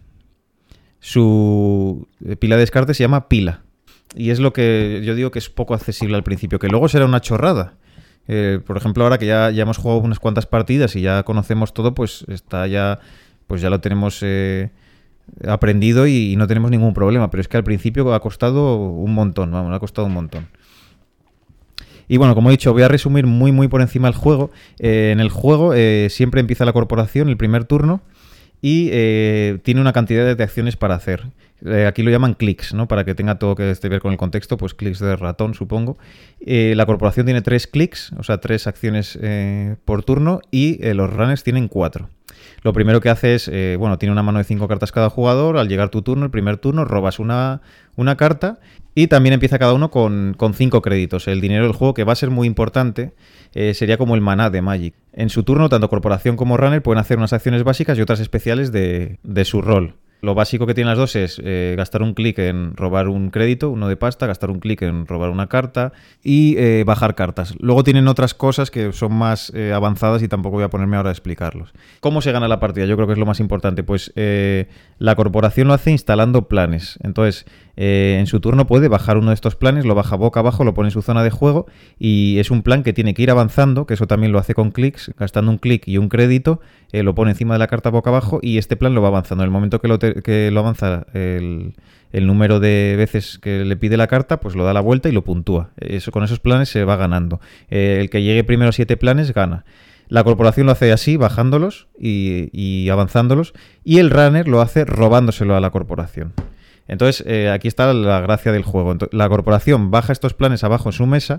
su pila de descarte se llama pila. Y es lo que yo digo que es poco accesible al principio, que luego será una chorrada. Eh, por ejemplo, ahora que ya, ya hemos jugado unas cuantas partidas y ya conocemos todo, pues está ya, pues ya lo tenemos eh, aprendido y, y no tenemos ningún problema. Pero es que al principio ha costado un montón, vamos, ha costado un montón. Y bueno, como he dicho, voy a resumir muy muy por encima el juego. Eh, en el juego eh, siempre empieza la corporación, el primer turno, y eh, tiene una cantidad de acciones para hacer. Eh, aquí lo llaman clics, ¿no? Para que tenga todo que ver con el contexto, pues clics de ratón, supongo. Eh, la corporación tiene tres clics, o sea, tres acciones eh, por turno, y eh, los runners tienen cuatro. Lo primero que hace es, eh, bueno, tiene una mano de cinco cartas cada jugador. Al llegar tu turno, el primer turno, robas una, una carta y también empieza cada uno con, con cinco créditos. El dinero del juego, que va a ser muy importante, eh, sería como el maná de Magic. En su turno, tanto corporación como runner pueden hacer unas acciones básicas y otras especiales de, de su rol. Lo básico que tienen las dos es eh, gastar un clic en robar un crédito, uno de pasta, gastar un clic en robar una carta y eh, bajar cartas. Luego tienen otras cosas que son más eh, avanzadas y tampoco voy a ponerme ahora a explicarlos. ¿Cómo se gana la partida? Yo creo que es lo más importante. Pues eh, la corporación lo hace instalando planes. Entonces, eh, en su turno puede bajar uno de estos planes, lo baja boca abajo, lo pone en su zona de juego y es un plan que tiene que ir avanzando, que eso también lo hace con clics, gastando un clic y un crédito, eh, lo pone encima de la carta boca abajo y este plan lo va avanzando. En el momento que lo, te- que lo avanza el, el número de veces que le pide la carta, pues lo da la vuelta y lo puntúa. Eso, con esos planes se va ganando. Eh, el que llegue primero a siete planes gana. La corporación lo hace así, bajándolos y, y avanzándolos, y el runner lo hace robándoselo a la corporación. Entonces, eh, aquí está la gracia del juego. Entonces, la corporación baja estos planes abajo en su mesa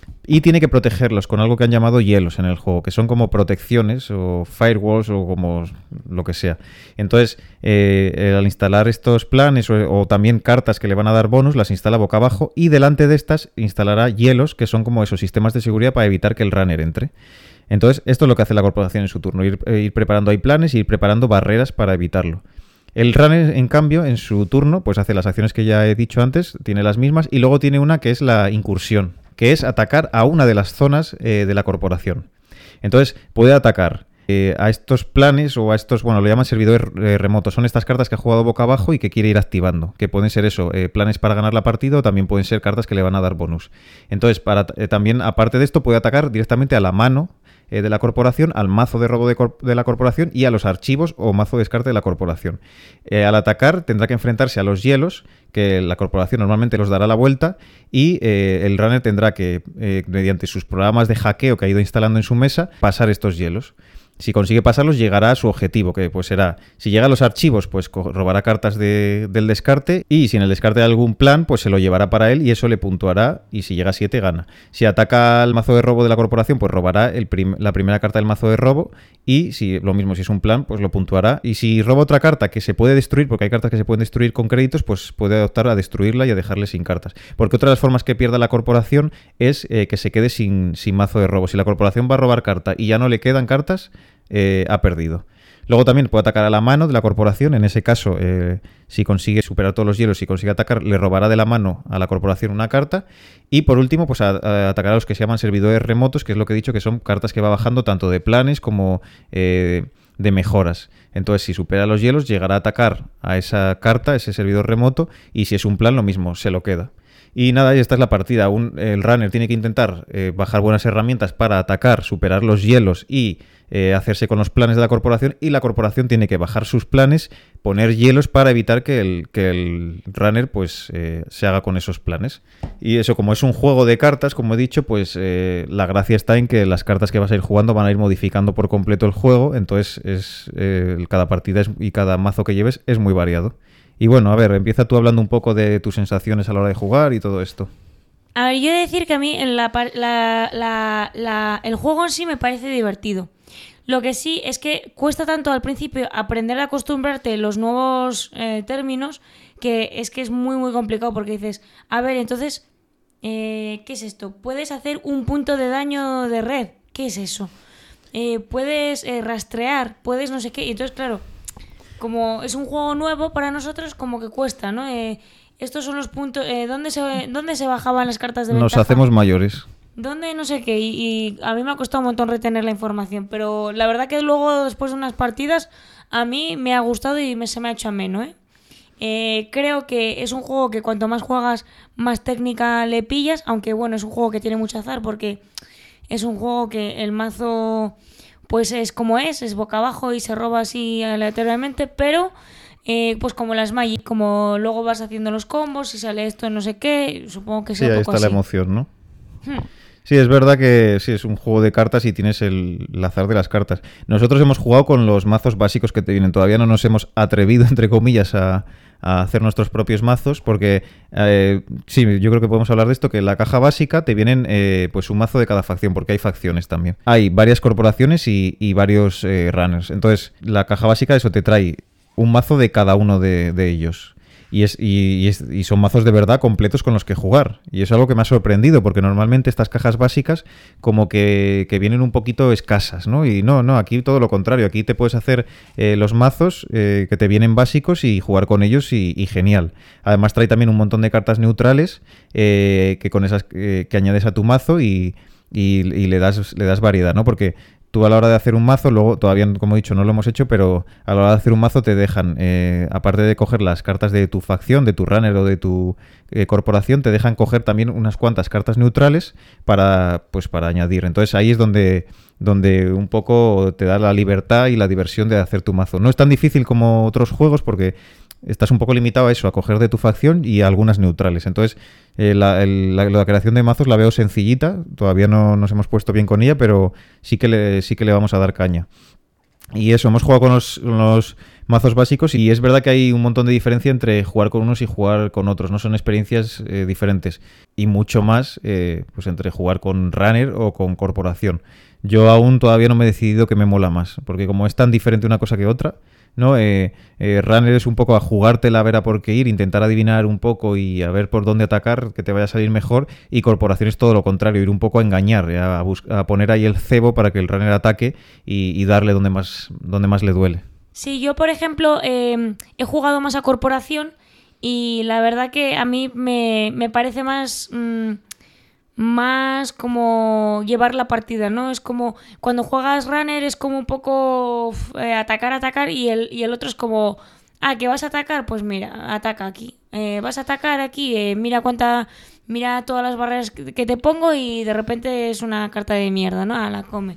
y tiene que protegerlos con algo que han llamado hielos en el juego, que son como protecciones o firewalls o como lo que sea. Entonces, eh, eh, al instalar estos planes o, o también cartas que le van a dar bonus, las instala boca abajo y delante de estas instalará hielos, que son como esos sistemas de seguridad para evitar que el runner entre. Entonces, esto es lo que hace la corporación en su turno, ir, eh, ir preparando ahí planes y ir preparando barreras para evitarlo. El runner, en cambio, en su turno, pues hace las acciones que ya he dicho antes, tiene las mismas, y luego tiene una que es la incursión, que es atacar a una de las zonas eh, de la corporación. Entonces, puede atacar eh, a estos planes o a estos, bueno, lo llaman servidores eh, remotos. Son estas cartas que ha jugado boca abajo y que quiere ir activando, que pueden ser eso, eh, planes para ganar la partida o también pueden ser cartas que le van a dar bonus. Entonces, para eh, también, aparte de esto, puede atacar directamente a la mano de la corporación, al mazo de robo de, cor- de la corporación y a los archivos o mazo de descarte de la corporación. Eh, al atacar tendrá que enfrentarse a los hielos, que la corporación normalmente los dará la vuelta, y eh, el runner tendrá que, eh, mediante sus programas de hackeo que ha ido instalando en su mesa, pasar estos hielos. Si consigue pasarlos, llegará a su objetivo, que pues será, si llega a los archivos, pues co- robará cartas de, del descarte, y si en el descarte hay algún plan, pues se lo llevará para él y eso le puntuará, y si llega a siete, gana. Si ataca al mazo de robo de la corporación, pues robará el prim- la primera carta del mazo de robo, y si lo mismo, si es un plan, pues lo puntuará. Y si roba otra carta que se puede destruir, porque hay cartas que se pueden destruir con créditos, pues puede optar a destruirla y a dejarle sin cartas. Porque otra de las formas que pierda la corporación es eh, que se quede sin, sin mazo de robo. Si la corporación va a robar carta y ya no le quedan cartas, Eh, ha perdido. Luego también puede atacar a la mano de la corporación. En ese caso, eh, si consigue superar todos los hielos, si consigue atacar, le robará de la mano a la corporación una carta. Y por último, pues a, a atacar a los que se llaman servidores remotos, que es lo que he dicho, que son cartas que va bajando tanto de planes como eh, de mejoras. Entonces, si supera los hielos, llegará a atacar a esa carta, ese servidor remoto, y si es un plan, lo mismo, se lo queda. Y nada, esta es la partida. Un, el runner tiene que intentar eh, bajar buenas herramientas para atacar, superar los hielos y eh, hacerse con los planes de la corporación, y la corporación tiene que bajar sus planes, poner hielos para evitar que el, que el runner pues eh, se haga con esos planes. Y eso, como es un juego de cartas, como he dicho, pues eh, la gracia está en que las cartas que vas a ir jugando van a ir modificando por completo el juego. Entonces es eh, cada partida es, y cada mazo que lleves es muy variado. Y bueno, a ver, empieza tú hablando un poco de tus sensaciones a la hora de jugar y todo esto. A ver, yo he de decir que a mí en la, par- la, la, la, el juego en sí me parece divertido. Lo que sí es que cuesta tanto al principio aprender a acostumbrarte a los nuevos eh, términos, que es que es muy muy complicado, porque dices, a ver, entonces, eh, ¿qué es esto? Puedes hacer un punto de daño de red, ¿qué es eso? Eh, puedes eh, rastrear, puedes no sé qué, y entonces claro, como es un juego nuevo para nosotros, como que cuesta, ¿no? Eh, estos son los puntos, eh, ¿dónde se, ¿dónde se bajaban las cartas de Nos ventaja? hacemos mayores. ¿Dónde? No sé qué. Y, y a mí me ha costado un montón retener la información. Pero la verdad que luego, después de unas partidas, a mí me ha gustado y me, se me ha hecho ameno, ¿eh? Eh, creo que es un juego que cuanto más juegas, más técnica le pillas. Aunque bueno, es un juego que tiene mucho azar, porque es un juego que el mazo pues es como es, es boca abajo y se roba así aleatoriamente. Pero eh, pues como las Magic, como luego vas haciendo los combos y sale esto no sé qué, supongo que sea Sí, un ahí poco está así. la emoción, ¿no? Hmm. Sí, es verdad que sí, es un juego de cartas y tienes el, el azar de las cartas. Nosotros hemos jugado con los mazos básicos que te vienen. Todavía no nos hemos atrevido, entre comillas, a, a hacer nuestros propios mazos, porque eh, sí, yo creo que podemos hablar de esto, que en la caja básica te vienen eh, pues un mazo de cada facción, porque hay facciones también. Hay varias corporaciones y, y varios eh, runners. Entonces, la caja básica, eso te trae un mazo de cada uno de, de ellos. y, es, y, y, es, y son mazos de verdad completos con los que jugar. Y es algo que me ha sorprendido, porque normalmente estas cajas básicas como que, que vienen un poquito escasas, ¿no? Y no, no, aquí todo lo contrario. Aquí te puedes hacer eh, los mazos eh, que te vienen básicos y jugar con ellos y, y genial. Además trae también un montón de cartas neutrales eh, que con esas eh, que añades a tu mazo y, y, y le das le das variedad, ¿no? Porque tú a la hora de hacer un mazo, luego todavía, como he dicho, no lo hemos hecho, pero a la hora de hacer un mazo te dejan, eh, aparte de coger las cartas de tu facción, de tu runner o de tu eh, corporación, te dejan coger también unas cuantas cartas neutrales para, pues, para añadir. Entonces ahí es donde, donde un poco te da la libertad y la diversión de hacer tu mazo. No es tan difícil como otros juegos porque estás un poco limitado a eso, a coger de tu facción y a algunas neutrales. Entonces, eh, la, el, la, la creación de mazos la veo sencillita. Todavía no nos hemos puesto bien con ella, pero sí que le, sí que le vamos a dar caña. Y eso, hemos jugado con los, con los mazos básicos y es verdad que hay un montón de diferencia entre jugar con unos y jugar con otros, ¿no? Son experiencias eh, diferentes. Y mucho más eh, pues entre jugar con runner o con corporación. Yo aún todavía no me he decidido qué me mola más, porque como es tan diferente una cosa que otra, ¿no? Eh, eh, runner es un poco a jugártela, a ver a por qué ir, intentar adivinar un poco y a ver por dónde atacar, que te vaya a salir mejor, y corporación es todo lo contrario, ir un poco a engañar, a, a poner ahí el cebo para que el runner ataque y, y darle donde más, donde más le duele. Sí, yo por ejemplo eh, he jugado más a corporación y la verdad que a mí me, me parece más... Mmm, más como llevar la partida, ¿no? Es como cuando juegas runner es como un poco eh, atacar, atacar y el, y el otro es como, ah, que vas a atacar, pues mira, ataca aquí. Eh, vas a atacar aquí, eh, mira cuánta, mira todas las barreras que te pongo y de repente es una carta de mierda, ¿no? Ah, la come.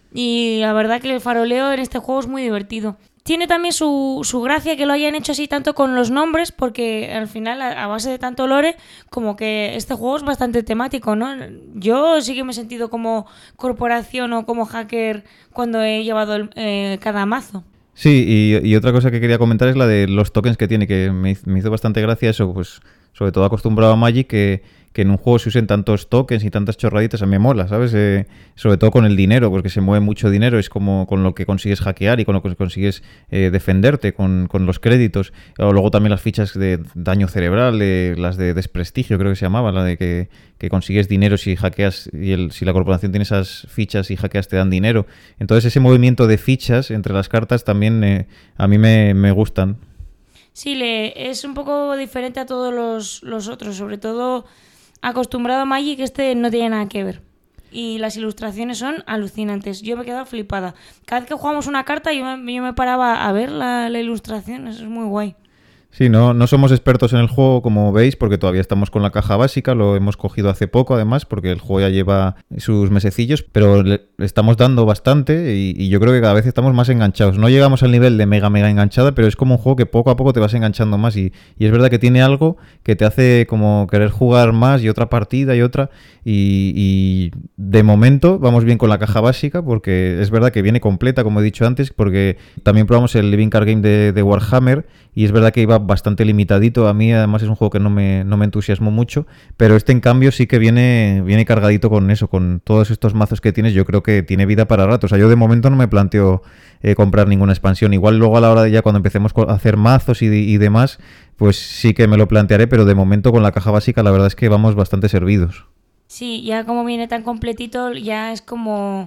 Y la verdad que el faroleo en este juego es muy divertido. Tiene también su, su gracia que lo hayan hecho así tanto con los nombres, porque al final, a, a base de tanto lore, como que este juego es bastante temático, ¿no? Yo sí que me he sentido como corporación o como hacker cuando he llevado el, eh, cada mazo. Sí, y, y otra cosa que quería comentar es la de los tokens que tiene, que me, me hizo bastante gracia eso, pues sobre todo acostumbrado a Magic, que, que en un juego se usen tantos tokens y tantas chorraditas, a mí me mola, ¿sabes? Eh, sobre todo con el dinero, porque se mueve mucho dinero, es como con lo que consigues hackear y con lo que consigues eh, defenderte, con, con los créditos. O luego también las fichas de daño cerebral, eh, las de desprestigio creo que se llamaba, la de que, que consigues dinero si hackeas, y el, si la corporación tiene esas fichas y hackeas te dan dinero. Entonces ese movimiento de fichas entre las cartas también eh, a mí me, me gustan. Sí, le, es un poco diferente a todos los, los otros, sobre todo acostumbrado a Magic, este no tiene nada que ver. Y las ilustraciones son alucinantes. Yo me he quedado flipada. Cada vez que jugamos una carta yo me, yo me paraba a ver la, la ilustración, eso es muy guay. Sí, no, no somos expertos en el juego, como veis, porque todavía estamos con la caja básica, lo hemos cogido hace poco, además, porque el juego ya lleva sus mesecillos, pero le estamos dando bastante y, y yo creo que cada vez estamos más enganchados. No llegamos al nivel de mega, mega enganchada, pero es como un juego que poco a poco te vas enganchando más y, y es verdad que tiene algo que te hace como querer jugar más y otra partida y otra, y, y de momento vamos bien con la caja básica, porque es verdad que viene completa, como he dicho antes, porque también probamos el Living Card Game de, de Warhammer y es verdad que iba bastante limitadito. A mí además es un juego que no me, no me entusiasmó mucho, pero este en cambio sí que viene, viene cargadito con eso, con todos estos mazos que tienes. Yo creo que tiene vida para rato. O sea, yo de momento no me planteo eh, comprar ninguna expansión. Igual luego a la hora de ya cuando empecemos a hacer mazos y, y demás, pues sí que me lo plantearé, pero de momento con la caja básica la verdad es que vamos bastante servidos. Sí, ya como viene tan completito, ya es como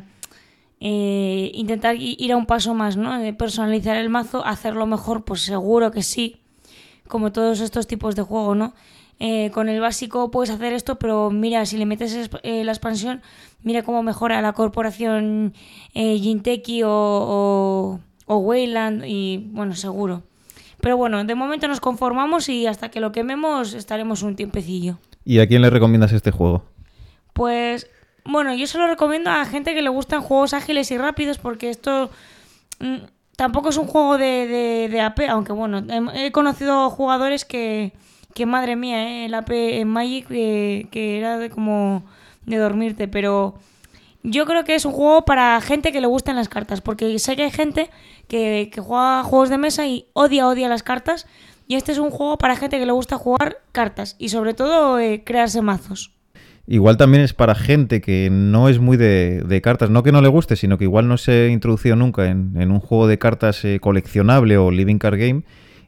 eh, intentar ir a un paso más, ¿no? De personalizar el mazo, hacerlo mejor, pues seguro que sí, como todos estos tipos de juego, ¿no? Eh, con el básico puedes hacer esto, pero mira, si le metes eh, la expansión, mira cómo mejora la corporación eh, Jinteki o, o, o Wayland y, bueno, seguro. Pero bueno, de momento nos conformamos y hasta que lo quememos estaremos un tiempecillo. ¿Y a quién le recomiendas este juego? Pues, bueno, yo se lo recomiendo a gente que le gustan juegos ágiles y rápidos, porque esto mmm, tampoco es un juego de, de, de A P, aunque bueno, he, he conocido jugadores que, que madre mía, ¿eh? El A P en Magic que, que era de como de dormirte, pero yo creo que es un juego para gente que le gusten las cartas, porque sé que hay gente que, que juega juegos de mesa y odia, odia las cartas, y este es un juego para gente que le gusta jugar cartas y sobre todo eh, crearse mazos. Igual también es para gente que no es muy de, de cartas, no que no le guste, sino que igual no se ha introducido nunca en, en un juego de cartas eh, coleccionable o Living Card Game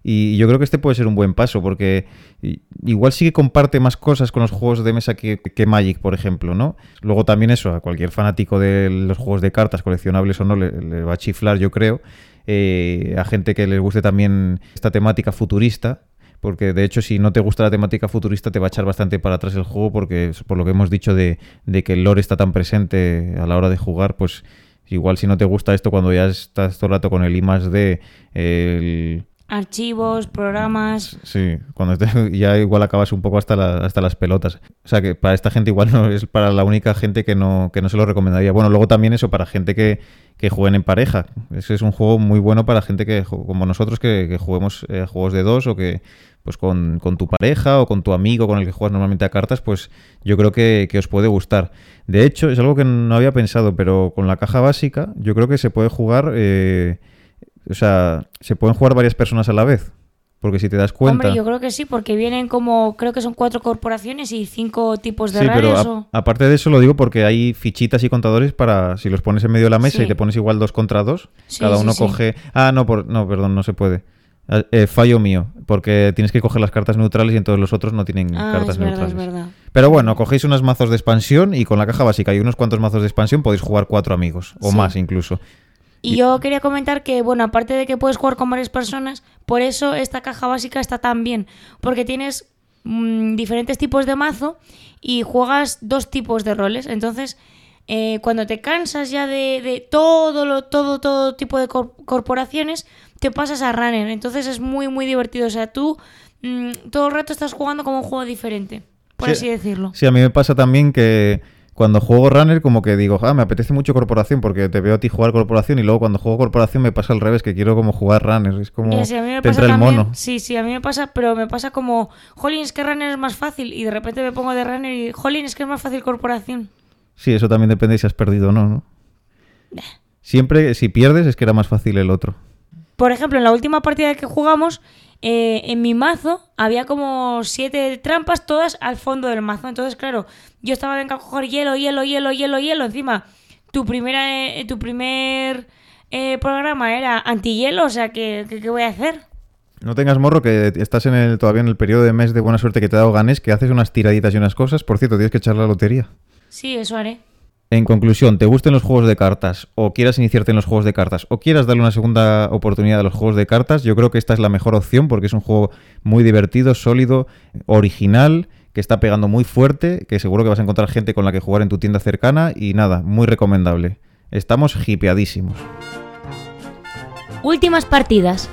Y yo creo que este puede ser un buen paso, porque igual sí que comparte más cosas con los juegos de mesa que, que Magic, por ejemplo, ¿no? Luego también eso, a cualquier fanático de los juegos de cartas, coleccionables o no, le, le va a chiflar, yo creo. Eh, a gente que les guste también esta temática futurista, porque de hecho si no te gusta la temática futurista te va a echar bastante para atrás el juego, porque por lo que hemos dicho de, de que el lore está tan presente a la hora de jugar, pues igual si no te gusta esto cuando ya estás todo el rato con el I más D, el... archivos, programas... Sí, cuando te, ya igual acabas un poco hasta, la, hasta las pelotas. O sea que para esta gente igual no es para la única gente que no, que no se lo recomendaría. Bueno, luego también eso para gente que, que jueguen en pareja. Ese es un juego muy bueno para gente que como nosotros que, que juguemos eh, juegos de dos o que pues con, con tu pareja o con tu amigo con el que juegas normalmente a cartas, pues yo creo que, que os puede gustar. De hecho, es algo que no había pensado, pero con la caja básica yo creo que se puede jugar... Eh, O sea, se pueden jugar varias personas a la vez. Porque si te das cuenta... Hombre, yo creo que sí, porque vienen como... Creo que son cuatro corporaciones y cinco tipos de sí, rares. Pero a, o... aparte de eso lo digo porque hay fichitas y contadores para... Si los pones en medio de la mesa sí. y te pones igual dos contra dos, sí, cada sí, uno sí. coge... Ah, no, por... no, perdón, no se puede. Eh, fallo mío, porque tienes que coger las cartas neutrales y entonces los otros no tienen ah, cartas es verdad, neutrales. es verdad. Pero bueno, cogéis unos mazos de expansión y con la caja básica y unos cuantos mazos de expansión podéis jugar cuatro amigos, o Sí. más incluso. Y yo quería comentar que, bueno, aparte de que puedes jugar con varias personas, por eso esta caja básica está tan bien, porque tienes mmm, diferentes tipos de mazo y juegas dos tipos de roles. Entonces, eh, cuando te cansas ya de, de todo, lo, todo, todo tipo de cor- corporaciones, te pasas a Runner. Entonces es muy, muy divertido. O sea, tú mmm, todo el rato estás jugando como un juego diferente, por Sí. así decirlo. Sí, a mí me pasa también que cuando juego Runner como que digo, ah, me apetece mucho Corporación porque te veo a ti jugar Corporación y luego cuando juego Corporación me pasa al revés, que quiero como jugar Runner. Es como Ya, sí, a mí me te pasa entra el también, mono. Sí, sí, a mí me pasa, pero me pasa como, jolín, es que Runner es más fácil y de repente me pongo de Runner y, jolín, es que es más fácil Corporación. Sí, eso también depende si has perdido o no, ¿no? Siempre, si pierdes, es que era más fácil el otro. Por ejemplo, en la última partida que jugamos, eh, en mi mazo había como siete trampas, todas al fondo del mazo. Entonces, claro, yo estaba venga a coger hielo, hielo, hielo, hielo, hielo. Encima, tu, primera, eh, tu primer eh, programa era antihielo, o sea, ¿qué, qué, qué voy a hacer? No tengas morro que estás en el, todavía en el periodo de mes de buena suerte que te ha dado Ganes, que haces unas tiraditas y unas cosas. Por cierto, tienes que echar la lotería. Sí, eso haré. En conclusión, te gusten los juegos de cartas o quieras iniciarte en los juegos de cartas o quieras darle una segunda oportunidad a los juegos de cartas, yo creo que esta es la mejor opción porque es un juego muy divertido, sólido, original, que está pegando muy fuerte, que seguro que vas a encontrar gente con la que jugar en tu tienda cercana y nada, muy recomendable. Estamos hipeadísimos. Últimas partidas.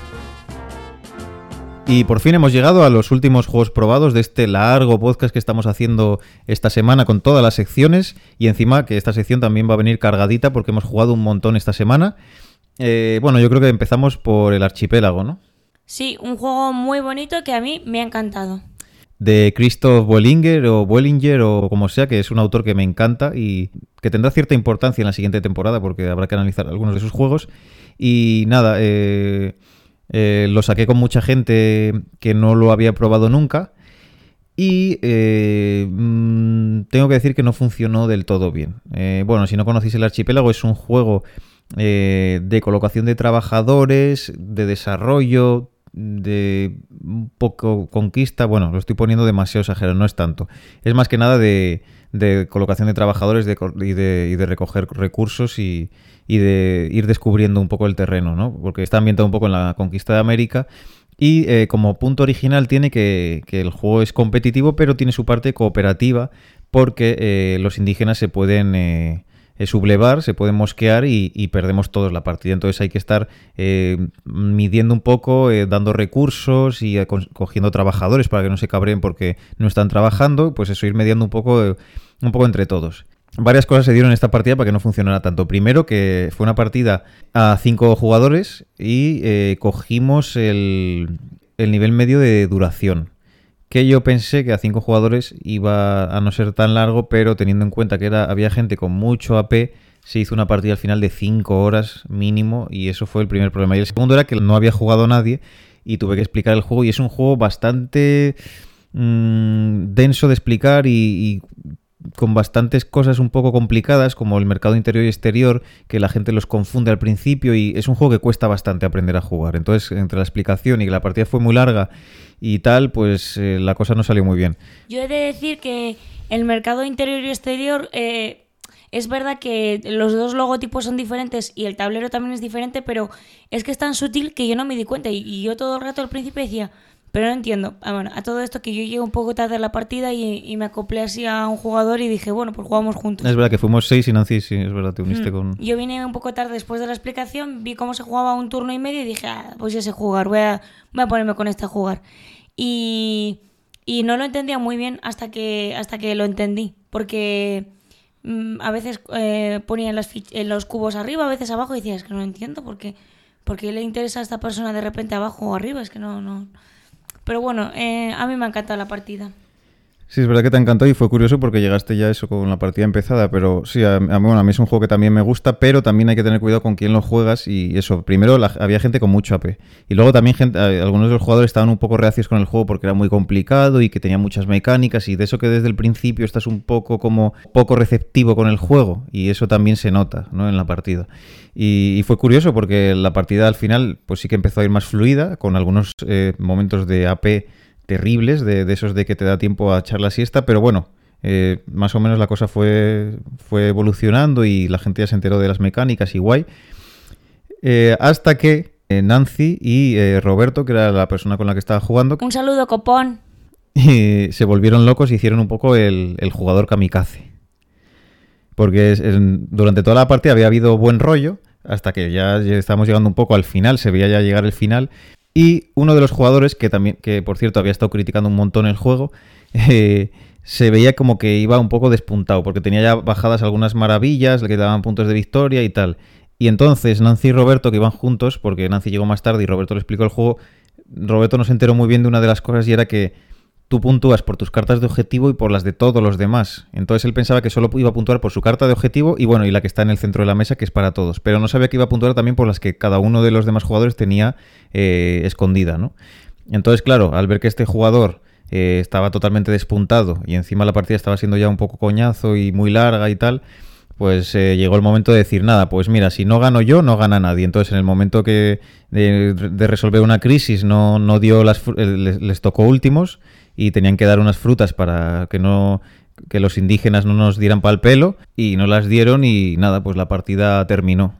Y por fin hemos llegado a los últimos juegos probados de este largo podcast que estamos haciendo esta semana con todas las secciones y encima que esta sección también va a venir cargadita porque hemos jugado un montón esta semana. Eh, bueno, yo creo que empezamos por el Archipiélago, ¿no? Sí, un juego muy bonito que a mí me ha encantado. De Christoph Boehlinger o Boehlinger o como sea, que es un autor que me encanta y que tendrá cierta importancia en la siguiente temporada porque habrá que analizar algunos de sus juegos. Y nada, eh... Eh, lo saqué con mucha gente que no lo había probado nunca y eh, mmm, tengo que decir que no funcionó del todo bien. Eh, bueno, si no conocéis el Archipiélago, es un juego eh, de colocación de trabajadores, de desarrollo, de un poco conquista. Bueno, lo estoy poniendo demasiado exagerado, no es tanto. Es más que nada de, de colocación de trabajadores de, y, de, y de recoger recursos y... y de ir descubriendo un poco el terreno, ¿no? Porque está ambientado un poco en la conquista de América y eh, como punto original tiene que, que el juego es competitivo, pero tiene su parte cooperativa porque eh, los indígenas se pueden eh, sublevar, se pueden mosquear y, y perdemos todos la partida. Entonces hay que estar eh, midiendo un poco, eh, dando recursos y eh, cogiendo trabajadores para que no se cabreen porque no están trabajando, pues eso, ir mediando un poco, eh, un poco entre todos. Varias cosas se dieron en esta partida para que no funcionara tanto. Primero, que fue una partida a cinco jugadores y eh, cogimos el, el nivel medio de duración. Que yo pensé que a cinco jugadores iba a no ser tan largo, pero teniendo en cuenta que era había gente con mucho A P, se hizo una partida al final de cinco horas mínimo y eso fue el primer problema. Y el segundo era que no había jugado nadie y tuve que explicar el juego y es un juego bastante mmm, denso de explicar y... y con bastantes cosas un poco complicadas, como el mercado interior y exterior, que la gente los confunde al principio, y es un juego que cuesta bastante aprender a jugar. Entonces, entre la explicación y que la partida fue muy larga y tal, pues eh, la cosa no salió muy bien. Yo he de decir que el mercado interior y exterior... Eh... Es verdad que los dos logotipos son diferentes y el tablero también es diferente, pero es que es tan sutil que yo no me di cuenta. Y, y yo todo el rato al principio decía, pero no entiendo. Ah, bueno, a todo esto que yo llegué un poco tarde a la partida y, y me acoplé así a un jugador y dije, bueno, pues jugamos juntos. Es verdad que fuimos seis y Nancy, sí, es verdad, te uniste mm. con... Yo vine un poco tarde después de la explicación, vi cómo se jugaba un turno y medio y dije, ah, pues ya sé jugar, voy a, voy a ponerme con este a jugar. Y, y no lo entendía muy bien hasta que, hasta que lo entendí, porque... A veces eh, ponían las fich- los cubos arriba, a veces abajo, y decía, es que no entiendo por qué, por qué le interesa a esta persona de repente abajo o arriba, es que no... no. Pero bueno, eh, a mí me ha encantado la partida. Sí, es verdad que te encantó y fue curioso porque llegaste ya eso con la partida empezada, pero sí, a, a, bueno, a mí es un juego que también me gusta, pero también hay que tener cuidado con quién lo juegas y eso, primero la, había gente con mucho A P y luego también gente, algunos de los jugadores estaban un poco reacios con el juego porque era muy complicado y que tenía muchas mecánicas y de eso que desde el principio estás un poco como poco receptivo con el juego y eso también se nota, ¿no?, en la partida. Y, y fue curioso porque la partida al final pues sí que empezó a ir más fluida con algunos eh, momentos de A P terribles, de, de esos de que te da tiempo a echar la siesta, pero bueno, eh, más o menos la cosa fue, fue evolucionando y la gente ya se enteró de las mecánicas y guay, eh, hasta que eh, Nancy y eh, Roberto, que era la persona con la que estaba jugando, un saludo, copón, y se volvieron locos y hicieron un poco el, el jugador kamikaze, porque es, es, durante toda la partida había habido buen rollo, hasta que ya, ya estábamos llegando un poco al final, se veía ya llegar el final. Y uno de los jugadores, que también, que por cierto había estado criticando un montón el juego, eh, se veía como que iba un poco despuntado, porque tenía ya bajadas algunas maravillas, le daban puntos de victoria y tal. Y entonces Nancy y Roberto, que iban juntos, porque Nancy llegó más tarde y Roberto le explicó el juego, Roberto no se enteró muy bien de una de las cosas y era que tú puntúas por tus cartas de objetivo y por las de todos los demás. Entonces él pensaba que solo iba a puntuar por su carta de objetivo y bueno, y la que está en el centro de la mesa, que es para todos. Pero no sabía que iba a puntuar también por las que cada uno de los demás jugadores tenía eh, escondida, ¿no? Entonces, claro, al ver que este jugador eh, estaba totalmente despuntado y encima la partida estaba siendo ya un poco coñazo y muy larga y tal, pues eh, llegó el momento de decir, nada, pues mira, si no gano yo, no gana nadie. Entonces, en el momento que de, de resolver una crisis, no, no dio las les, les tocó últimos y tenían que dar unas frutas para que no que los indígenas no nos dieran pa'l pelo y no las dieron y nada, pues la partida terminó.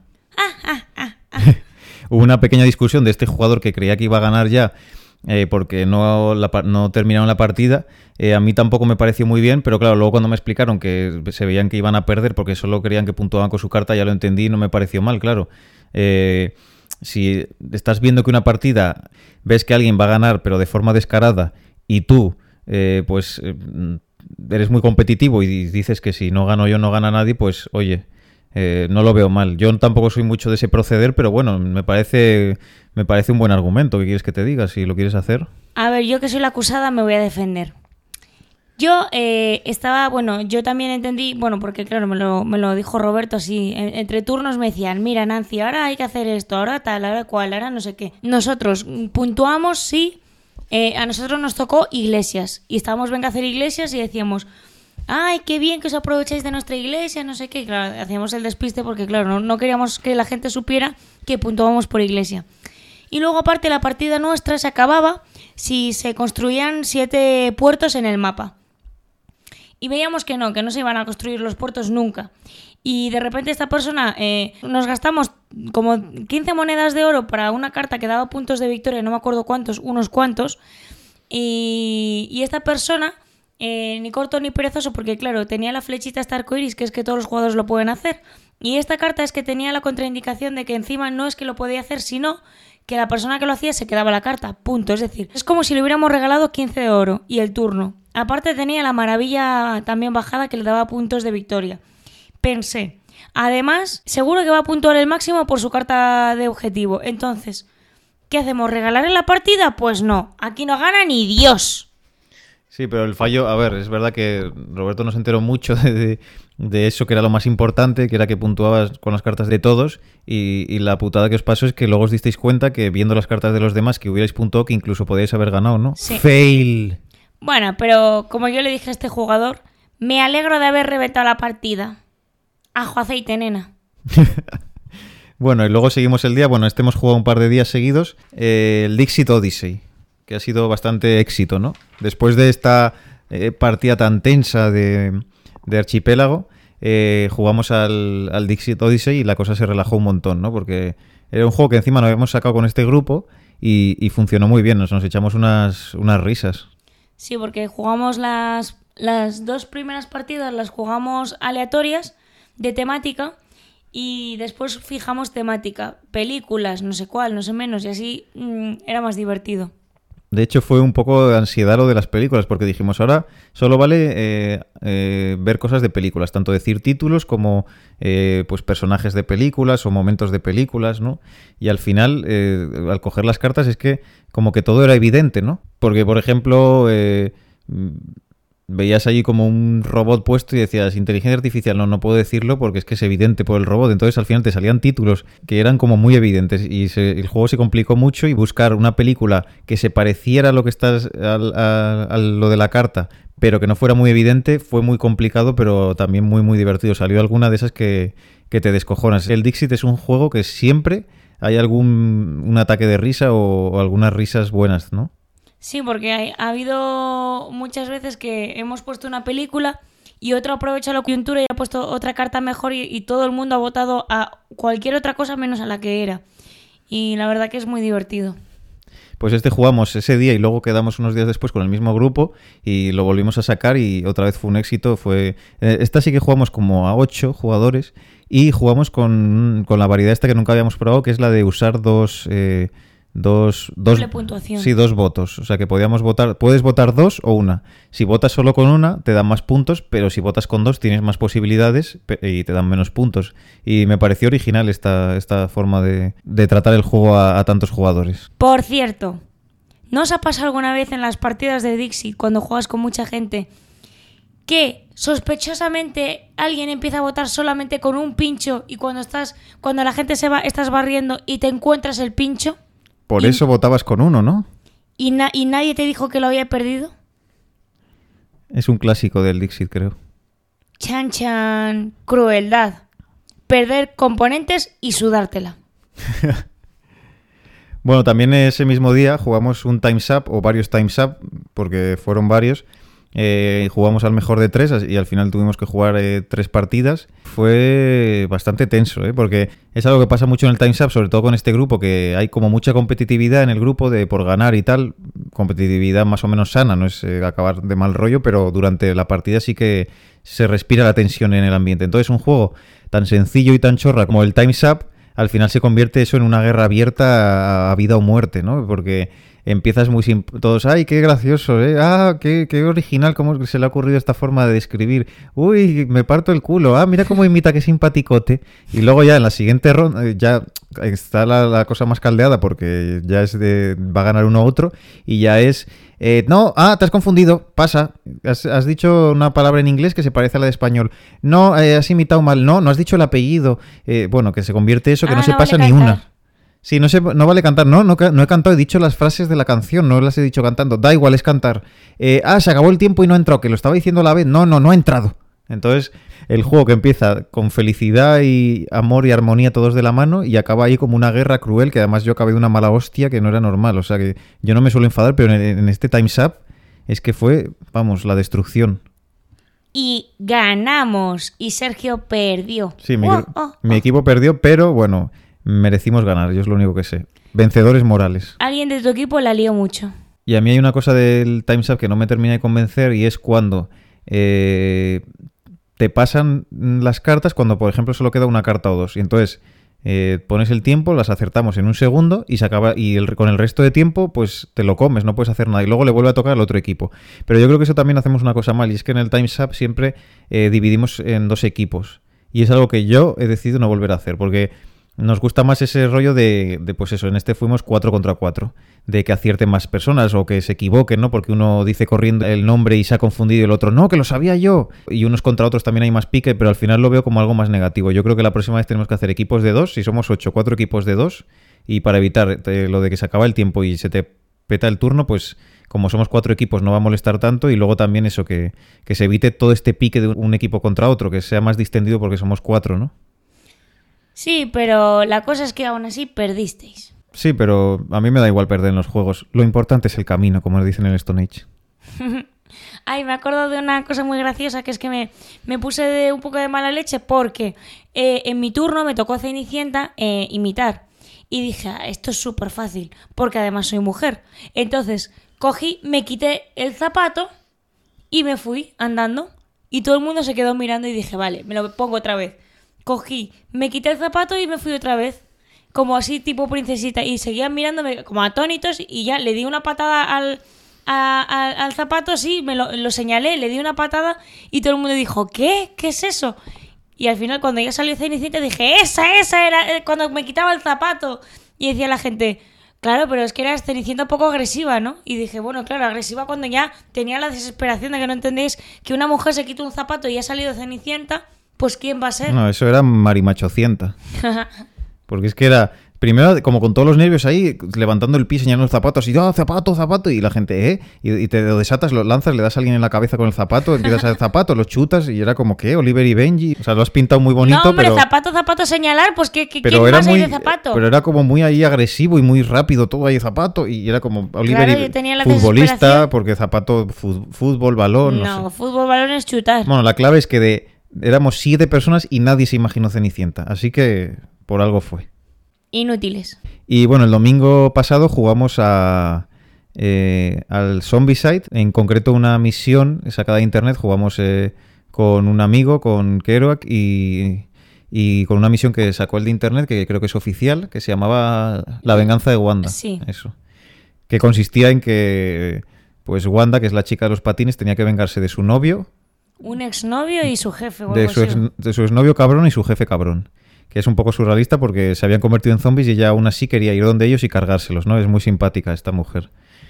Hubo una pequeña discusión de este jugador que creía que iba a ganar ya eh, porque no, la, no terminaron la partida. Eh, a mí tampoco me pareció muy bien, pero claro, luego cuando me explicaron que se veían que iban a perder porque solo creían que puntuaban con su carta, ya lo entendí y no me pareció mal, claro. Eh, si estás viendo que una partida ves que alguien va a ganar pero de forma descarada y tú, eh, pues, eh, eres muy competitivo y dices que si no gano yo no gana nadie, pues, oye, eh, no lo veo mal. Yo tampoco soy mucho de ese proceder, pero bueno, me parece me parece un buen argumento. ¿Qué quieres que te diga? Si lo quieres hacer. A ver, yo que soy la acusada me voy a defender. Yo eh, estaba, bueno, yo también entendí, bueno, porque claro, me lo, me lo dijo Roberto así, en, entre turnos me decían, mira Nancy, ahora hay que hacer esto, ahora tal, ahora cual, ahora no sé qué. Nosotros puntuamos, sí. Eh, a nosotros nos tocó iglesias y estábamos venga a hacer iglesias y decíamos, ay, qué bien que os aprovecháis de nuestra iglesia, no sé qué. Claro, hacíamos el despiste porque claro, no, no queríamos que la gente supiera que puntuábamos por iglesia. Y luego aparte la partida nuestra se acababa si se construían siete puertos en el mapa. Y veíamos que no, que no se iban a construir los puertos nunca. Y de repente esta persona, eh, nos gastamos como quince monedas de oro para una carta que daba puntos de victoria, no me acuerdo cuántos, unos cuantos. Y, y esta persona, eh, ni corto ni perezoso, porque claro, tenía la flechita esta arcoiris, que es que todos los jugadores lo pueden hacer. Y esta carta es que tenía la contraindicación de que encima no es que lo podía hacer, sino que la persona que lo hacía se quedaba la carta, punto. Es decir, es como si le hubiéramos regalado quince de oro y el turno. Aparte tenía la maravilla también bajada que le daba puntos de victoria. Pensé, además, seguro que va a puntuar el máximo por su carta de objetivo. Entonces, ¿qué hacemos? ¿Regalar en la partida? Pues no, aquí no gana ni Dios. Sí, pero el fallo, a ver, es verdad que Roberto no se enteró mucho de, de, de eso que era lo más importante, que era que puntuabas con las cartas de todos y, y la putada que os pasó es que luego os disteis cuenta que viendo las cartas de los demás que hubierais puntuado que incluso podíais haber ganado, ¿no? Sí. Fail. Bueno, pero como yo le dije a este jugador, Me alegro de haber reventado la partida. Ajo aceite, nena. Bueno, y luego seguimos el día. Bueno, este hemos jugado un par de días seguidos. Eh, el Dixit Odyssey, que ha sido bastante éxito, ¿no? Después de esta eh, partida tan tensa de, de Archipiélago, eh, jugamos al, al Dixit Odyssey y la cosa se relajó un montón, ¿no? Porque era un juego que encima nos habíamos sacado con este grupo y, y funcionó muy bien. Nos, nos echamos unas, unas risas. Sí, porque jugamos las, las dos primeras partidas, las jugamos aleatorias de temática. Y después fijamos temática, películas, no sé cuál, no sé menos, y así mmm, era más divertido. De hecho, fue un poco de ansiedad lo de las películas, porque dijimos, ahora solo vale eh, eh, ver cosas de películas, tanto decir títulos como eh, pues personajes de películas o momentos de películas, ¿no? Y al final, eh, al coger las cartas, es que como que todo era evidente, ¿no? Porque, por ejemplo... Eh, veías allí como un robot puesto y decías, inteligencia artificial, no, no puedo decirlo porque es que es evidente por el robot. Entonces al final te salían títulos que eran como muy evidentes y se, el juego se complicó mucho y buscar una película que se pareciera a lo que estás a, a, a lo de la carta, pero que no fuera muy evidente, fue muy complicado, pero también muy muy divertido. Salió alguna de esas que, que te descojonas. El Dixit es un juego que siempre hay algún un ataque de risa o, o algunas risas buenas, ¿no? Sí, porque hay, ha habido muchas veces que hemos puesto una película y otro aprovecha la coyuntura y ha puesto otra carta mejor y, y todo el mundo ha votado a cualquier otra cosa menos a la que era. Y la verdad que es muy divertido. Pues este jugamos ese día y luego quedamos unos días después con el mismo grupo y lo volvimos a sacar y otra vez fue un éxito. Fue Esta sí que jugamos como a ocho jugadores y jugamos con, con la variedad esta que nunca habíamos probado, que es la de usar dos... Eh, Dos, dos, doble puntuación. Sí, dos votos. O sea que podíamos votar, puedes votar dos o una. Si votas solo con una, te dan más puntos, pero si votas con dos, tienes más posibilidades y te dan menos puntos. Y me pareció original esta, esta forma de, de tratar el juego a, a tantos jugadores. Por cierto, ¿no os ha pasado alguna vez en las partidas de Dixit, cuando juegas con mucha gente, que sospechosamente alguien empieza a votar solamente con un pincho y cuando estás, cuando la gente se va, estás barriendo y te encuentras el pincho? Por y, eso votabas con uno, ¿no? Y, na- ¿Y nadie te dijo que lo había perdido? Es un clásico del Dixit, creo. Chan, chan. Crueldad. Perder componentes y sudártela. Bueno, también ese mismo día jugamos un Time's Up o varios Time's Up, porque fueron varios. Eh, jugamos al mejor de tres y al final tuvimos que jugar eh, tres partidas. Fue bastante tenso, ¿eh? Porque es algo que pasa mucho en el Time's Up, sobre todo con este grupo, que hay como mucha competitividad en el grupo de por ganar y tal. Competitividad más o menos sana, no es eh, acabar de mal rollo, pero durante la partida sí que se respira la tensión en el ambiente. Entonces un juego tan sencillo y tan chorra como el Time's Up, al final se convierte eso en una guerra abierta a vida o muerte, ¿no? Porque empiezas muy sin... Todos, ¡ay, qué gracioso! ¿eh? ¡Ah, qué, qué original! ¿Cómo se le ha ocurrido esta forma de describir? ¡Uy, me parto el culo! ¡Ah, mira cómo imita, qué simpaticote! Y luego ya en la siguiente ronda ya está la, la cosa más caldeada porque ya es de... va a ganar uno u otro y ya es... Eh, no, ah, te has confundido, pasa. Has, has dicho una palabra en inglés que se parece a la de español. No, eh, has imitado mal. No, no has dicho el apellido. Eh, bueno, que se convierte eso, que ah, no se no pasa vale ni cantar. una. Sí, no, se, no vale cantar. No, no, no he cantado, he dicho las frases de la canción, no las he dicho cantando. Da igual, es cantar. Eh, ah, se acabó el tiempo y no ha entrado, que lo estaba diciendo a la vez. No, no, no ha entrado. Entonces, el juego que empieza con felicidad y amor y armonía todos de la mano y acaba ahí como una guerra cruel, que además yo acabé de una mala hostia que no era normal. O sea que yo no me suelo enfadar, pero en, en este Time's Up es que fue, vamos, la destrucción. Y ganamos. Y Sergio perdió. Sí, mi, Oh, oh, mi oh. equipo perdió, pero bueno, merecimos ganar, yo es lo único que sé. Vencedores morales. Alguien de tu equipo la lió mucho. Y a mí hay una cosa del Time's Up que no me termina de convencer y es cuando eh, te pasan las cartas cuando, por ejemplo, solo queda una carta o dos. Y entonces eh, pones el tiempo, las acertamos en un segundo y se acaba y el, con el resto de tiempo pues te lo comes, no puedes hacer nada. Y luego le vuelve a tocar al otro equipo. Pero yo creo que eso también hacemos una cosa mal y es que en el Time's Up siempre eh, dividimos en dos equipos. Y es algo que yo he decidido no volver a hacer porque... Nos gusta más ese rollo de, de, pues eso, en este fuimos cuatro contra cuatro, de que acierten más personas o que se equivoquen, ¿no? Porque uno dice corriendo el nombre y se ha confundido y el otro, no, que lo sabía yo. Y unos contra otros también hay más pique, pero al final lo veo como algo más negativo. Yo creo que la próxima vez tenemos que hacer equipos de dos, si somos ocho, cuatro equipos de dos, y para evitar eh, lo de que se acaba el tiempo y se te peta el turno, pues como somos cuatro equipos no va a molestar tanto, y luego también eso, que, que se evite todo este pique de un equipo contra otro, que sea más distendido porque somos cuatro, ¿no? Sí, pero la cosa es que aún así perdisteis. Sí, pero a mí me da igual perder en los juegos. Lo importante es el camino, como nos dicen en el Stone Age. Ay, me acuerdo de una cosa muy graciosa, que es que me, me puse de un poco de mala leche porque eh, en mi turno me tocó Cenicienta eh, imitar. Y dije, ah, esto es súper fácil, porque además soy mujer. Entonces cogí, me quité el zapato y me fui andando. Y todo el mundo se quedó mirando y dije, vale, me lo pongo otra vez. Cogí, me quité el zapato y me fui otra vez. Como así, tipo princesita. Y seguían mirándome como atónitos y ya le di una patada al... A, a, al zapato, sí, me lo, lo señalé, le di una patada y todo el mundo dijo, ¿qué? ¿Qué es eso? Y al final cuando ya salió Cenicienta dije, esa, esa era cuando me quitaba el zapato. Y decía la gente, claro, pero es que eras Cenicienta un poco agresiva, ¿no? Y dije, bueno, claro, agresiva cuando ya tenía la desesperación de que no entendéis que una mujer se quita un zapato y ha salido Cenicienta, pues ¿quién va a ser? No, eso era marimachocienta. Porque es que era... Primero, como con todos los nervios ahí, levantando el pie, señalando los zapatos, y ¡ah, zapato, zapato! Y la gente, ¿eh? Y, y te lo desatas, lo lanzas, le das a alguien en la cabeza con el zapato, empiezas a hacer zapato, lo chutas, y era como, ¿qué? Oliver y Benji. O sea, lo has pintado muy bonito, no, hombre, pero... zapato, zapato, señalar, pues ¿qué, qué, pero ¿quién era más muy, hay de zapato? Pero era como muy ahí agresivo y muy rápido, todo ahí zapato, y era como Oliver Claro, y yo tenía la futbolista, desesperación. porque zapato, fu- fútbol, balón, no, No, sé. fútbol, balón es chutar. Bueno, la clave es que de éramos siete personas y nadie se imaginó Cenicienta, así que por algo fue. Inútiles. Y bueno, el domingo pasado jugamos a, eh, al Zombicide, en concreto una misión sacada de internet. Jugamos eh, con un amigo, con Kerouac, y, y con una misión que sacó el de internet, que creo que es oficial, que se llamaba La venganza de Wanda. Sí. Eso. Que consistía en que pues Wanda, que es la chica de los patines, tenía que vengarse de su novio, Un exnovio y su jefe. o de algo su, así. ex, de su exnovio cabrón y su jefe cabrón. Que es un poco surrealista porque se habían convertido en zombies y ella aún así quería ir donde ellos y cargárselos, ¿no? Es muy simpática esta mujer.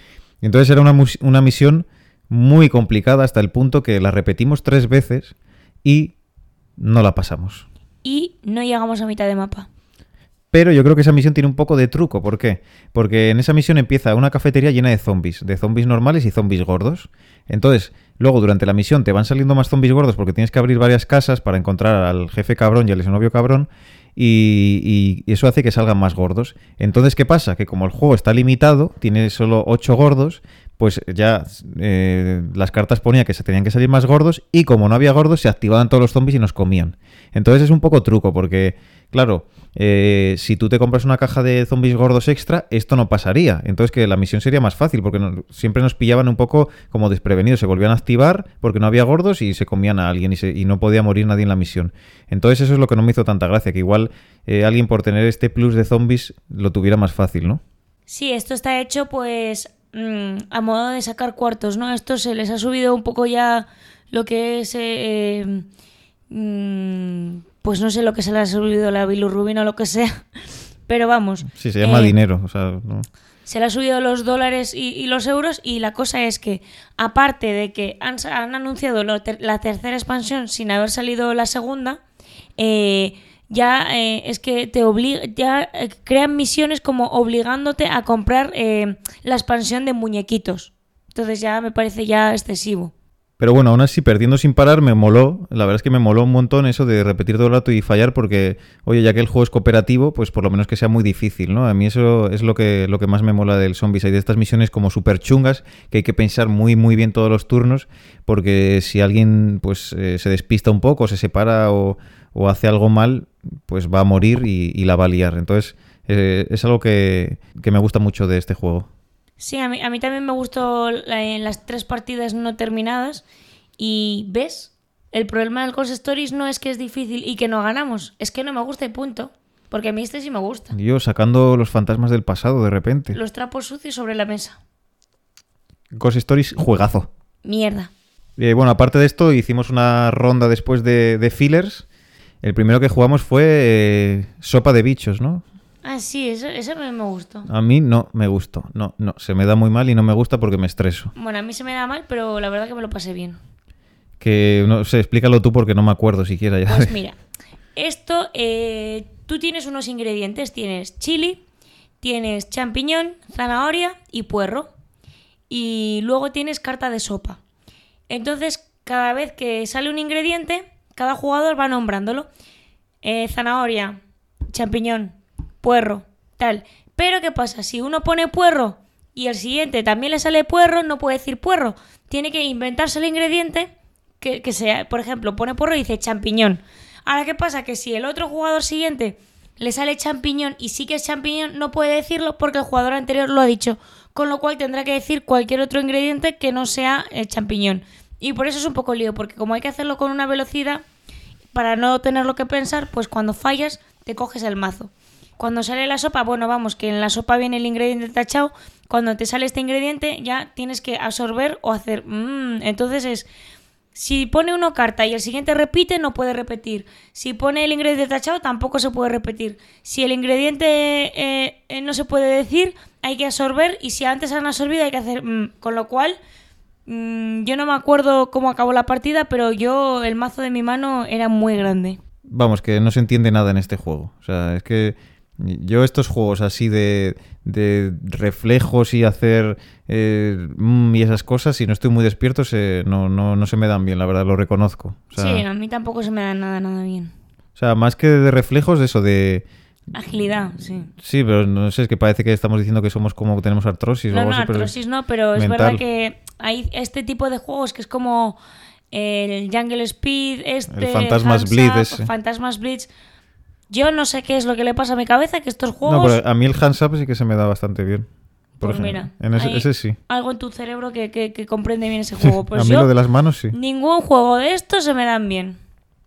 Y entonces era una, mus- una misión muy complicada hasta el punto que la repetimos tres veces y no la pasamos. Y no llegamos a mitad de mapa. Pero yo creo que esa misión tiene un poco de truco. ¿Por qué? Porque en esa misión empieza una cafetería llena de zombies, de zombies normales y zombies gordos. Entonces, luego durante la misión te van saliendo más zombies gordos porque tienes que abrir varias casas para encontrar al jefe cabrón y al exnovio cabrón, y, y eso hace que salgan más gordos. Entonces, ¿qué pasa? Que como el juego está limitado, tiene solo ocho gordos, pues ya eh, las cartas ponía que se tenían que salir más gordos, y como no había gordos se activaban todos los zombies y nos comían. Entonces es un poco truco porque, claro, eh, si tú te compras una caja de zombies gordos extra, esto no pasaría. Entonces que la misión sería más fácil porque no, siempre nos pillaban un poco como desprevenidos, se volvían a activar porque no había gordos y se comían a alguien y, se, y no podía morir nadie en la misión. Entonces eso es lo que no me hizo tanta gracia, que igual eh, alguien por tener este plus de zombies lo tuviera más fácil, ¿no? Sí, esto está hecho pues mmm, a modo de sacar cuartos, ¿no? Esto se les ha subido un poco ya lo que es... Eh, eh, mmm, pues no sé lo que se les ha subido la bilirrubina o lo que sea, pero vamos. Sí, se llama eh, dinero, o sea... No. Se le ha subido los dólares y, y los euros, y la cosa es que, aparte de que han, han anunciado lo ter, la tercera expansión sin haber salido la segunda, eh, ya eh, es que te obliga, ya eh, crean misiones como obligándote a comprar eh, la expansión de muñequitos. Entonces ya me parece ya excesivo. Pero bueno, aún así, perdiendo sin parar, me moló. La verdad es que me moló un montón eso de repetir todo el rato y fallar porque, oye, ya que el juego es cooperativo, pues por lo menos que sea muy difícil, ¿no? A mí eso es lo que, lo que más me mola del Zombies. Hay de estas misiones como súper chungas que hay que pensar muy, muy bien todos los turnos, porque si alguien pues eh, se despista un poco, se separa o, o hace algo mal, pues va a morir y, y la va a liar. Entonces, eh, es algo que, que me gusta mucho de este juego. Sí, a mí, a mí también me gustó la, en las tres partidas no terminadas. Y ¿ves? El problema del Ghost Stories no es que es difícil y que no ganamos, es que no me gusta y punto. Porque a mí este sí me gusta. Yo sacando los fantasmas del pasado de repente. Los trapos sucios sobre la mesa. Ghost Stories, juegazo. Mierda. Eh, bueno, aparte de esto, hicimos una ronda después de, de fillers. El primero que jugamos fue eh, Sopa de Bichos, ¿no? Ah, sí, eso, eso me, me gustó. A mí no me gustó. No, no, se me da muy mal y no me gusta porque me estreso. Bueno, a mí se me da mal, pero la verdad que me lo pasé bien. Que, no sé, explícalo tú porque no me acuerdo siquiera ya. Pues mira, esto, eh, tú tienes unos ingredientes. Tienes chili, tienes champiñón, zanahoria y puerro. y luego tienes carta de sopa. Entonces, cada vez que sale un ingrediente, cada jugador va nombrándolo. Eh, zanahoria, champiñón, puerro, tal. Pero ¿qué pasa? Si uno pone puerro y el siguiente también le sale puerro, no puede decir puerro. Tiene que inventarse el ingrediente que, que sea, por ejemplo, pone puerro y dice champiñón. Ahora, ¿qué pasa? Que si el otro jugador siguiente le sale champiñón y sí que es champiñón, no puede decirlo porque el jugador anterior lo ha dicho. Con lo cual tendrá que decir cualquier otro ingrediente que no sea el champiñón. Y por eso es un poco lío, porque como hay que hacerlo con una velocidad, para no tenerlo que pensar, pues cuando fallas te coges el mazo. Cuando sale la sopa, bueno, vamos, que en la sopa viene el ingrediente tachado. Cuando te sale este ingrediente ya tienes que absorber o hacer... Mmm, entonces es... Si pone uno carta y el siguiente repite, no puede repetir. Si pone el ingrediente tachado, tampoco se puede repetir. Si el ingrediente eh, eh, no se puede decir, hay que absorber. Y si antes han absorbido, hay que hacer... Mmm. Con lo cual, mmm, yo no me acuerdo cómo acabó la partida, pero yo, el mazo de mi mano era muy grande. Vamos, que no se entiende nada en este juego. O sea, es que... Yo estos juegos así de, de reflejos y hacer eh, mm, y esas cosas, si no estoy muy despierto, se, no, no, no se me dan bien, la verdad, lo reconozco. O sea, sí, a mí tampoco se me da nada, nada bien. O sea, más que de reflejos, eso de... Agilidad, sí. Sí, pero no sé, es que parece que estamos diciendo que somos como que tenemos artrosis no, o algo no, así. Pero artrosis no, pero es mental. verdad que hay este tipo de juegos que es como el Jungle Speed, este... El Fantasmas Hands Bleed Up, ese. Fantasmas Blitz... Yo no sé qué es lo que le pasa a mi cabeza, que estos juegos... No, pero a mí el Hands Up sí que se me da bastante bien. Por pues ejemplo. mira, En ese, hay ese sí. algo en tu cerebro que, que, que comprende bien ese juego. Pues a mí yo, lo de las manos sí. ningún juego de estos se me dan bien.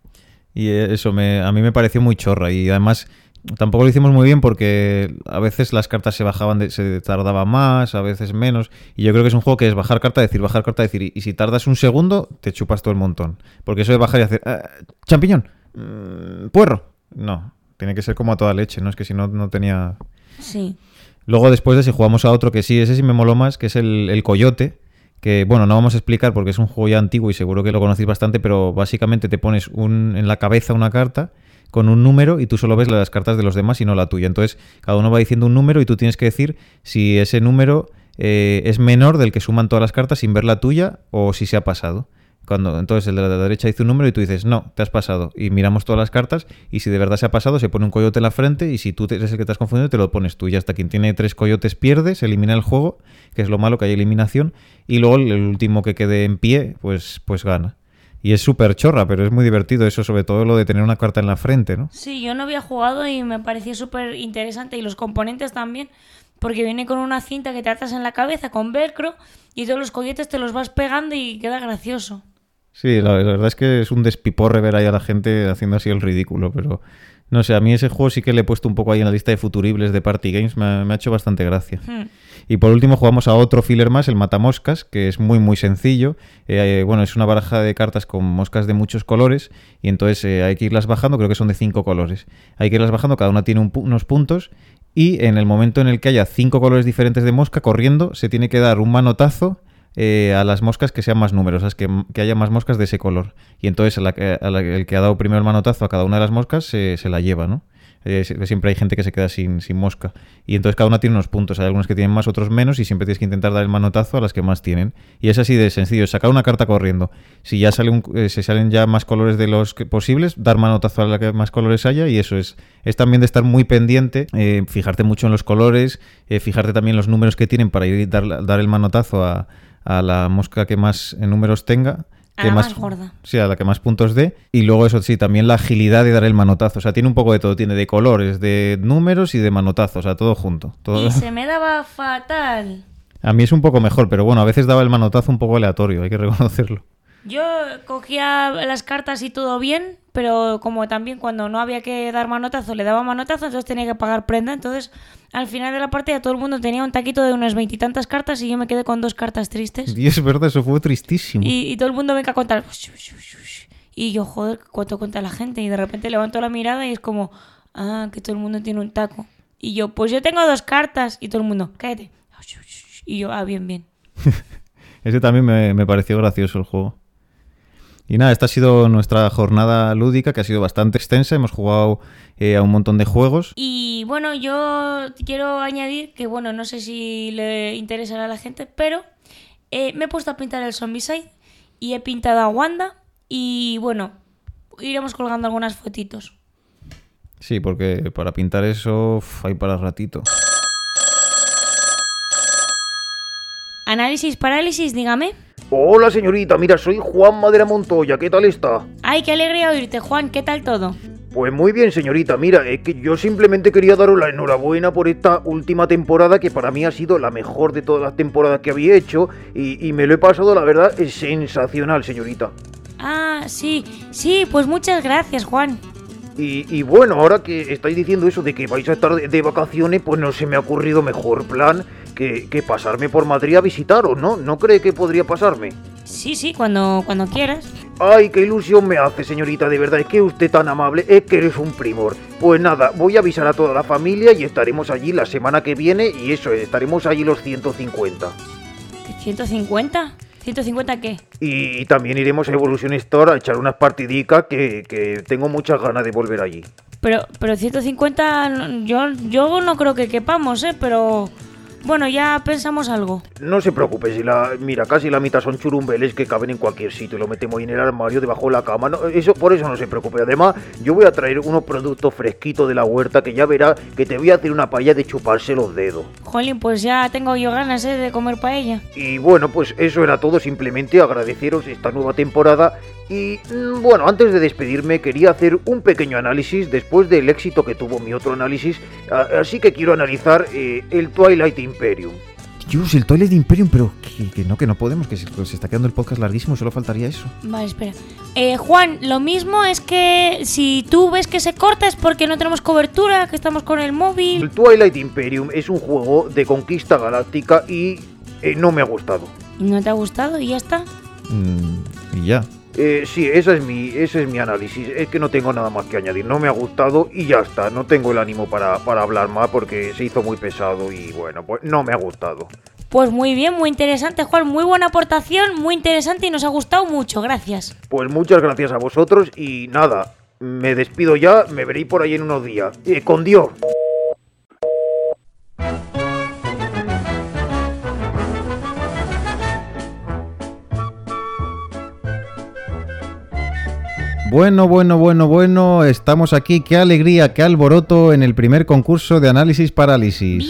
Y eso me, a mí me pareció muy chorra. Y además tampoco lo hicimos muy bien porque a veces las cartas se bajaban, de, se tardaba más, a veces menos. Y yo creo que es un juego que es bajar carta, decir, bajar carta, decir. Y, y si tardas un segundo, te chupas todo el montón. Porque eso de bajar y hacer... Ah, champiñón, mm, puerro. No, tiene que ser como a toda leche, ¿no? Es que si no, no tenía... Sí. Luego después de ese jugamos a otro que sí, ese sí me moló más, que es el, el Coyote. Que, bueno, no vamos a explicar porque es un juego ya antiguo y seguro que lo conocéis bastante, pero básicamente te pones un, en la cabeza una carta con un número y tú solo ves las cartas de los demás y no la tuya. Entonces, cada uno va diciendo un número y tú tienes que decir si ese número eh, es menor del que suman todas las cartas sin ver la tuya o si se ha pasado. Cuando, entonces el de la derecha dice un número y tú dices, no, te has pasado. Y miramos todas las cartas y si de verdad se ha pasado, se pone un coyote en la frente y si tú eres el que te has confundido, te lo pones tú. Y hasta quien tiene tres coyotes pierde, se elimina el juego, que es lo malo, que hay eliminación. Y luego el último que quede en pie, pues, pues gana. Y es súper chorra, pero es muy divertido eso, sobre todo lo de tener una carta en la frente, ¿no? Sí, yo no había jugado y me pareció súper interesante. Y los componentes también, porque viene con una cinta que te atas en la cabeza con velcro y todos los coyotes te los vas pegando y queda gracioso. Sí, la, la verdad es que es un despiporre ver ahí a la gente haciendo así el ridículo, pero no sé, a mí ese juego sí que le he puesto un poco ahí en la lista de futuribles de Party Games, me ha, me ha hecho bastante gracia. Hmm. Y por último jugamos a otro filler más, el Matamoscas, que es muy muy sencillo. Eh, bueno, es una baraja de cartas con moscas de muchos colores y entonces eh, hay que irlas bajando, creo que son de cinco colores. Hay que irlas bajando, cada una tiene un, unos puntos y en el momento en el que haya cinco colores diferentes de mosca corriendo, se tiene que dar un manotazo Eh, a las moscas que sean más numerosas, que, que haya más moscas de ese color. Y entonces a la, a la, el que ha dado primero el manotazo a cada una de las moscas se, se la lleva, ¿no? Eh, siempre hay gente que se queda sin, sin mosca. Y entonces cada una tiene unos puntos. Hay algunos que tienen más, otros menos, y siempre tienes que intentar dar el manotazo a las que más tienen. Y es así de sencillo, sacar una carta corriendo. Si ya sale un, eh, se salen ya más colores de los que posibles, dar manotazo a la que más colores haya, y eso es. Es también de estar muy pendiente, eh, fijarte mucho en los colores, eh, fijarte también en los números que tienen para ir dar, dar el manotazo a a la mosca que más números tenga. A que la más, más gorda. Sí, a la que más puntos dé. Y luego eso sí, también la agilidad de dar el manotazo. O sea, tiene un poco de todo. Tiene de colores, de números y de manotazos. O sea, todo junto. Todo... Y se me daba fatal. A mí es un poco mejor, pero bueno, a veces daba el manotazo un poco aleatorio. Hay que reconocerlo. Yo cogía las cartas y todo bien, pero como también cuando no había que dar manotazo le daba manotazo, entonces tenía que pagar prenda. Entonces, al final de la partida todo el mundo tenía un taquito de unas veintitantas cartas y yo me quedé con dos cartas tristes. Y es verdad, eso fue tristísimo. Y, y todo el mundo venga a contar. Y yo, joder, ¿cuánto cuenta la gente? Y de repente levanto la mirada y es como, ah, que todo el mundo tiene un taco. Y yo, pues yo tengo dos cartas. Y todo el mundo, cállate. Y yo, ah, bien, bien. Ese también me, me pareció gracioso el juego. Y nada, esta ha sido nuestra jornada lúdica, que ha sido bastante extensa. Hemos jugado eh, a un montón de juegos. Y bueno, yo quiero añadir que, bueno, no sé si le interesará a la gente, pero eh, me he puesto a pintar el Zombicide y he pintado a Wanda y, bueno, iremos colgando algunas fotitos. Sí, porque para pintar eso uf, hay para ratito. Análisis parálisis, dígame. Hola señorita, mira, soy Juanma de la Montoya, ¿qué tal está? Ay, qué alegría oírte, Juan, ¿qué tal todo? Pues muy bien señorita, mira, es que yo simplemente quería daros la enhorabuena por esta última temporada que para mí ha sido la mejor de todas las temporadas que había hecho y, y me lo he pasado, la verdad, es sensacional señorita. Ah, sí, sí, pues muchas gracias, Juan. Y, y bueno, ahora que estáis diciendo eso de que vais a estar de, de vacaciones, pues no se me ha ocurrido mejor plan que, que pasarme por Madrid a visitaros, ¿no? ¿No cree que podría pasarme? Sí, sí, cuando, cuando quieras. Ay, qué ilusión me hace, señorita, de verdad, es que usted tan amable, es que eres un primor. Pues nada, voy a avisar a toda la familia y estaremos allí la semana que viene y eso, estaremos allí los ciento cincuenta. ¿ciento cincuenta? ¿ciento cincuenta qué? Y también iremos a Evolution Store a echar unas partidicas que, que tengo muchas ganas de volver allí. Pero, pero ciento cincuenta, yo, yo no creo que quepamos, ¿eh? Pero bueno, ya pensamos algo. No se preocupe, si la, mira, casi la mitad son churumbeles que caben en cualquier sitio. Lo metemos ahí en el armario, debajo de la cama. No, eso, por eso no se preocupe. Además, yo voy a traer unos productos fresquitos de la huerta que ya verá que te voy a hacer una paella de chuparse los dedos. Jolín, pues ya tengo yo ganas, ¿eh? De comer paella. Y bueno, pues eso era todo. Simplemente agradeceros esta nueva temporada. Y bueno, antes de despedirme quería hacer un pequeño análisis después del éxito que tuvo mi otro análisis. Así que quiero analizar eh, el Twilight Imperium. Dios, el Twilight Imperium, pero que, que no, que no podemos, que se, que se está quedando el podcast larguísimo, solo faltaría eso. Vale, espera. Eh, Juan, lo mismo es que si tú ves que se corta es porque no tenemos cobertura, que estamos con el móvil. El Twilight Imperium es un juego de conquista galáctica y eh, no me ha gustado. ¿Y no te ha gustado y ya está? Mm, y ya. Eh, sí, esa es mi, ese es mi análisis. Es que no tengo nada más que añadir. No me ha gustado y ya está. No tengo el ánimo para, para hablar más porque se hizo muy pesado y bueno, pues no me ha gustado. Pues muy bien, muy interesante, Juan. Muy buena aportación, muy interesante y nos ha gustado mucho. Gracias. Pues muchas gracias a vosotros y nada, me despido ya. Me veréis por ahí en unos días. Eh, con Dios. Bueno, bueno, bueno, bueno, estamos aquí, qué alegría, qué alboroto en el primer concurso de análisis parálisis.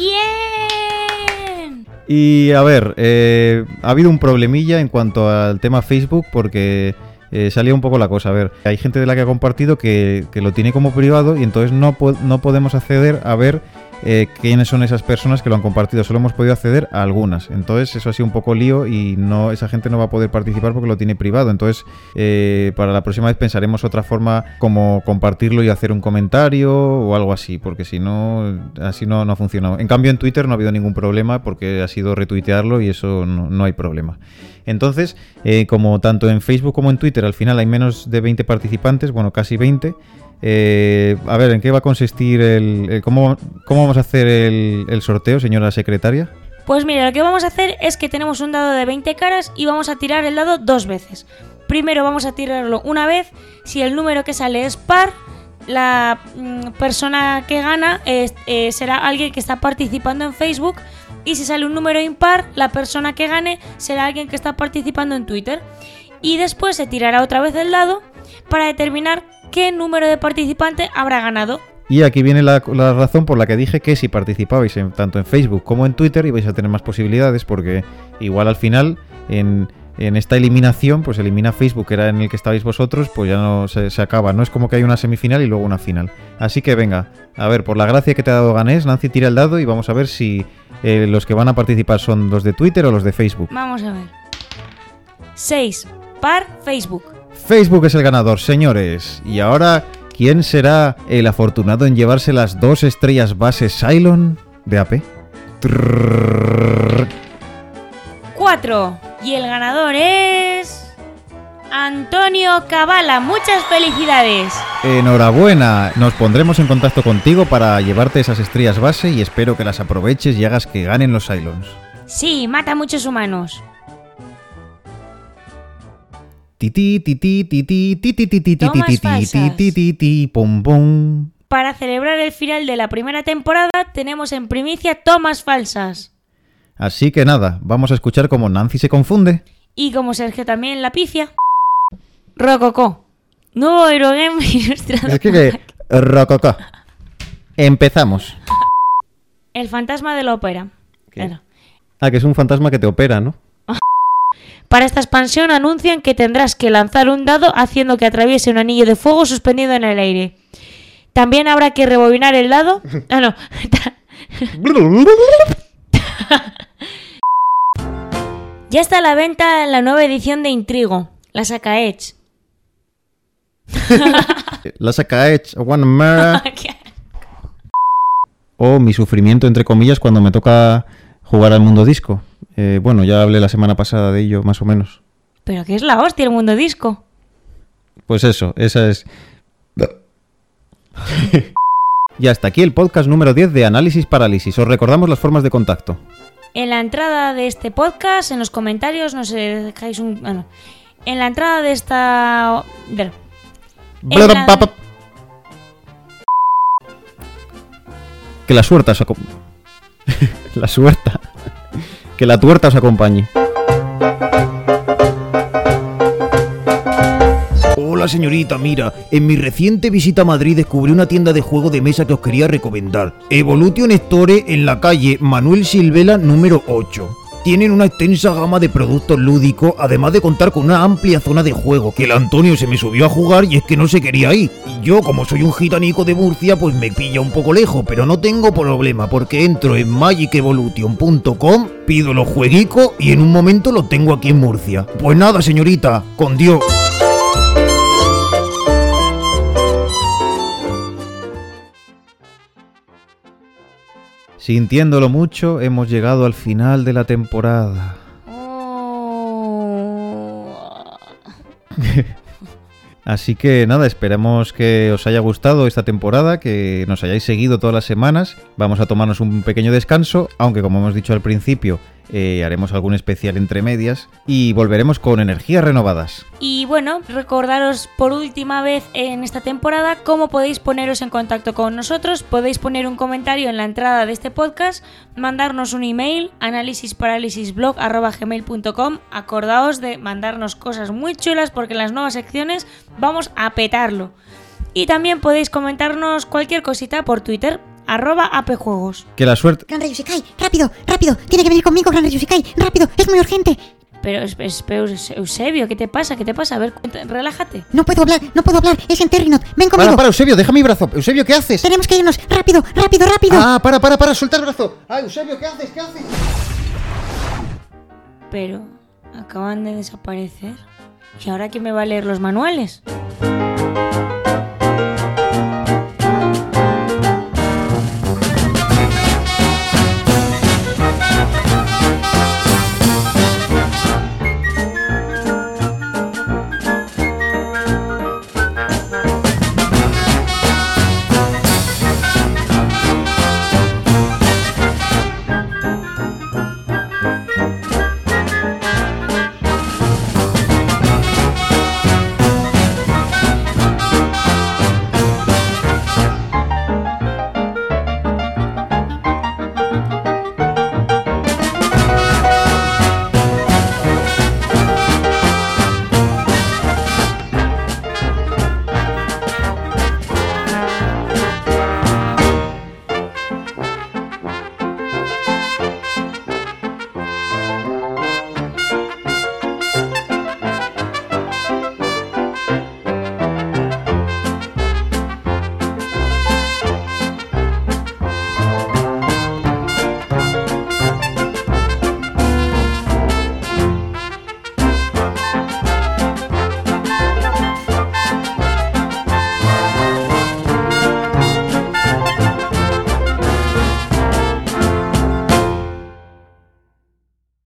¡Bien! Y a ver, eh, ha habido un problemilla en cuanto al tema Facebook porque eh, salía un poco la cosa. A ver, hay gente de la que ha compartido que, que lo tiene como privado y entonces no, po- no podemos acceder a ver eh, quiénes son esas personas que lo han compartido. Solo hemos podido acceder a algunas. Entonces eso ha sido un poco lío y no esa gente no va a poder participar porque lo tiene privado. Entonces eh, para la próxima vez pensaremos otra forma como compartirlo y hacer un comentario o algo así, porque si no, así no, no ha funcionado. En cambio en Twitter no ha habido ningún problema porque ha sido retuitearlo y eso no, no hay problema. Entonces, eh, como tanto en Facebook como en Twitter al final hay menos de veinte participantes, bueno, casi veinte. Eh, a ver, ¿en qué va a consistir el, el cómo, cómo vamos a hacer el, el sorteo, señora secretaria? Pues mira, lo que vamos a hacer es que tenemos un dado de veinte caras y vamos a tirar el dado dos veces. Primero vamos a tirarlo una vez. Si el número que sale es par, la mm, persona que gana es, eh, será alguien que está participando en Facebook. Y si sale un número impar, la persona que gane será alguien que está participando en Twitter. Y después se tirará otra vez el dado para determinar qué número de participantes habrá ganado. Y aquí viene la, la razón por la que dije que si participabais en, tanto en Facebook como en Twitter ibais a tener más posibilidades, porque igual al final en, en esta eliminación pues elimina Facebook, que era en el que estabais vosotros, pues ya no se, se acaba. No es como que hay una semifinal y luego una final. Así que venga, a ver, por la gracia que te ha dado Ganés, Nancy tira el dado y vamos a ver si eh, los que van a participar son los de Twitter o los de Facebook. Vamos a ver. seis. Par Facebook. Facebook es el ganador, señores. Y ahora, ¿quién será el afortunado en llevarse las dos estrellas base Cylon de A P? cuatro. Y el ganador es... Antonio Cabala. Muchas felicidades. Enhorabuena. Nos pondremos en contacto contigo para llevarte esas estrellas base y espero que las aproveches y hagas que ganen los Cylons. Sí, mata a muchos humanos. Titi, titi, titi, titi, titi, Tomas titi, falsas. titi, titi, pom, pom. Para celebrar el final de la primera temporada tenemos en primicia tomas falsas. Así que nada, vamos a escuchar cómo Nancy se confunde. Y como Sergio también la pifia. Rococó. Nuevo Eurogame ilustrado. Es que, que... Rococó. Empezamos. El fantasma de la ópera. ¿Qué? Bueno. Ah, que es un fantasma que te opera, ¿no? Para esta expansión anuncian que tendrás que lanzar un dado haciendo que atraviese un anillo de fuego suspendido en el aire. También habrá que rebobinar el dado. Ah, no. Ya está a la venta la nueva edición de Intrigo, la Saca Edge. La saca Edge, One Mara. O mi sufrimiento, entre comillas, cuando me toca jugar al mundo disco. Eh, bueno, ya hablé la semana pasada de ello, más o menos. Pero que es la hostia el mundo disco. Pues eso, esa es... Y hasta aquí el podcast número diez de Análisis Parálisis. Os recordamos las formas de contacto. En la entrada de este podcast, en los comentarios, no sé, dejáis un... Bueno, en la entrada de esta... de- en la- Que la suerte os acompañe. La suerte. Que la tuerta os acompañe. Hola señorita, mira, en mi reciente visita a Madrid descubrí una tienda de juego de mesa que os quería recomendar. Evolution Store en la calle Manuel Silvela número ocho. Tienen una extensa gama de productos lúdicos, además de contar con una amplia zona de juego, que el Antonio se me subió a jugar y es que no se quería ir. Y yo, como soy un gitanico de Murcia, pues me pilla un poco lejos, pero no tengo problema, porque entro en magic evolution punto com, pido los jueguicos y en un momento los tengo aquí en Murcia. Pues nada, señorita, con Dios. Sintiéndolo mucho, hemos llegado al final de la temporada. Oh. Así que nada, esperamos que os haya gustado esta temporada, que nos hayáis seguido todas las semanas. Vamos a tomarnos un pequeño descanso, aunque como hemos dicho al principio, eh, haremos algún especial entre medias y volveremos con energías renovadas. Y bueno, recordaros por última vez en esta temporada cómo podéis poneros en contacto con nosotros. Podéis poner un comentario en la entrada de este podcast, mandarnos un email, análisisparalisisblog arroba gmail punto com. Acordaos de mandarnos cosas muy chulas porque en las nuevas secciones vamos a petarlo. Y también podéis comentarnos cualquier cosita por Twitter, arroba apjuegos. Que la suerte... Gran Rey Yusikai, rápido, rápido, tiene que venir conmigo, Gran Rey Yusikai, rápido, es muy urgente. Pero, es- es- pero, Eusebio, ¿qué te pasa? ¿Qué te pasa? A ver, cuenta- relájate. No puedo hablar, no puedo hablar, es en Terrinot, ven Para, conmigo. para, Eusebio, deja mi brazo. Eusebio, ¿qué haces? Tenemos que irnos, rápido, rápido, rápido. Ah, para, para, para, suelta el brazo. Ah, Eusebio, ¿qué haces? ¿Qué haces? Pero acaban de desaparecer. ¿Y ahora quién me va a leer los manuales?